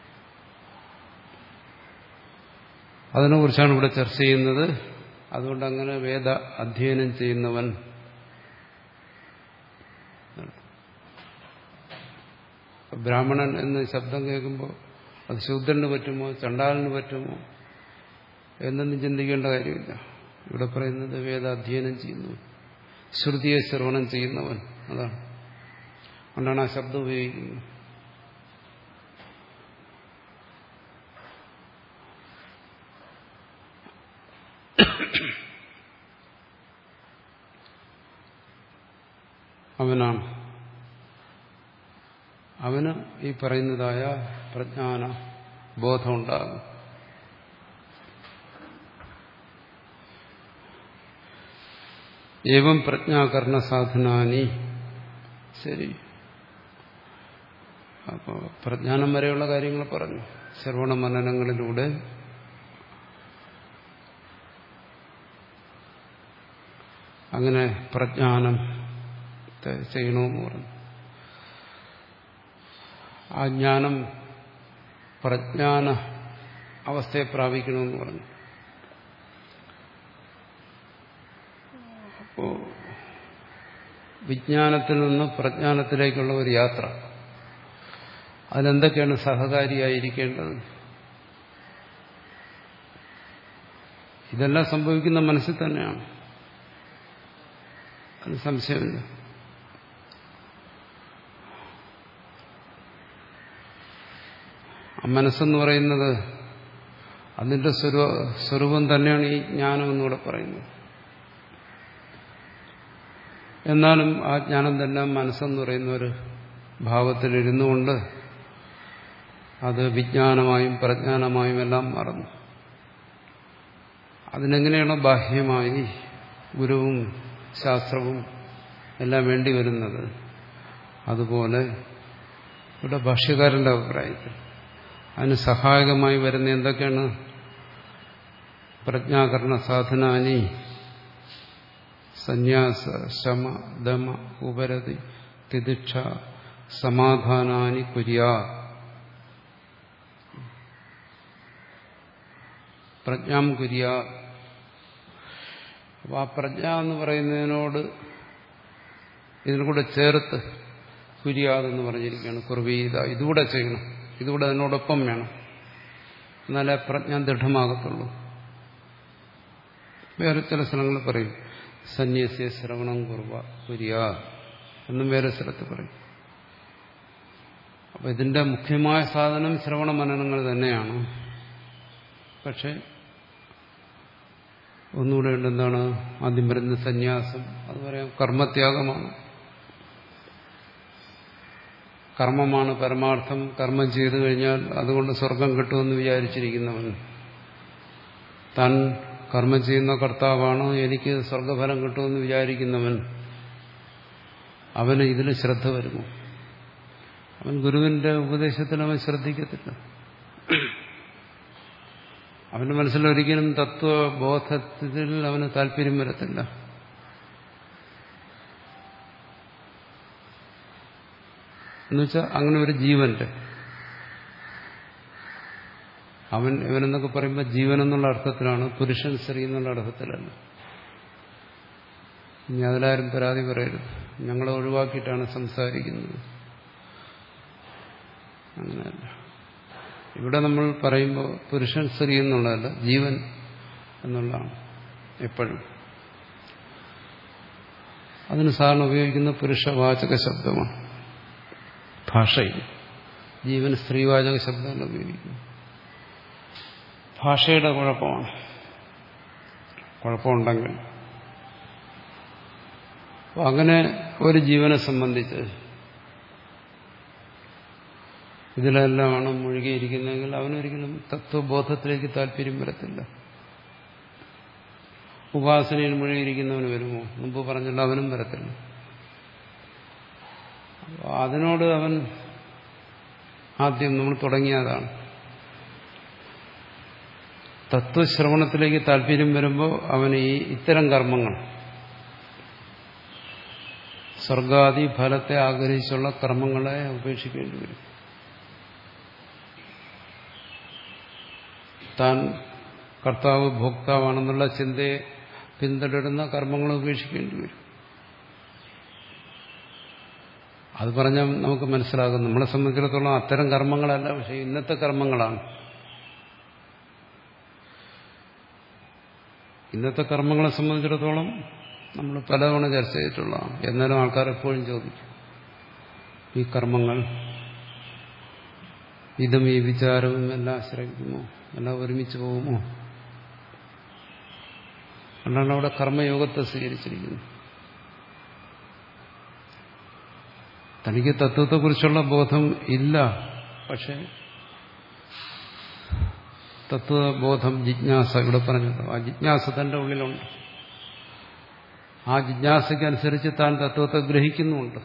അതിനെക്കുറിച്ചാണ് ഇവിടെ ചർച്ച ചെയ്യുന്നത്. അതുകൊണ്ട് അങ്ങനെ വേദ അധ്യയനം ചെയ്യുന്നവൻ, ബ്രാഹ്മണൻ എന്ന് ശബ്ദം കേൾക്കുമ്പോൾ അത് ശൂദ്രന് പറ്റുമോ ചണ്ടാലന് പറ്റുമോ എന്നൊന്നും ചിന്തിക്കേണ്ട കാര്യമില്ല. ഇവിടെ പറയുന്നത് വേദ അധ്യയനം ചെയ്യുന്നവൻ, ശ്രുതിയെ ശ്രവണം ചെയ്യുന്നവൻ. അതാണ് അതുകൊണ്ടാണ് ആ ശബ്ദം ഉപയോഗിക്കുന്നത്. അവനാണ് അവന് ഈ പറയുന്നതായ പ്രജ്ഞാന ബോധമുണ്ടാകും. ഏവം പ്രജ്ഞാകരണ സാധനാനി. ശരി, അപ്പോൾ പ്രജ്ഞാനം വരെയുള്ള കാര്യങ്ങൾ പറഞ്ഞു. ശ്രവണ മനനങ്ങളിലൂടെ അങ്ങനെ പ്രജ്ഞാനം ചെയ്യണമെന്ന് പറഞ്ഞു. ആ ജ്ഞാനം പ്രജ്ഞാന അവസ്ഥയെ പ്രാപിക്കണമെന്ന് പറഞ്ഞു. അപ്പോ വിജ്ഞാനത്തിൽ നിന്ന് പ്രജ്ഞാനത്തിലേക്കുള്ള ഒരു യാത്ര, അതിലെന്തൊക്കെയാണ് സഹകാരിയായിരിക്കേണ്ടത്? ഇതെല്ലാം സംഭവിക്കുന്ന മനസ്സിൽ തന്നെയാണ്, അതിന് സംശയമില്ല. ആ മനസ്സെന്ന് പറയുന്നത് അതിന്റെ സ്വരൂപം തന്നെയാണ് ഈ ജ്ഞാനം എന്നിവിടെ പറയുന്നത്. എന്നാലും ആ ജ്ഞാനം തന്നെ മനസ്സെന്ന് പറയുന്ന ഒരു ഭാവത്തിലിരുന്നു കൊണ്ട് അത് വിജ്ഞാനമായും പ്രജ്ഞാനമായും എല്ലാം മാറുന്നു. അതിനെങ്ങനെയാണോ ബാഹ്യമായി ഗുരുവും ശാസ്ത്രവും എല്ലാം വേണ്ടി വരുന്നത്, അതുപോലെ ഇവിടെ ഭാഷ്യകാരന്റെ അഭിപ്രായത്തിൽ അതിന് സഹായകമായി വരുന്ന എന്തൊക്കെയാണ്? പ്രജ്ഞാകരണ സാധനാനി സന്യാസ ശമ ദമ ഉപരതി തിദിക്ഷ സമാധാനാനി കുര്യാ. പ്രജ്ഞാം കുര്യാ. അപ്പൊ ആ പ്രജ്ഞ എന്ന് പറയുന്നതിനോട് ഇതിനു കൂടെ ചേർത്ത് കുര്യാതെന്ന് പറഞ്ഞിരിക്കുകയാണ്. കുർവീത, ഇതുകൂടെ ചെയ്യണം, ഇതുകൂടെ അതിനോടൊപ്പം വേണം, എന്നാലേ പ്രജ്ഞ ദൃഢമാകത്തുള്ളൂ. വേറെ ചില സ്ഥലങ്ങളിൽ പറയും സന്യസ്യ ശ്രവണം കുർവ കുര്യാ എന്നും വേറെ സ്ഥലത്ത് പറയും. അപ്പൊ ഇതിന്റെ മുഖ്യമായ സാധനം ശ്രവണ മനനങ്ങൾ തന്നെയാണ്. പക്ഷെ ഒന്നുകൂടെ ഉണ്ട്, എന്താണ്? ആദ്യം വരുന്ന സന്യാസം, അത് പറയാം കർമ്മത്യാഗമാണ്. കർമ്മമാണ് പരമാർത്ഥം. കർമ്മം ചെയ്തു കഴിഞ്ഞാൽ അതുകൊണ്ട് സ്വർഗം കിട്ടുമെന്ന് വിചാരിച്ചിരിക്കുന്നവൻ, താൻ കർമ്മം ചെയ്യുന്ന കർത്താവാണ്, എനിക്ക് സ്വർഗഫലം കിട്ടുമെന്ന് വിചാരിക്കുന്നവൻ, അവന് ഇതിൽ ശ്രദ്ധ വരുമോ? അവൻ ഗുരുവിന്റെ ഉപദേശത്തിൽ അവൻ ശ്രദ്ധിക്കത്തില്ല. അവന്റെ മനസ്സിലൊരിക്കലും തത്വബോധത്തിൽ അവന് താല്പര്യം വരത്തില്ല. എന്നുവെച്ചാൽ അങ്ങനെ ഒരു ജീവന്റെ അവൻ ഇവനെന്നൊക്കെ പറയുമ്പോൾ ജീവൻ എന്നുള്ള അർത്ഥത്തിലാണ്, പുരുഷൻ സ്ത്രീ എന്നുള്ള അർത്ഥത്തിലല്ല. ഇനി അതിലാരും പരാതി പറയരുത്, ഞങ്ങളെ ഒഴിവാക്കിയിട്ടാണ് സംസാരിക്കുന്നത്. അങ്ങനെയല്ല. ഇവിടെ നമ്മൾ പറയുമ്പോൾ പുരുഷൻ സ്ത്രീ എന്നുള്ളതല്ല, ജീവൻ എന്നുള്ളതാണ് എപ്പോഴും. അതിന് സാധാരണ ഉപയോഗിക്കുന്ന പുരുഷവാചക ശബ്ദമാണ് ഭാഷയിൽ. ജീവൻ സ്ത്രീവാചക ശബ്ദമല്ല ഉപയോഗിക്കുന്നു. ഭാഷയുടെ കുഴപ്പമാണ്. കുഴപ്പമുണ്ടെങ്കിൽ അപ്പോൾ അങ്ങനെ ഒരു ജീവനെ സംബന്ധിച്ച് ഇതിലെല്ലാമാണ് മുഴുകിയിരിക്കുന്നതെങ്കിൽ അവനൊരിക്കലും തത്വബോധത്തിലേക്ക് താല്പര്യം വരത്തില്ല. ഉപാസനയിൽ മുഴുകിയിരിക്കുന്നവന് വരുമോ? മുമ്പ് പറഞ്ഞില്ല, അവനും വരത്തില്ല. അതിനോട് അവൻ ആദ്യം നമ്മൾ തുടങ്ങിയതാണ്. തത്വശ്രവണത്തിലേക്ക് താല്പര്യം വരുമ്പോൾ അവന് ഈ ഇത്തരം കർമ്മങ്ങൾ, സ്വർഗാദി ഫലത്തെ ആഗ്രഹിച്ചുള്ള കർമ്മങ്ങളെ ഉപേക്ഷിക്കേണ്ടി വരും. താൻ കർത്താവ് ഭോക്താവാണെന്നുള്ള ചിന്തയെ പിന്തുടരുന്ന കർമ്മങ്ങൾ ഉപേക്ഷിക്കേണ്ടി വരും. അത് പറഞ്ഞാൽ നമുക്ക് മനസ്സിലാകും. നമ്മളെ സംബന്ധിച്ചിടത്തോളം അത്തരം കർമ്മങ്ങളല്ല, പക്ഷെ ഇന്നത്തെ കർമ്മങ്ങളാണ്. ഇന്നത്തെ കർമ്മങ്ങളെ സംബന്ധിച്ചിടത്തോളം നമ്മൾ പലതവണ ചർച്ച ചെയ്തിട്ടുള്ളതാണ്. എന്നാലും ആൾക്കാർ എപ്പോഴും ചോദിക്കും, ഈ കർമ്മങ്ങൾ ഇതും ഈ വിചാരവും എല്ലാം ആശ്രയിക്കുമോ, എല്ലാം ഒരുമിച്ച് പോകുമോ? അതുകൊണ്ടാണ് അവിടെ കർമ്മയോഗത്തെ സ്വീകരിച്ചിരിക്കുന്നത്. തനിക്ക് തത്വത്തെക്കുറിച്ചുള്ള ബോധം ഇല്ല, പക്ഷെ തത്വബോധം, ജിജ്ഞാസ ഇവിടെ പറഞ്ഞല്ലോ, ആ ജിജ്ഞാസ തന്റെ ഉള്ളിലുണ്ട്. ആ ജിജ്ഞാസയ്ക്കനുസരിച്ച് താൻ തത്വത്തെ ഗ്രഹിക്കുന്നുമുണ്ട്.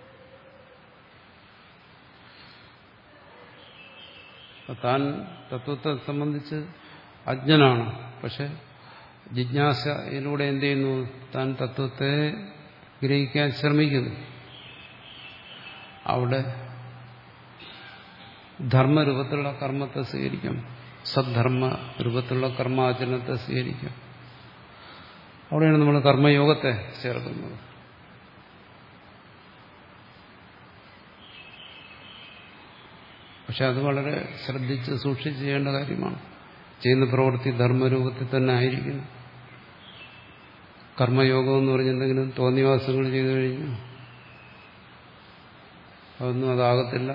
താൻ തത്വത്തെ സംബന്ധിച്ച് അജ്ഞനാണ്, പക്ഷെ ജിജ്ഞാസയിലൂടെ എന്ത് ചെയ്യുന്നു? താൻ തത്വത്തെ ഗ്രഹിക്കാൻ ശ്രമിക്കുന്നു. അവിടെ ധർമ്മരൂപത്തിലുള്ള കർമ്മത്തെ സ്വീകരിക്കാം, സദ്ധർമ്മ രൂപത്തിലുള്ള കർമാചരണത്തെ സ്വീകരിക്കാം. അവിടെയാണ് നമ്മൾ കർമ്മയോഗത്തെ ചേർക്കുന്നത്. പക്ഷെ അത് വളരെ ശ്രദ്ധിച്ച് സൂക്ഷിച്ച് ചെയ്യേണ്ട കാര്യമാണ്. ചെയ്യുന്ന പ്രവൃത്തി ധർമ്മരൂപത്തിൽ തന്നെ ആയിരിക്കുന്നു. കർമ്മയോഗം എന്ന് പറഞ്ഞെന്തെങ്കിലും തോന്നിവാസങ്ങൾ ചെയ്തു കഴിഞ്ഞു അതൊന്നും അതാകത്തില്ല.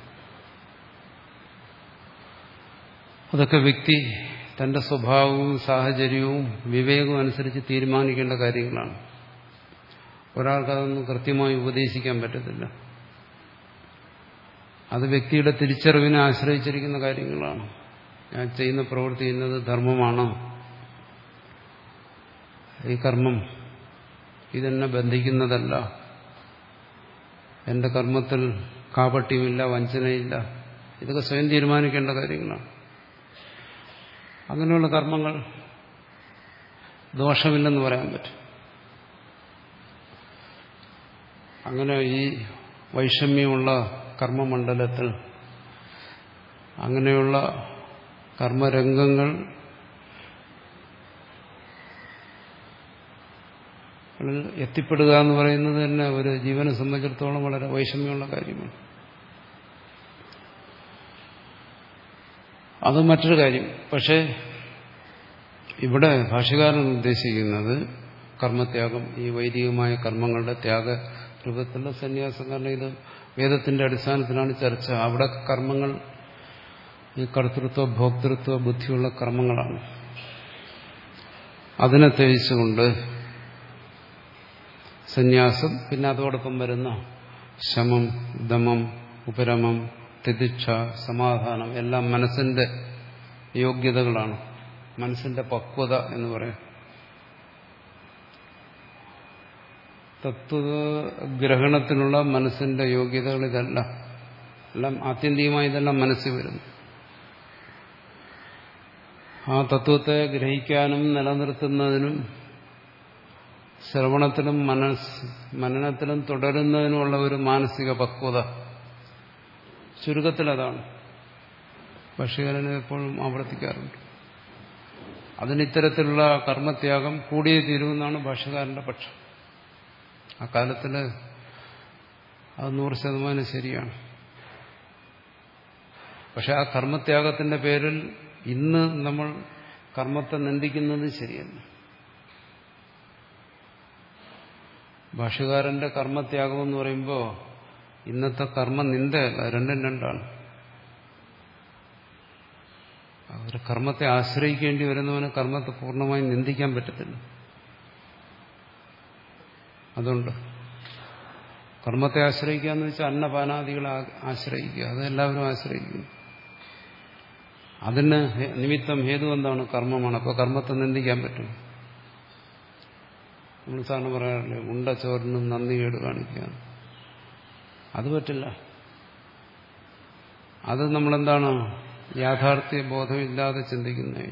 അതൊക്കെ വ്യക്തി തന്റെ സ്വഭാവവും സാഹചര്യവും വിവേകവും അനുസരിച്ച് തീരുമാനിക്കേണ്ട കാര്യങ്ങളാണ്. ഒരാൾക്കതൊന്നും കൃത്യമായി ഉപദേശിക്കാൻ പറ്റത്തില്ല. അത് വ്യക്തിയുടെ തിരിച്ചറിവിനെ ആശ്രയിച്ചിരിക്കുന്ന കാര്യങ്ങളാണ്. ഞാൻ ചെയ്യുന്ന പ്രവൃത്തി ചെയ്യുന്നത് ധർമ്മമാണോ, ഈ കർമ്മം ഇതെന്നെ ബന്ധിക്കുന്നതല്ല, എന്റെ കർമ്മത്തിൽ കാപട്യമില്ല, വഞ്ചനയില്ല, ഇതൊക്കെ സ്വയം തീരുമാനിക്കേണ്ട കാര്യങ്ങളാണ്. അങ്ങനെയുള്ള കർമ്മങ്ങൾ ദോഷമില്ലെന്ന് പറയാൻ പറ്റും. അങ്ങനെ ഈ വൈഷമ്യമുള്ള കർമ്മമണ്ഡലത്തിൽ അങ്ങനെയുള്ള കർമ്മരംഗങ്ങൾ എത്തിപ്പെടുക എന്ന് പറയുന്നത് തന്നെ ഒരു ജീവനെ സംബന്ധിച്ചിടത്തോളം വളരെ വൈഷമ്യമുള്ള കാര്യമാണ്. അത് മറ്റൊരു കാര്യം. പക്ഷേ ഇവിടെ ഭാഷ്യകാരൻ ഉദ്ദേശിക്കുന്നത് കർമ്മത്യാഗം, ഈ വൈദികമായ കർമ്മങ്ങളുടെ ത്യാഗ രൂപത്തിലുള്ള സന്യാസം. കാരണം ഇത് വേദത്തിന്റെ അടിസ്ഥാനത്തിലാണ് ചർച്ച. അവിടെ കർമ്മങ്ങൾ ഈ കർത്തൃത്വ ഭോക്തൃത്വ ബുദ്ധിയുള്ള കർമ്മങ്ങളാണ്. അതിനെ ത്യജിച്ചുകൊണ്ട് സന്യാസം, പിന്നെ അതോടൊപ്പം വരുന്ന ശമം, ദമം, ഉപരമം, തിതിക്ഷ, സമാധാനം എല്ലാം മനസ്സിന്റെ യോഗ്യതകളാണ്. മനസ്സിന്റെ പക്വത എന്ന് പറയാം. തത്വഗ്രഹണത്തിനുള്ള മനസ്സിന്റെ യോഗ്യതകൾ ഇതല്ല. എല്ലാം ആത്യന്തികമായി ഇതെല്ലാം മനസ്സിൽ വരുന്നു. ആ തത്വത്തെ ഗ്രഹിക്കാനും നിലനിർത്തുന്നതിനും ശ്രവണത്തിലും മനസ് മനനത്തിലും തുടരുന്നതിനുമുള്ള ഒരു മാനസിക പക്വത, ചുരുക്കത്തിൽ അതാണ് ഭാഷ്യകാരൻ എപ്പോഴും ആവർത്തിക്കാറുണ്ട്. അതിന് ഇത്തരത്തിലുള്ള കർമ്മത്യാഗം കൂടിയേ തീരുമെന്നാണ് ഭാഷ്യകാരന്റെ പക്ഷം. അക്കാലത്തിൽ അത് നൂറ് ശതമാനം ശരിയാണ്. പക്ഷെ ആ കർമ്മത്യാഗത്തിന്റെ പേരിൽ ഇന്ന് നമ്മൾ കർമ്മത്തെ നിന്ദിക്കുന്നത് ശരിയല്ല. ഭാഷ്യകാരന്റെ കർമ്മത്യാഗം എന്ന് പറയുമ്പോൾ ഇന്നത്തെ കർമ്മ നിന്ദയല്ല, രണ്ടും രണ്ടാണ്. ഒരു കർമ്മത്തെ ആശ്രയിക്കേണ്ടി വരുന്നവന് കർമ്മത്തെ പൂർണ്ണമായും നിന്ദിക്കാൻ പറ്റത്തില്ല. അതുകൊണ്ട് കർമ്മത്തെ ആശ്രയിക്കുക എന്ന് വെച്ചാൽ അന്നപാനാദികളെ ആശ്രയിക്കുക, അതെല്ലാവരും ആശ്രയിക്കുന്നു. അതിന് നിമിത്തം ഹേതു എന്താണ്? കർമ്മമാണ്. അപ്പോൾ കർമ്മത്തെ നിന്ദിക്കാൻ പറ്റും. നമ്മൾ സാറിന് പറയാറില്ലേ, ഉണ്ട ചോറിനും നന്ദി കേട് കാണിക്കുക, അത് പറ്റില്ല. അത് നമ്മളെന്താണ് യാഥാർത്ഥ്യ ബോധമില്ലാതെ ചിന്തിക്കുന്നത്.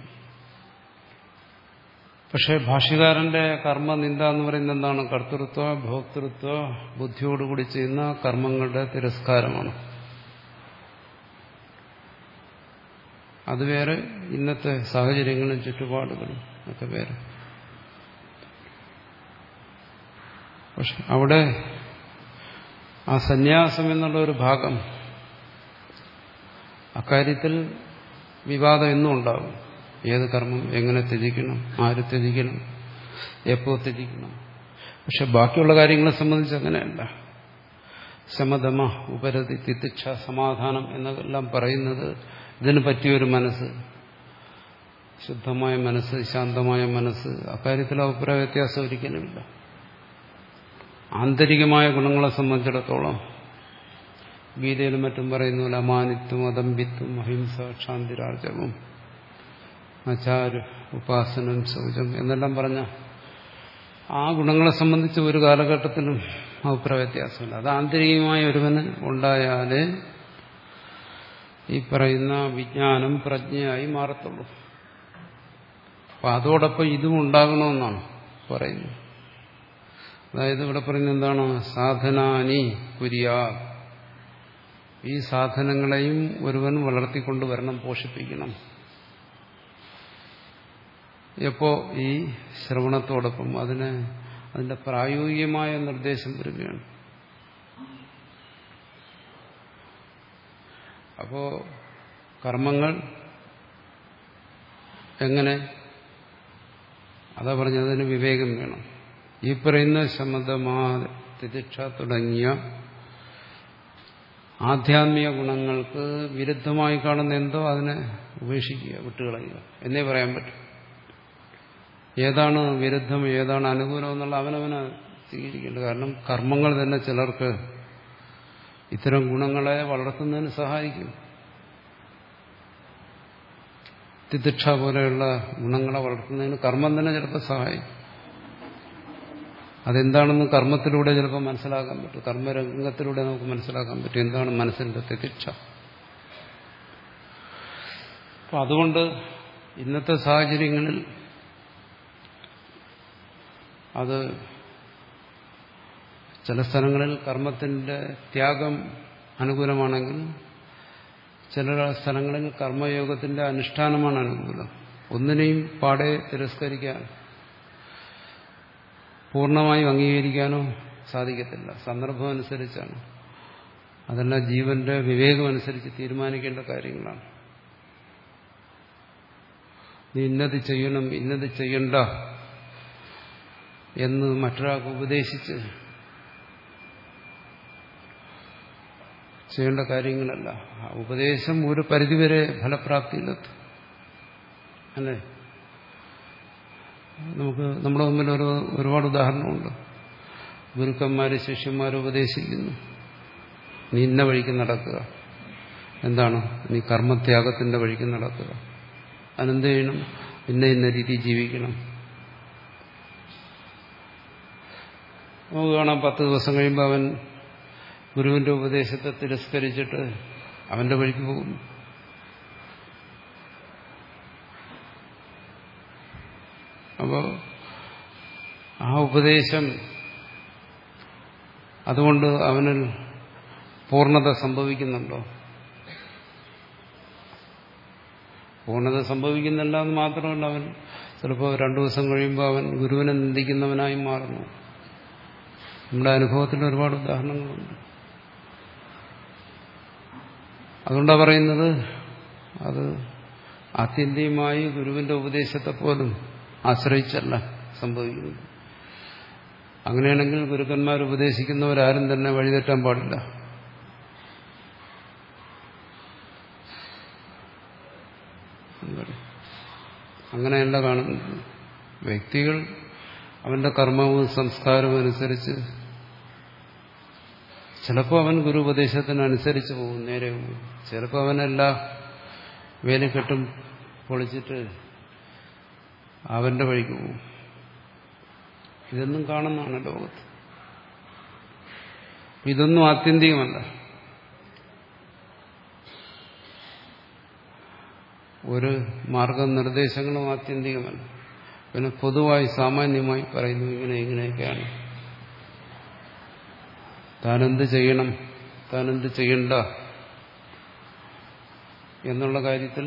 പക്ഷെ ഭാഷ്യകാരന്റെ കർമ്മ നിന്ദ എന്ന് പറയുന്നത് എന്താണ്? കർത്തൃത്വ ഭോക്തൃത്വ ബുദ്ധിയോടുകൂടി ചെയ്യുന്ന കർമ്മങ്ങളുടെ തിരസ്കാരമാണ്. അത് വേറെ, ഇന്നത്തെ സാഹചര്യങ്ങളും ചുറ്റുപാടുകളും ഒക്കെ വേറെ. പക്ഷെ അവിടെ ആ സന്യാസം എന്നുള്ള ഒരു ഭാഗം, അക്കാര്യത്തിൽ വിവാദം എന്നും ഉണ്ടാകും. ഏത് കർമ്മം എങ്ങനെ ത്യജിക്കണം, ആര് ത്യജിക്കണം, എപ്പോ ത്യജിക്കണം. പക്ഷെ ബാക്കിയുള്ള കാര്യങ്ങളെ സംബന്ധിച്ച് അങ്ങനെയല്ല. ശമദമ ഉപരതി തിതിക്ഷ സമാധാനം എന്നെല്ലാം പറയുന്നത് ഇതിന് പറ്റിയൊരു മനസ്സ്, ശുദ്ധമായ മനസ്സ്, ശാന്തമായ മനസ്സ്, അക്കാര്യത്തിൽ അഭിപ്രായ വ്യത്യാസം ഒരിക്കലുമില്ല. ആന്തരികമായ ഗുണങ്ങളെ സംബന്ധിച്ചിടത്തോളം ഗീതയിലും മറ്റും പറയുന്നു, അമാനിത്വം അദമ്പിത്വം അഹിംസ ക്ഷാന്തിരാർജവം ആചാര ഉപാസനം ശൗചം എന്നെല്ലാം പറഞ്ഞ ആ ഗുണങ്ങളെ സംബന്ധിച്ച് ഒരു കാലഘട്ടത്തിലും അഭിപ്രായ വ്യത്യാസമില്ല. അത് ആന്തരികമായ ഒരുവന് ഉണ്ടായാലേ ഈ പറയുന്ന വിജ്ഞാനം പ്രജ്ഞയായി മാറത്തുള്ളൂ. അപ്പൊ അതോടൊപ്പം ഇതും ഉണ്ടാകണമെന്നാണ് പറയുന്നത്. അതായത് ഇവിടെ പറയുന്നത് എന്താണ്? സാധനാനി കുര്യാ, ഈ സാധനങ്ങളെയും ഒരുവൻ വളർത്തിക്കൊണ്ടുവരണം, പോഷിപ്പിക്കണം. എപ്പോ? ഈ ശ്രവണത്തോടൊപ്പം. അതിന് അതിന്റെ പ്രായോഗികമായ നിർദ്ദേശം വരികയാണ്. അപ്പോ കർമ്മങ്ങൾ എങ്ങനെ? അതാ പറഞ്ഞതിന് വിവേകം വേണം. ഈ പറയുന്ന ശമദമാ തിതിക്ഷ തുടങ്ങിയ ആധ്യാത്മിക ഗുണങ്ങൾക്ക് വിരുദ്ധമായി കാണുന്ന എന്തോ അതിനെ ഉപേക്ഷിക്കുക, വിട്ടുകളയുക എന്നേ പറയാൻ പറ്റും. ഏതാണ് വിരുദ്ധം ഏതാണ് അനുകൂലം എന്നുള്ള അവനവനെ സ്വീകരിക്കേണ്ടത്. കാരണം കർമ്മങ്ങൾ തന്നെ ചിലർക്ക് ഇത്തരം ഗുണങ്ങളെ വളർത്തുന്നതിന് സഹായിക്കും. തിതിക്ഷ പോലെയുള്ള ഗുണങ്ങളെ വളർത്തുന്നതിന് കർമ്മം തന്നെ ചിലപ്പോൾ സഹായിക്കും. അതെന്താണെന്ന് കർമ്മത്തിലൂടെ ചിലപ്പോൾ മനസ്സിലാക്കാൻ പറ്റും. കർമ്മരംഗത്തിലൂടെ നമുക്ക് മനസ്സിലാക്കാൻ പറ്റും എന്താണ് മനസ്സിന്റെ തിതിക്ഷ. അപ്പം അതുകൊണ്ട് ഇന്നത്തെ സാഹചര്യങ്ങളിൽ അത് ചില സ്ഥലങ്ങളിൽ കർമ്മത്തിന്റെ ത്യാഗം അനുകൂലമാണെങ്കിൽ ചില സ്ഥലങ്ങളിൽ കർമ്മയോഗത്തിന്റെ അനുഷ്ഠാനമാണ് അനുകൂലം. ഒന്നിനെയും പാടെ തിരസ്കരിക്കാൻ പൂർണ്ണമായും അംഗീകരിക്കാനോ സാധിക്കത്തില്ല. സന്ദർഭം അനുസരിച്ചാണ്. അതെല്ലാം ജീവന്റെ വിവേകമനുസരിച്ച് തീരുമാനിക്കേണ്ട കാര്യങ്ങളാണ്. നീ ഇന്നത് ചെയ്യണം ഇന്നത് ചെയ്യണ്ട എന്ന് മറ്റൊരാൾക്ക് ഉപദേശിച്ച് ചെയ്യേണ്ട കാര്യങ്ങളല്ല. ഉപദേശം ഒരു പരിധിവരെ ഫലപ്രാപ്തിയിലെത്തും. അല്ലേ? നമുക്ക് നമ്മുടെ മുമ്പിൽ ഒരു ഒരുപാട് ഉദാഹരണമുണ്ട്. ഗുരുക്കന്മാര് ശിഷ്യന്മാരെ ഉപദേശിക്കുന്നു, നീ ഇന്ന വഴിക്ക് നടക്കുക. എന്താണ്? നീ കർമ്മത്യാഗത്തിന്റെ വഴിക്ക് നടക്കുക. അതെന്ത് ചെയ്യണം? ഇന്ന ഇന്ന രീതി ജീവിക്കണം. നമുക്ക് കാണാം, പത്ത് ദിവസം കഴിയുമ്പോൾ അവൻ ഗുരുവിന്റെ ഉപദേശത്തെ തിരസ്കരിച്ചിട്ട് അവന്റെ വഴിക്ക് പോകുന്നു. അപ്പോൾ ആ ഉപദേശം അതുകൊണ്ട് അവനിൽ പൂർണ്ണത സംഭവിക്കുന്നുണ്ടോ? പൂർണ്ണത സംഭവിക്കുന്നില്ല എന്ന് മാത്രമല്ല, അവൻ ചിലപ്പോൾ രണ്ടു ദിവസം കഴിയുമ്പോൾ അവൻ ഗുരുവിനെ നിന്ദിക്കുന്നവനായി മാറുന്നു. നമ്മുടെ അനുഭവത്തിൽ ഒരുപാട് ഉദാഹരണങ്ങളുണ്ട്. അതുകൊണ്ടാണ് പറയുന്നത് അത് ആത്യന്തികമായി ഗുരുവിന്റെ ഉപദേശത്തെ പോലും ആശ്രയിച്ചല്ല സംഭവിക്കുന്നത്. അങ്ങനെയാണെങ്കിൽ ഗുരുക്കന്മാർ ഉപദേശിക്കുന്നവരാരും തന്നെ വഴിതെറ്റാൻ പാടില്ല. അങ്ങനെയല്ല കാണുന്നത്. വ്യക്തികൾ അവന്റെ കർമ്മവും സംസ്കാരവും അനുസരിച്ച് ചിലപ്പോൾ അവൻ ഗുരു ഉപദേശത്തിനനുസരിച്ച് പോകും, നേരെ പോകും. ചിലപ്പോൾ അവനെല്ലാ വേലിക്കെട്ടും പൊളിച്ചിട്ട് അവന്റെ വഴിക്ക് പോകും. ഇതൊന്നും കാണുന്നതാണ് ലോകത്ത്. ഇതൊന്നും ആത്യന്തികമല്ല. ഒരു മാർഗനിർദ്ദേശങ്ങളും ആത്യന്തികമല്ല. പിന്നെ പൊതുവായി സാമാന്യമായി പറയുന്നു ഇങ്ങനെ ഇങ്ങനെയൊക്കെയാണ്, താനെന്ത് ചെയ്യണം, താനെന്ത് ചെയ്യണ്ട എന്നുള്ള കാര്യത്തിൽ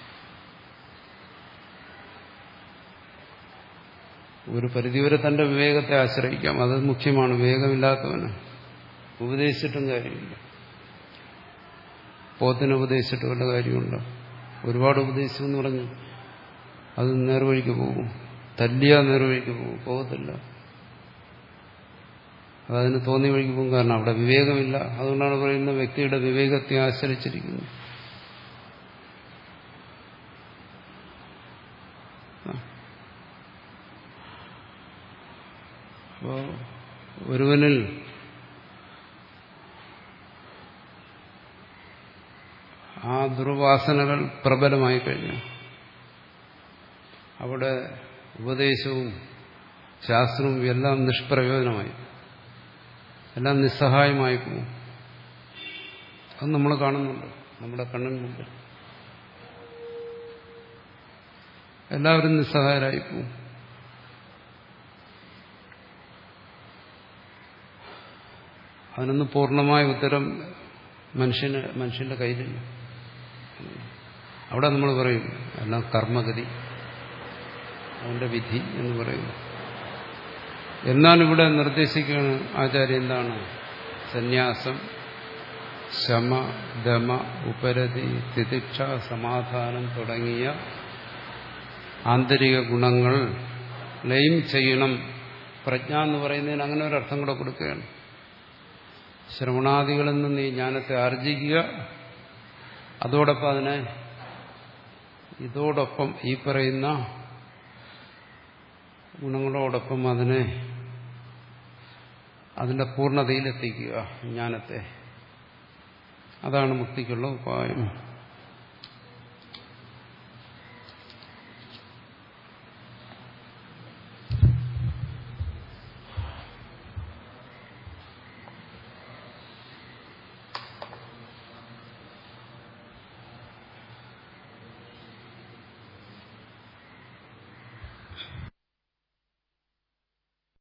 ഒരു പരിധിവരെ തന്റെ വിവേകത്തെ ആശ്രയിക്കാം. അത് മുഖ്യമാണ്. വിവേകമില്ലാത്തവന് ഉപദേശിച്ചിട്ടും കാര്യമില്ല. പോത്തിനെ ഉപദേശിച്ചിട്ട് വല്ല കാര്യമുണ്ടോ? ഒരുപാട് ഉപദേശിച്ചു എന്ന് പറഞ്ഞു അത് നേർവഴിക്ക് പോകും. തല്ലിയാ നേർവഴിക്ക് പോകും, പോകത്തില്ല. അതതിന് തോന്നിയ വഴിക്ക് പോകും. കാരണം അവിടെ വിവേകമില്ല. അതുകൊണ്ടാണ് പറയുന്നത് വ്യക്തിയുടെ വിവേകത്തെ ആശ്രയിച്ചിരിക്കുന്നു. അപ്പോ ഒരുവനിൽ ആ ദുർവാസനകൾ പ്രബലമായി കഴിഞ്ഞു, അവിടെ ഉപദേശവും ശാസ്ത്രവും എല്ലാം നിഷ്പ്രയോജനമായി, എല്ലാം നിസ്സഹായമായി പോകും. അത് നമ്മൾ കാണുന്നുണ്ട് നമ്മുടെ കണ്ണിന് മുമ്പിൽ. എല്ലാവരും നിസ്സഹായരായി പോകും. അതിനൊന്നും പൂർണ്ണമായ ഉത്തരം മനുഷ്യന് മനുഷ്യന്റെ കയ്യിലില്ല. അവിടെ നമ്മൾ പറയും എല്ലാം കർമ്മഗതി, അവന്റെ വിധി എന്ന് പറയുന്നു. എന്നാൽ ഇവിടെ നിർദ്ദേശിക്കുകയാണ് ആചാര്യ എന്താണ്? സന്യാസം, ശമ, ദമ, ഉപരതി, തിതിക്ഷ, സമാധാനം തുടങ്ങിയ ആന്തരിക ഗുണങ്ങൾ ലയം ചെയ്യണം. പ്രജ്ഞ എന്ന് പറയുന്നതിന് അങ്ങനെ ഒരു അർത്ഥം കൂടെ കൊടുക്കുകയാണ്. ശ്രവണാദികളിൽ നിന്ന് ഈ ജ്ഞാനത്തെ ആർജിക്കുക, അതോടൊപ്പം അതിനെ ഇതോടൊപ്പം ഈ പറയുന്ന ഗുണങ്ങളോടൊപ്പം അതിനെ അതിന്റെ പൂർണ്ണതയിലെത്തിക്കുക ജ്ഞാനത്തെ. അതാണ് മുക്തിക്കുള്ള ഉപായം.